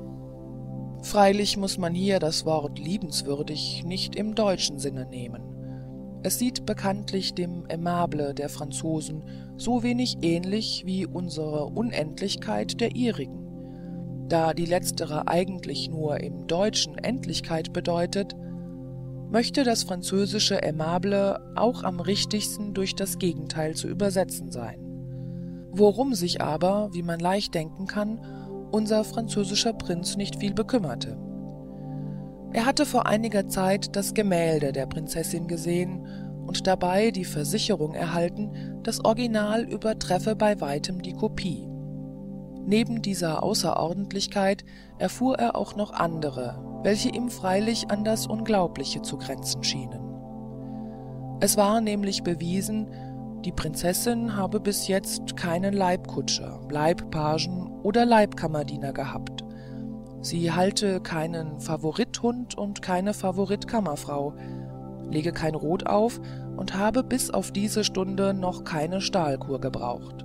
Freilich muss man hier das Wort liebenswürdig nicht im deutschen Sinne nehmen. Es sieht bekanntlich dem Aimable der Franzosen so wenig ähnlich wie unsere Unendlichkeit der ihrigen. Da die letztere eigentlich nur im Deutschen Endlichkeit bedeutet, möchte das französische Aimable auch am richtigsten durch das Gegenteil zu übersetzen sein. Worum sich aber, wie man leicht denken kann, unser französischer Prinz nicht viel bekümmerte. Er hatte vor einiger Zeit das Gemälde der Prinzessin gesehen und dabei die Versicherung erhalten, das Original übertreffe bei weitem die Kopie. Neben dieser Außerordentlichkeit erfuhr er auch noch andere, welche ihm freilich an das Unglaubliche zu grenzen schienen. Es war nämlich bewiesen, die Prinzessin habe bis jetzt keinen Leibkutscher, Leibpagen oder Leibkammerdiener gehabt. Sie halte keinen Favorithund und keine Favoritkammerfrau, lege kein Rot auf und habe bis auf diese Stunde noch keine Stahlkur gebraucht.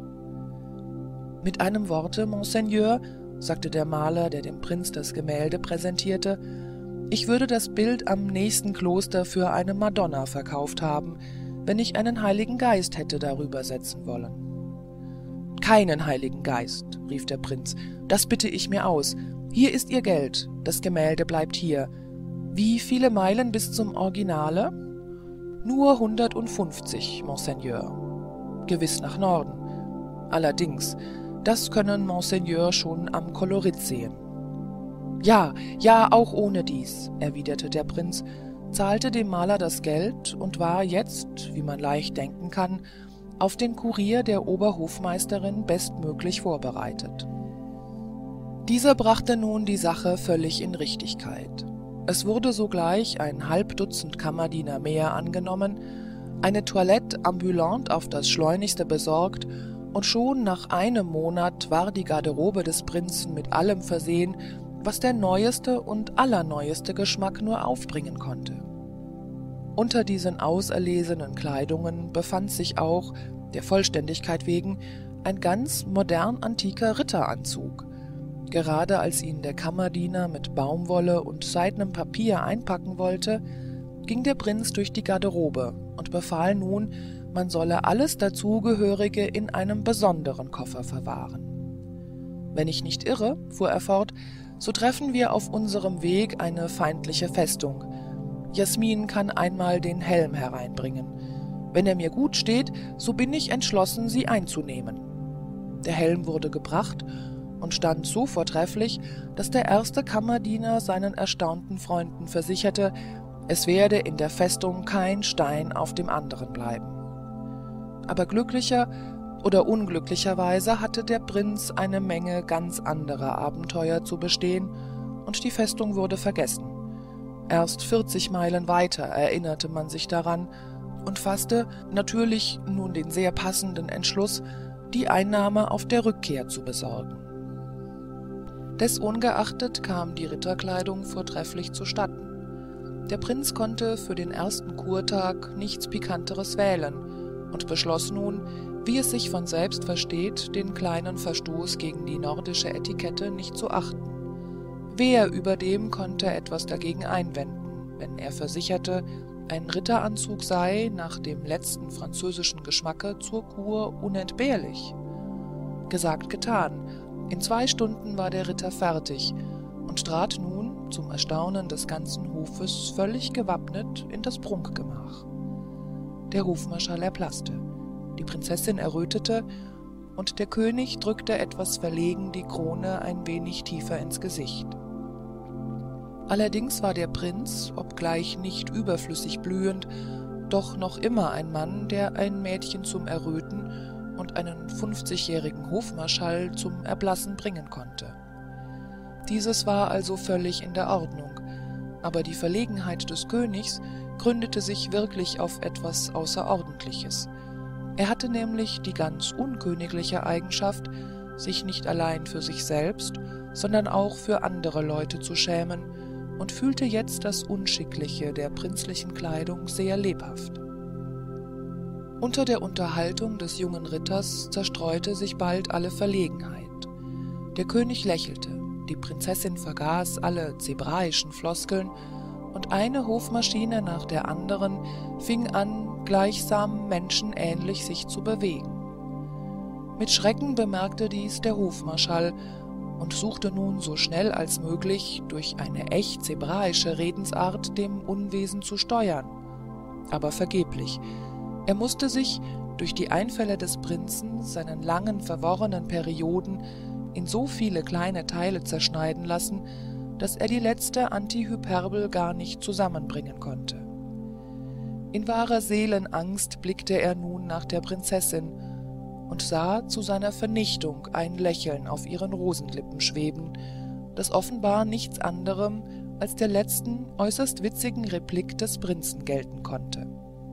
Mit einem Worte, Monseigneur, sagte der Maler, der dem Prinz das Gemälde präsentierte, ich würde das Bild am nächsten Kloster für eine Madonna verkauft haben, wenn ich einen Heiligen Geist hätte darüber setzen wollen. »Keinen Heiligen Geist«, rief der Prinz, »das bitte ich mir aus. Hier ist Ihr Geld, das Gemälde bleibt hier. Wie viele Meilen bis zum Originale?« »Nur 150, Monseigneur.« »Gewiss nach Norden. Allerdings, das können Monseigneur schon am Kolorit sehen.« »Ja, ja, auch ohne dies«, erwiderte der Prinz, zahlte dem Maler das Geld und war jetzt, wie man leicht denken kann, auf den Kurier der Oberhofmeisterin bestmöglich vorbereitet. Dieser brachte nun die Sache völlig in Richtigkeit. Es wurde sogleich ein halb Dutzend Kammerdiener mehr angenommen, eine Toilette ambulante auf das Schleunigste besorgt, und schon nach einem Monat war die Garderobe des Prinzen mit allem versehen, was der neueste und allerneueste Geschmack nur aufbringen konnte. Unter diesen auserlesenen Kleidungen befand sich auch, der Vollständigkeit wegen, ein ganz modern antiker Ritteranzug. Gerade als ihn der Kammerdiener mit Baumwolle und seidenem Papier einpacken wollte, ging der Prinz durch die Garderobe und befahl nun, man solle alles Dazugehörige in einem besonderen Koffer verwahren. »Wenn ich nicht irre«, fuhr er fort, »so treffen wir auf unserem Weg eine feindliche Festung. Jasmin kann einmal den Helm hereinbringen. Wenn er mir gut steht, so bin ich entschlossen, sie einzunehmen.« Der Helm wurde gebracht und stand so vortrefflich, dass der erste Kammerdiener seinen erstaunten Freunden versicherte, es werde in der Festung kein Stein auf dem anderen bleiben. Aber glücklicher oder unglücklicherweise hatte der Prinz eine Menge ganz anderer Abenteuer zu bestehen, und die Festung wurde vergessen. Erst 40 Meilen weiter erinnerte man sich daran und fasste natürlich nun den sehr passenden Entschluss, die Einnahme auf der Rückkehr zu besorgen. Desungeachtet kam die Ritterkleidung vortrefflich zustatten. Der Prinz konnte für den ersten Kurtag nichts Pikanteres wählen und beschloss nun, wie es sich von selbst versteht, den kleinen Verstoß gegen die nordische Etikette nicht zu achten. Wer überdem konnte etwas dagegen einwenden, wenn er versicherte, ein Ritteranzug sei nach dem letzten französischen Geschmacke zur Kur unentbehrlich? Gesagt, getan. In 2 Stunden war der Ritter fertig und trat nun, zum Erstaunen des ganzen Hofes, völlig gewappnet in das Prunkgemach. Der Hofmarschall erblaßte, die Prinzessin errötete, und der König drückte etwas verlegen die Krone ein wenig tiefer ins Gesicht. Allerdings war der Prinz, obgleich nicht überflüssig blühend, doch noch immer ein Mann, der ein Mädchen zum Erröten und einen 50-jährigen Hofmarschall zum Erblassen bringen konnte. Dieses war also völlig in der Ordnung, aber die Verlegenheit des Königs gründete sich wirklich auf etwas Außerordentliches. Er hatte nämlich die ganz unkönigliche Eigenschaft, sich nicht allein für sich selbst, sondern auch für andere Leute zu schämen, und fühlte jetzt das Unschickliche der prinzlichen Kleidung sehr lebhaft. Unter der Unterhaltung des jungen Ritters zerstreute sich bald alle Verlegenheit. Der König lächelte, die Prinzessin vergaß alle zebraischen Floskeln, und eine Hofmaschine nach der anderen fing an, gleichsam menschenähnlich sich zu bewegen. Mit Schrecken bemerkte dies der Hofmarschall und suchte nun so schnell als möglich durch eine echt zebraische Redensart dem Unwesen zu steuern. Aber vergeblich. Er musste sich durch die Einfälle des Prinzen, seinen langen verworrenen Perioden, in so viele kleine Teile zerschneiden lassen, dass er die letzte Antihyperbel gar nicht zusammenbringen konnte. In wahrer Seelenangst blickte er nun nach der Prinzessin und sah zu seiner Vernichtung ein Lächeln auf ihren Rosenlippen schweben, das offenbar nichts anderem als der letzten, äußerst witzigen Replik des Prinzen gelten konnte.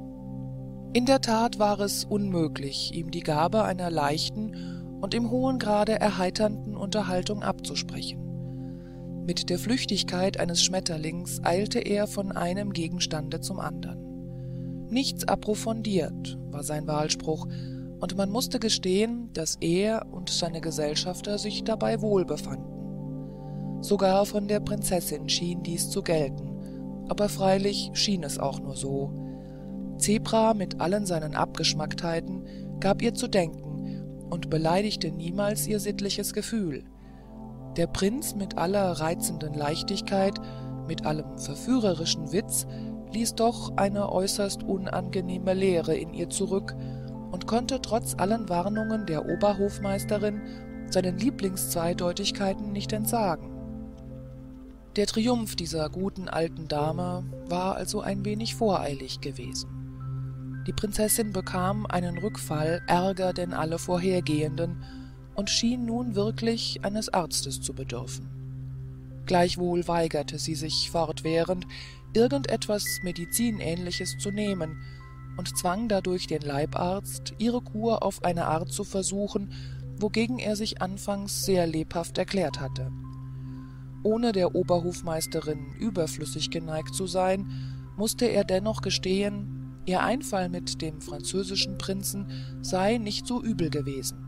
In der Tat war es unmöglich, ihm die Gabe einer leichten und im hohen Grade erheiternden Unterhaltung abzusprechen. Mit der Flüchtigkeit eines Schmetterlings eilte er von einem Gegenstande zum anderen. Nichts approfondiert, war sein Wahlspruch, und man musste gestehen, dass er und seine Gesellschafter sich dabei wohl befanden. Sogar von der Prinzessin schien dies zu gelten, aber freilich schien es auch nur so. Zebra mit allen seinen Abgeschmacktheiten gab ihr zu denken und beleidigte niemals ihr sittliches Gefühl. Der Prinz mit aller reizenden Leichtigkeit, mit allem verführerischen Witz, ließ doch eine äußerst unangenehme Leere in ihr zurück und konnte trotz allen Warnungen der Oberhofmeisterin seinen Lieblingszweideutigkeiten nicht entsagen. Der Triumph dieser guten alten Dame war also ein wenig voreilig gewesen. Die Prinzessin bekam einen Rückfall, ärger denn alle vorhergehenden, und schien nun wirklich eines Arztes zu bedürfen. Gleichwohl weigerte sie sich fortwährend, irgend etwas Medizinähnliches zu nehmen, und zwang dadurch den Leibarzt, ihre Kur auf eine Art zu versuchen, wogegen er sich anfangs sehr lebhaft erklärt hatte. Ohne der Oberhofmeisterin überflüssig geneigt zu sein, mußte er dennoch gestehen, ihr Einfall mit dem französischen Prinzen sei nicht so übel gewesen.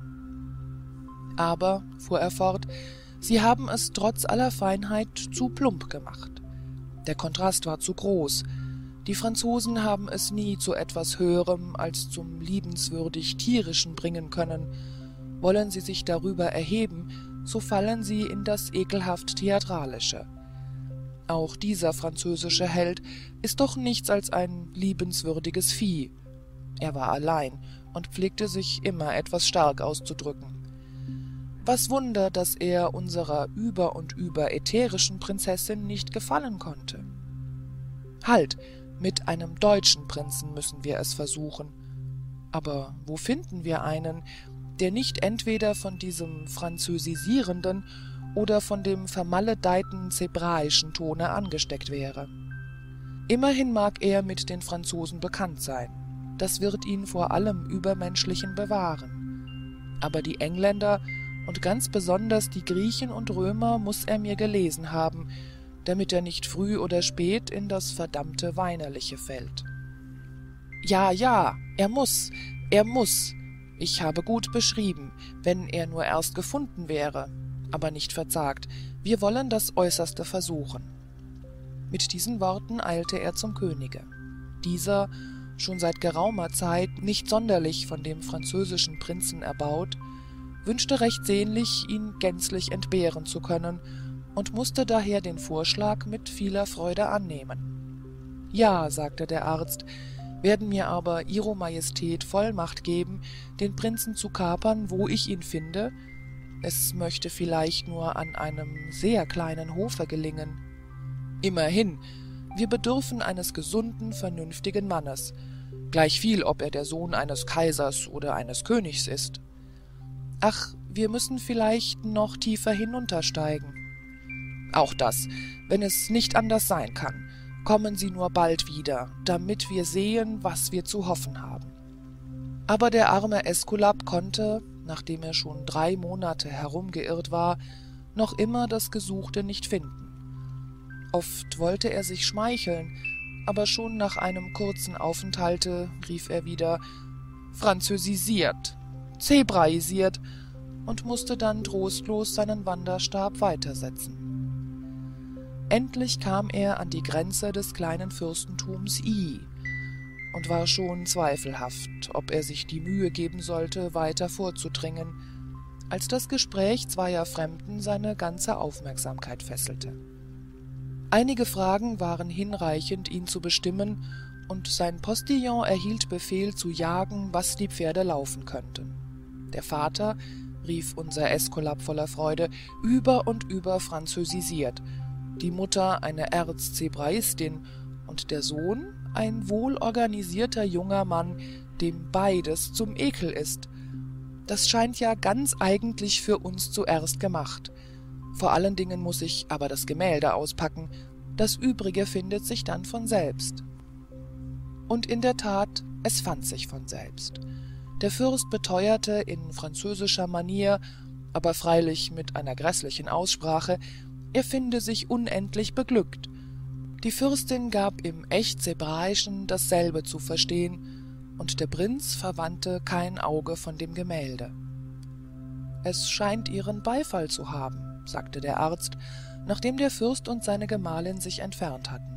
Aber, fuhr er fort, sie haben es trotz aller Feinheit zu plump gemacht. Der Kontrast war zu groß. Die Franzosen haben es nie zu etwas Höherem als zum liebenswürdig Tierischen bringen können. Wollen sie sich darüber erheben, so fallen sie in das ekelhaft Theatralische. Auch dieser französische Held ist doch nichts als ein liebenswürdiges Vieh. Er war allein und pflegte sich immer etwas stark auszudrücken. Was Wunder, dass er unserer über und über ätherischen Prinzessin nicht gefallen konnte. Halt, mit einem deutschen Prinzen müssen wir es versuchen. Aber wo finden wir einen, der nicht entweder von diesem französisierenden oder von dem vermaledeiten zebraischen Tone angesteckt wäre? Immerhin mag er mit den Franzosen bekannt sein. Das wird ihn vor allem Übermenschlichen bewahren. Aber die Engländer und ganz besonders die Griechen und Römer muß er mir gelesen haben, damit er nicht früh oder spät in das verdammte Weinerliche fällt. Ja, er muß. Ich habe gut beschrieben, wenn er nur erst gefunden wäre, aber nicht verzagt. Wir wollen das Äußerste versuchen. Mit diesen Worten eilte er zum Könige. Dieser, schon seit geraumer Zeit nicht sonderlich von dem französischen Prinzen erbaut, wünschte recht sehnlich, ihn gänzlich entbehren zu können und mußte daher den Vorschlag mit vieler Freude annehmen. Ja, sagte der Arzt, werden mir aber Ihro Majestät Vollmacht geben, den Prinzen zu kapern, wo ich ihn finde? Es möchte vielleicht nur an einem sehr kleinen Hofe gelingen. Immerhin, wir bedürfen eines gesunden, vernünftigen Mannes, gleichviel ob er der Sohn eines Kaisers oder eines Königs ist. Ach, wir müssen vielleicht noch tiefer hinuntersteigen. Auch das, wenn es nicht anders sein kann. Kommen Sie nur bald wieder, damit wir sehen, was wir zu hoffen haben. Aber der arme Äskulap konnte, nachdem er schon 3 Monate herumgeirrt war, noch immer das Gesuchte nicht finden. Oft wollte er sich schmeicheln, aber schon nach einem kurzen Aufenthalte rief er wieder französisiert, zebraisiert und mußte dann trostlos seinen Wanderstab weitersetzen. Endlich kam er an die Grenze des kleinen Fürstentums I und war schon zweifelhaft, ob er sich die Mühe geben sollte, weiter vorzudringen, als das Gespräch zweier Fremden seine ganze Aufmerksamkeit fesselte. Einige Fragen waren hinreichend, ihn zu bestimmen, und sein Postillon erhielt Befehl zu jagen, was die Pferde laufen könnten. Der Vater, rief unser Äskulap voller Freude, über und über französisiert, die Mutter eine Erzzebraistin und der Sohn ein wohlorganisierter junger Mann, dem beides zum Ekel ist. Das scheint ja ganz eigentlich für uns zuerst gemacht. Vor allen Dingen muß ich aber das Gemälde auspacken, das Übrige findet sich dann von selbst. Und in der Tat, es fand sich von selbst. Der Fürst beteuerte in französischer Manier, aber freilich mit einer gräßlichen Aussprache, er finde sich unendlich beglückt. Die Fürstin gab im echt Zebraischen dasselbe zu verstehen, und der Prinz verwandte kein Auge von dem Gemälde. »Es scheint Ihren Beifall zu haben«, sagte der Arzt, nachdem der Fürst und seine Gemahlin sich entfernt hatten.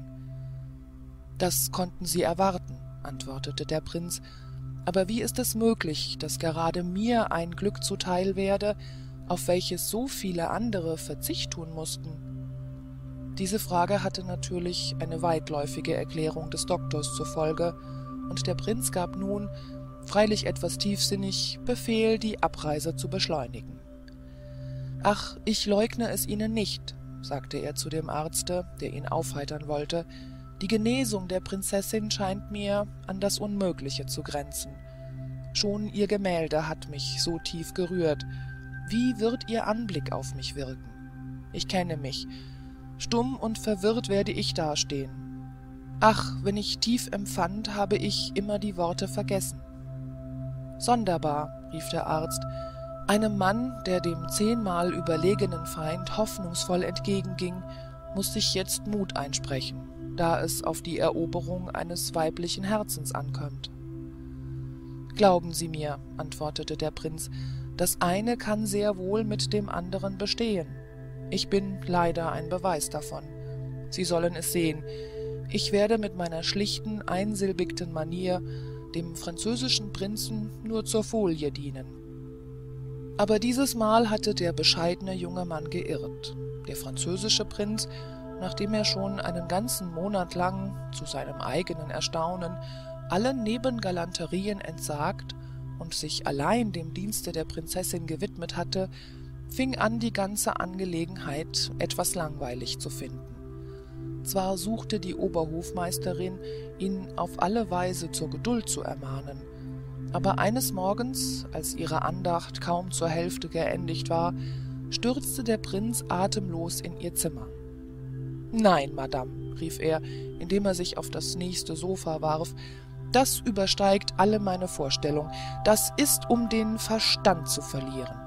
»Das konnten Sie erwarten«, antwortete der Prinz, »aber wie ist es möglich, dass gerade mir ein Glück zuteil werde, auf welches so viele andere Verzicht tun mussten?« Diese Frage hatte natürlich eine weitläufige Erklärung des Doktors zur Folge, und der Prinz gab nun, freilich etwas tiefsinnig, Befehl, die Abreise zu beschleunigen. »Ach, ich leugne es Ihnen nicht«, sagte er zu dem Arzte, der ihn aufheitern wollte, Die Genesung der Prinzessin scheint mir an das Unmögliche zu grenzen. Schon ihr Gemälde hat mich so tief gerührt. Wie wird ihr Anblick auf mich wirken? Ich kenne mich. Stumm und verwirrt werde ich dastehen. Ach, wenn ich tief empfand, habe ich immer die Worte vergessen. Sonderbar, rief der Arzt, einem Mann, der dem 10-mal überlegenen Feind hoffnungsvoll entgegenging, muß sich jetzt Mut einsprechen, da es auf die Eroberung eines weiblichen Herzens ankommt. »Glauben Sie mir«, antwortete der Prinz, »das eine kann sehr wohl mit dem anderen bestehen. Ich bin leider ein Beweis davon. Sie sollen es sehen. Ich werde mit meiner schlichten, einsilbigten Manier dem französischen Prinzen nur zur Folie dienen.« Aber dieses Mal hatte der bescheidene junge Mann geirrt. Der französische Prinz, nachdem er schon einen ganzen Monat lang, zu seinem eigenen Erstaunen, allen Nebengalanterien entsagt und sich allein dem Dienste der Prinzessin gewidmet hatte, fing an, die ganze Angelegenheit etwas langweilig zu finden. Zwar suchte die Oberhofmeisterin, ihn auf alle Weise zur Geduld zu ermahnen, aber eines Morgens, als ihre Andacht kaum zur Hälfte geendigt war, stürzte der Prinz atemlos in ihr Zimmer. »Nein, Madame«, rief er, indem er sich auf das nächste Sofa warf, »das übersteigt alle meine Vorstellung. Das ist, um den Verstand zu verlieren.«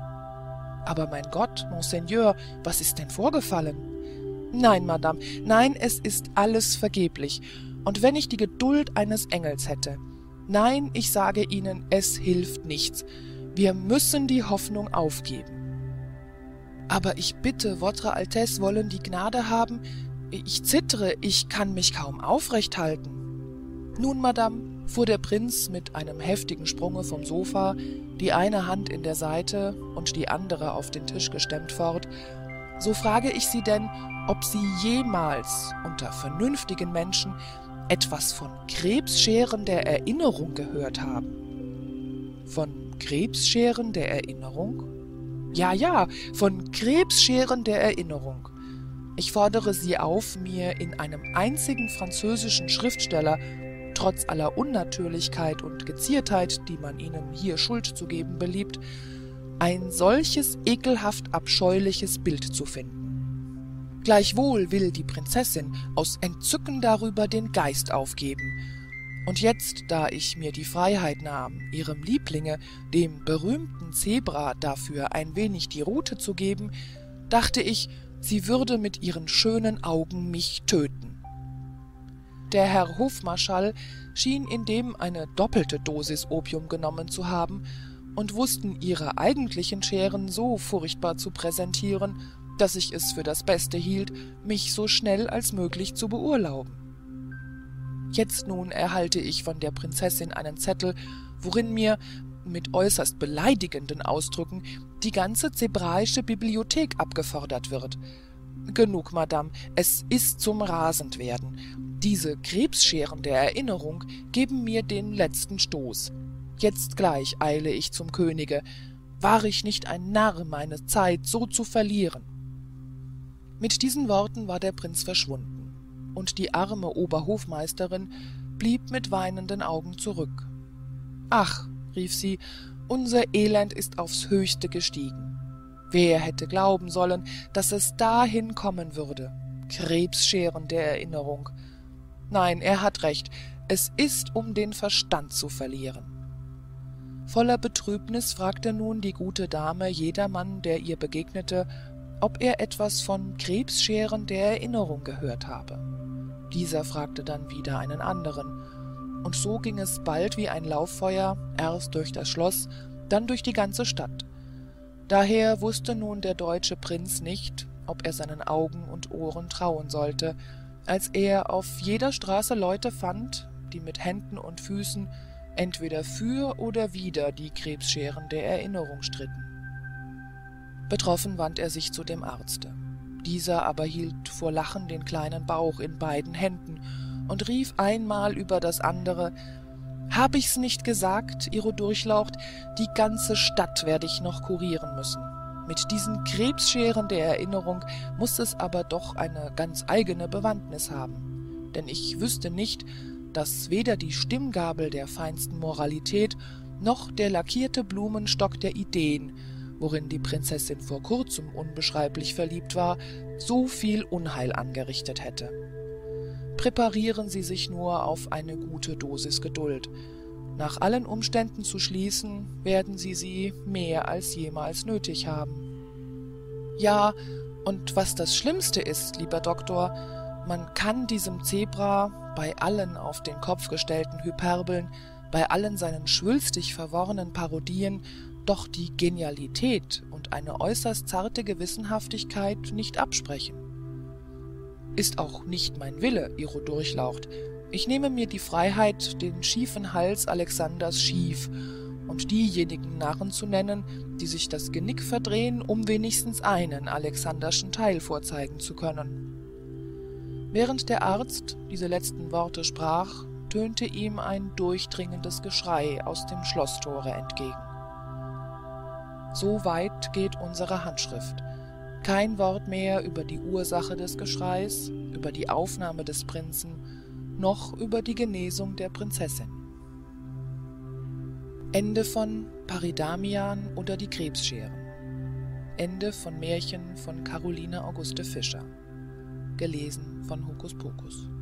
»Aber mein Gott, Monseigneur, was ist denn vorgefallen?« »Nein, Madame, nein, es ist alles vergeblich. Und wenn ich die Geduld eines Engels hätte. Nein, ich sage Ihnen, es hilft nichts. Wir müssen die Hoffnung aufgeben.« »Aber ich bitte, Votre Altesse wollen die Gnade haben. Ich zittere, ich kann mich kaum aufrecht halten.« »Nun, Madame«, fuhr der Prinz mit einem heftigen Sprunge vom Sofa, die eine Hand in der Seite und die andere auf den Tisch gestemmt fort, »so frage ich Sie denn, ob Sie jemals unter vernünftigen Menschen etwas von Krebsscheren der Erinnerung gehört haben?« »Von Krebsscheren der Erinnerung?« »Ja, von Krebsscheren der Erinnerung. Ich fordere Sie auf, mir in einem einzigen französischen Schriftsteller, trotz aller Unnatürlichkeit und Geziertheit, die man Ihnen hier Schuld zu geben beliebt, ein solches ekelhaft abscheuliches Bild zu finden. Gleichwohl will die Prinzessin aus Entzücken darüber den Geist aufgeben. Und jetzt, da ich mir die Freiheit nahm, ihrem Lieblinge, dem berühmten Zebra, dafür ein wenig die Rute zu geben, dachte ich, sie würde mit ihren schönen Augen mich töten. Der Herr Hofmarschall schien indem eine doppelte Dosis Opium genommen zu haben und wußten ihre eigentlichen Scheren so furchtbar zu präsentieren, dass ich es für das Beste hielt, mich so schnell als möglich zu beurlauben. Jetzt nun erhalte ich von der Prinzessin einen Zettel, worin mir, mit äußerst beleidigenden Ausdrücken, die ganze zebraische Bibliothek abgefordert wird. Genug, Madame, es ist zum Rasendwerden. Diese Krebsscheren der Erinnerung geben mir den letzten Stoß. Jetzt gleich eile ich zum Könige. War ich nicht ein Narr, meine Zeit so zu verlieren?« Mit diesen Worten war der Prinz verschwunden, und die arme Oberhofmeisterin blieb mit weinenden Augen zurück. »Ach«, rief sie, »unser Elend ist aufs Höchste gestiegen. Wer hätte glauben sollen, dass es dahin kommen würde? Krebsscheren der Erinnerung. Nein, er hat recht, es ist, um den Verstand zu verlieren.« Voller Betrübnis fragte nun die gute Dame jedermann, der ihr begegnete, ob er etwas von Krebsscheren der Erinnerung gehört habe. Dieser fragte dann wieder einen anderen, und so ging es bald wie ein Lauffeuer, erst durch das Schloss, dann durch die ganze Stadt. Daher wusste nun der deutsche Prinz nicht, ob er seinen Augen und Ohren trauen sollte, als er auf jeder Straße Leute fand, die mit Händen und Füßen entweder für oder wider die Krebsscheren der Erinnerung stritten. Betroffen wandte er sich zu dem Arzte. Dieser aber hielt vor Lachen den kleinen Bauch in beiden Händen und rief einmal über das andere, »Hab ich's nicht gesagt, Ihro Durchlaucht, die ganze Stadt werde ich noch kurieren müssen. Mit diesen Krebsscheren der Erinnerung muß es aber doch eine ganz eigene Bewandtnis haben. denn ich wüsste nicht, dass weder die Stimmgabel der feinsten Moralität noch der lackierte Blumenstock der Ideen, worin die Prinzessin vor kurzem unbeschreiblich verliebt war, so viel Unheil angerichtet hätte. Präparieren Sie sich nur auf eine gute Dosis Geduld. Nach allen Umständen zu schließen, werden Sie sie mehr als jemals nötig haben. Ja, und was das Schlimmste ist, lieber Doktor, man kann diesem Zebra bei allen auf den Kopf gestellten Hyperbeln, bei allen seinen schwülstig verworrenen Parodien doch die Genialität und eine äußerst zarte Gewissenhaftigkeit nicht absprechen. Ist auch nicht mein Wille, Ihro Durchlaucht. Ich nehme mir die Freiheit, den schiefen Hals Alexanders schief und diejenigen Narren zu nennen, die sich das Genick verdrehen, um wenigstens einen alexanderschen Teil vorzeigen zu können. Während der Arzt diese letzten Worte sprach, tönte ihm ein durchdringendes Geschrei aus dem Schloßtore entgegen. So weit geht unsere Handschrift. Kein Wort mehr über die Ursache des Geschreis, über die Aufnahme des Prinzen, noch über die Genesung der Prinzessin. Ende von Paridamian oder die Krebsscheren. Ende von Märchen von Caroline Auguste Fischer. Gelesen von Hokuspokus.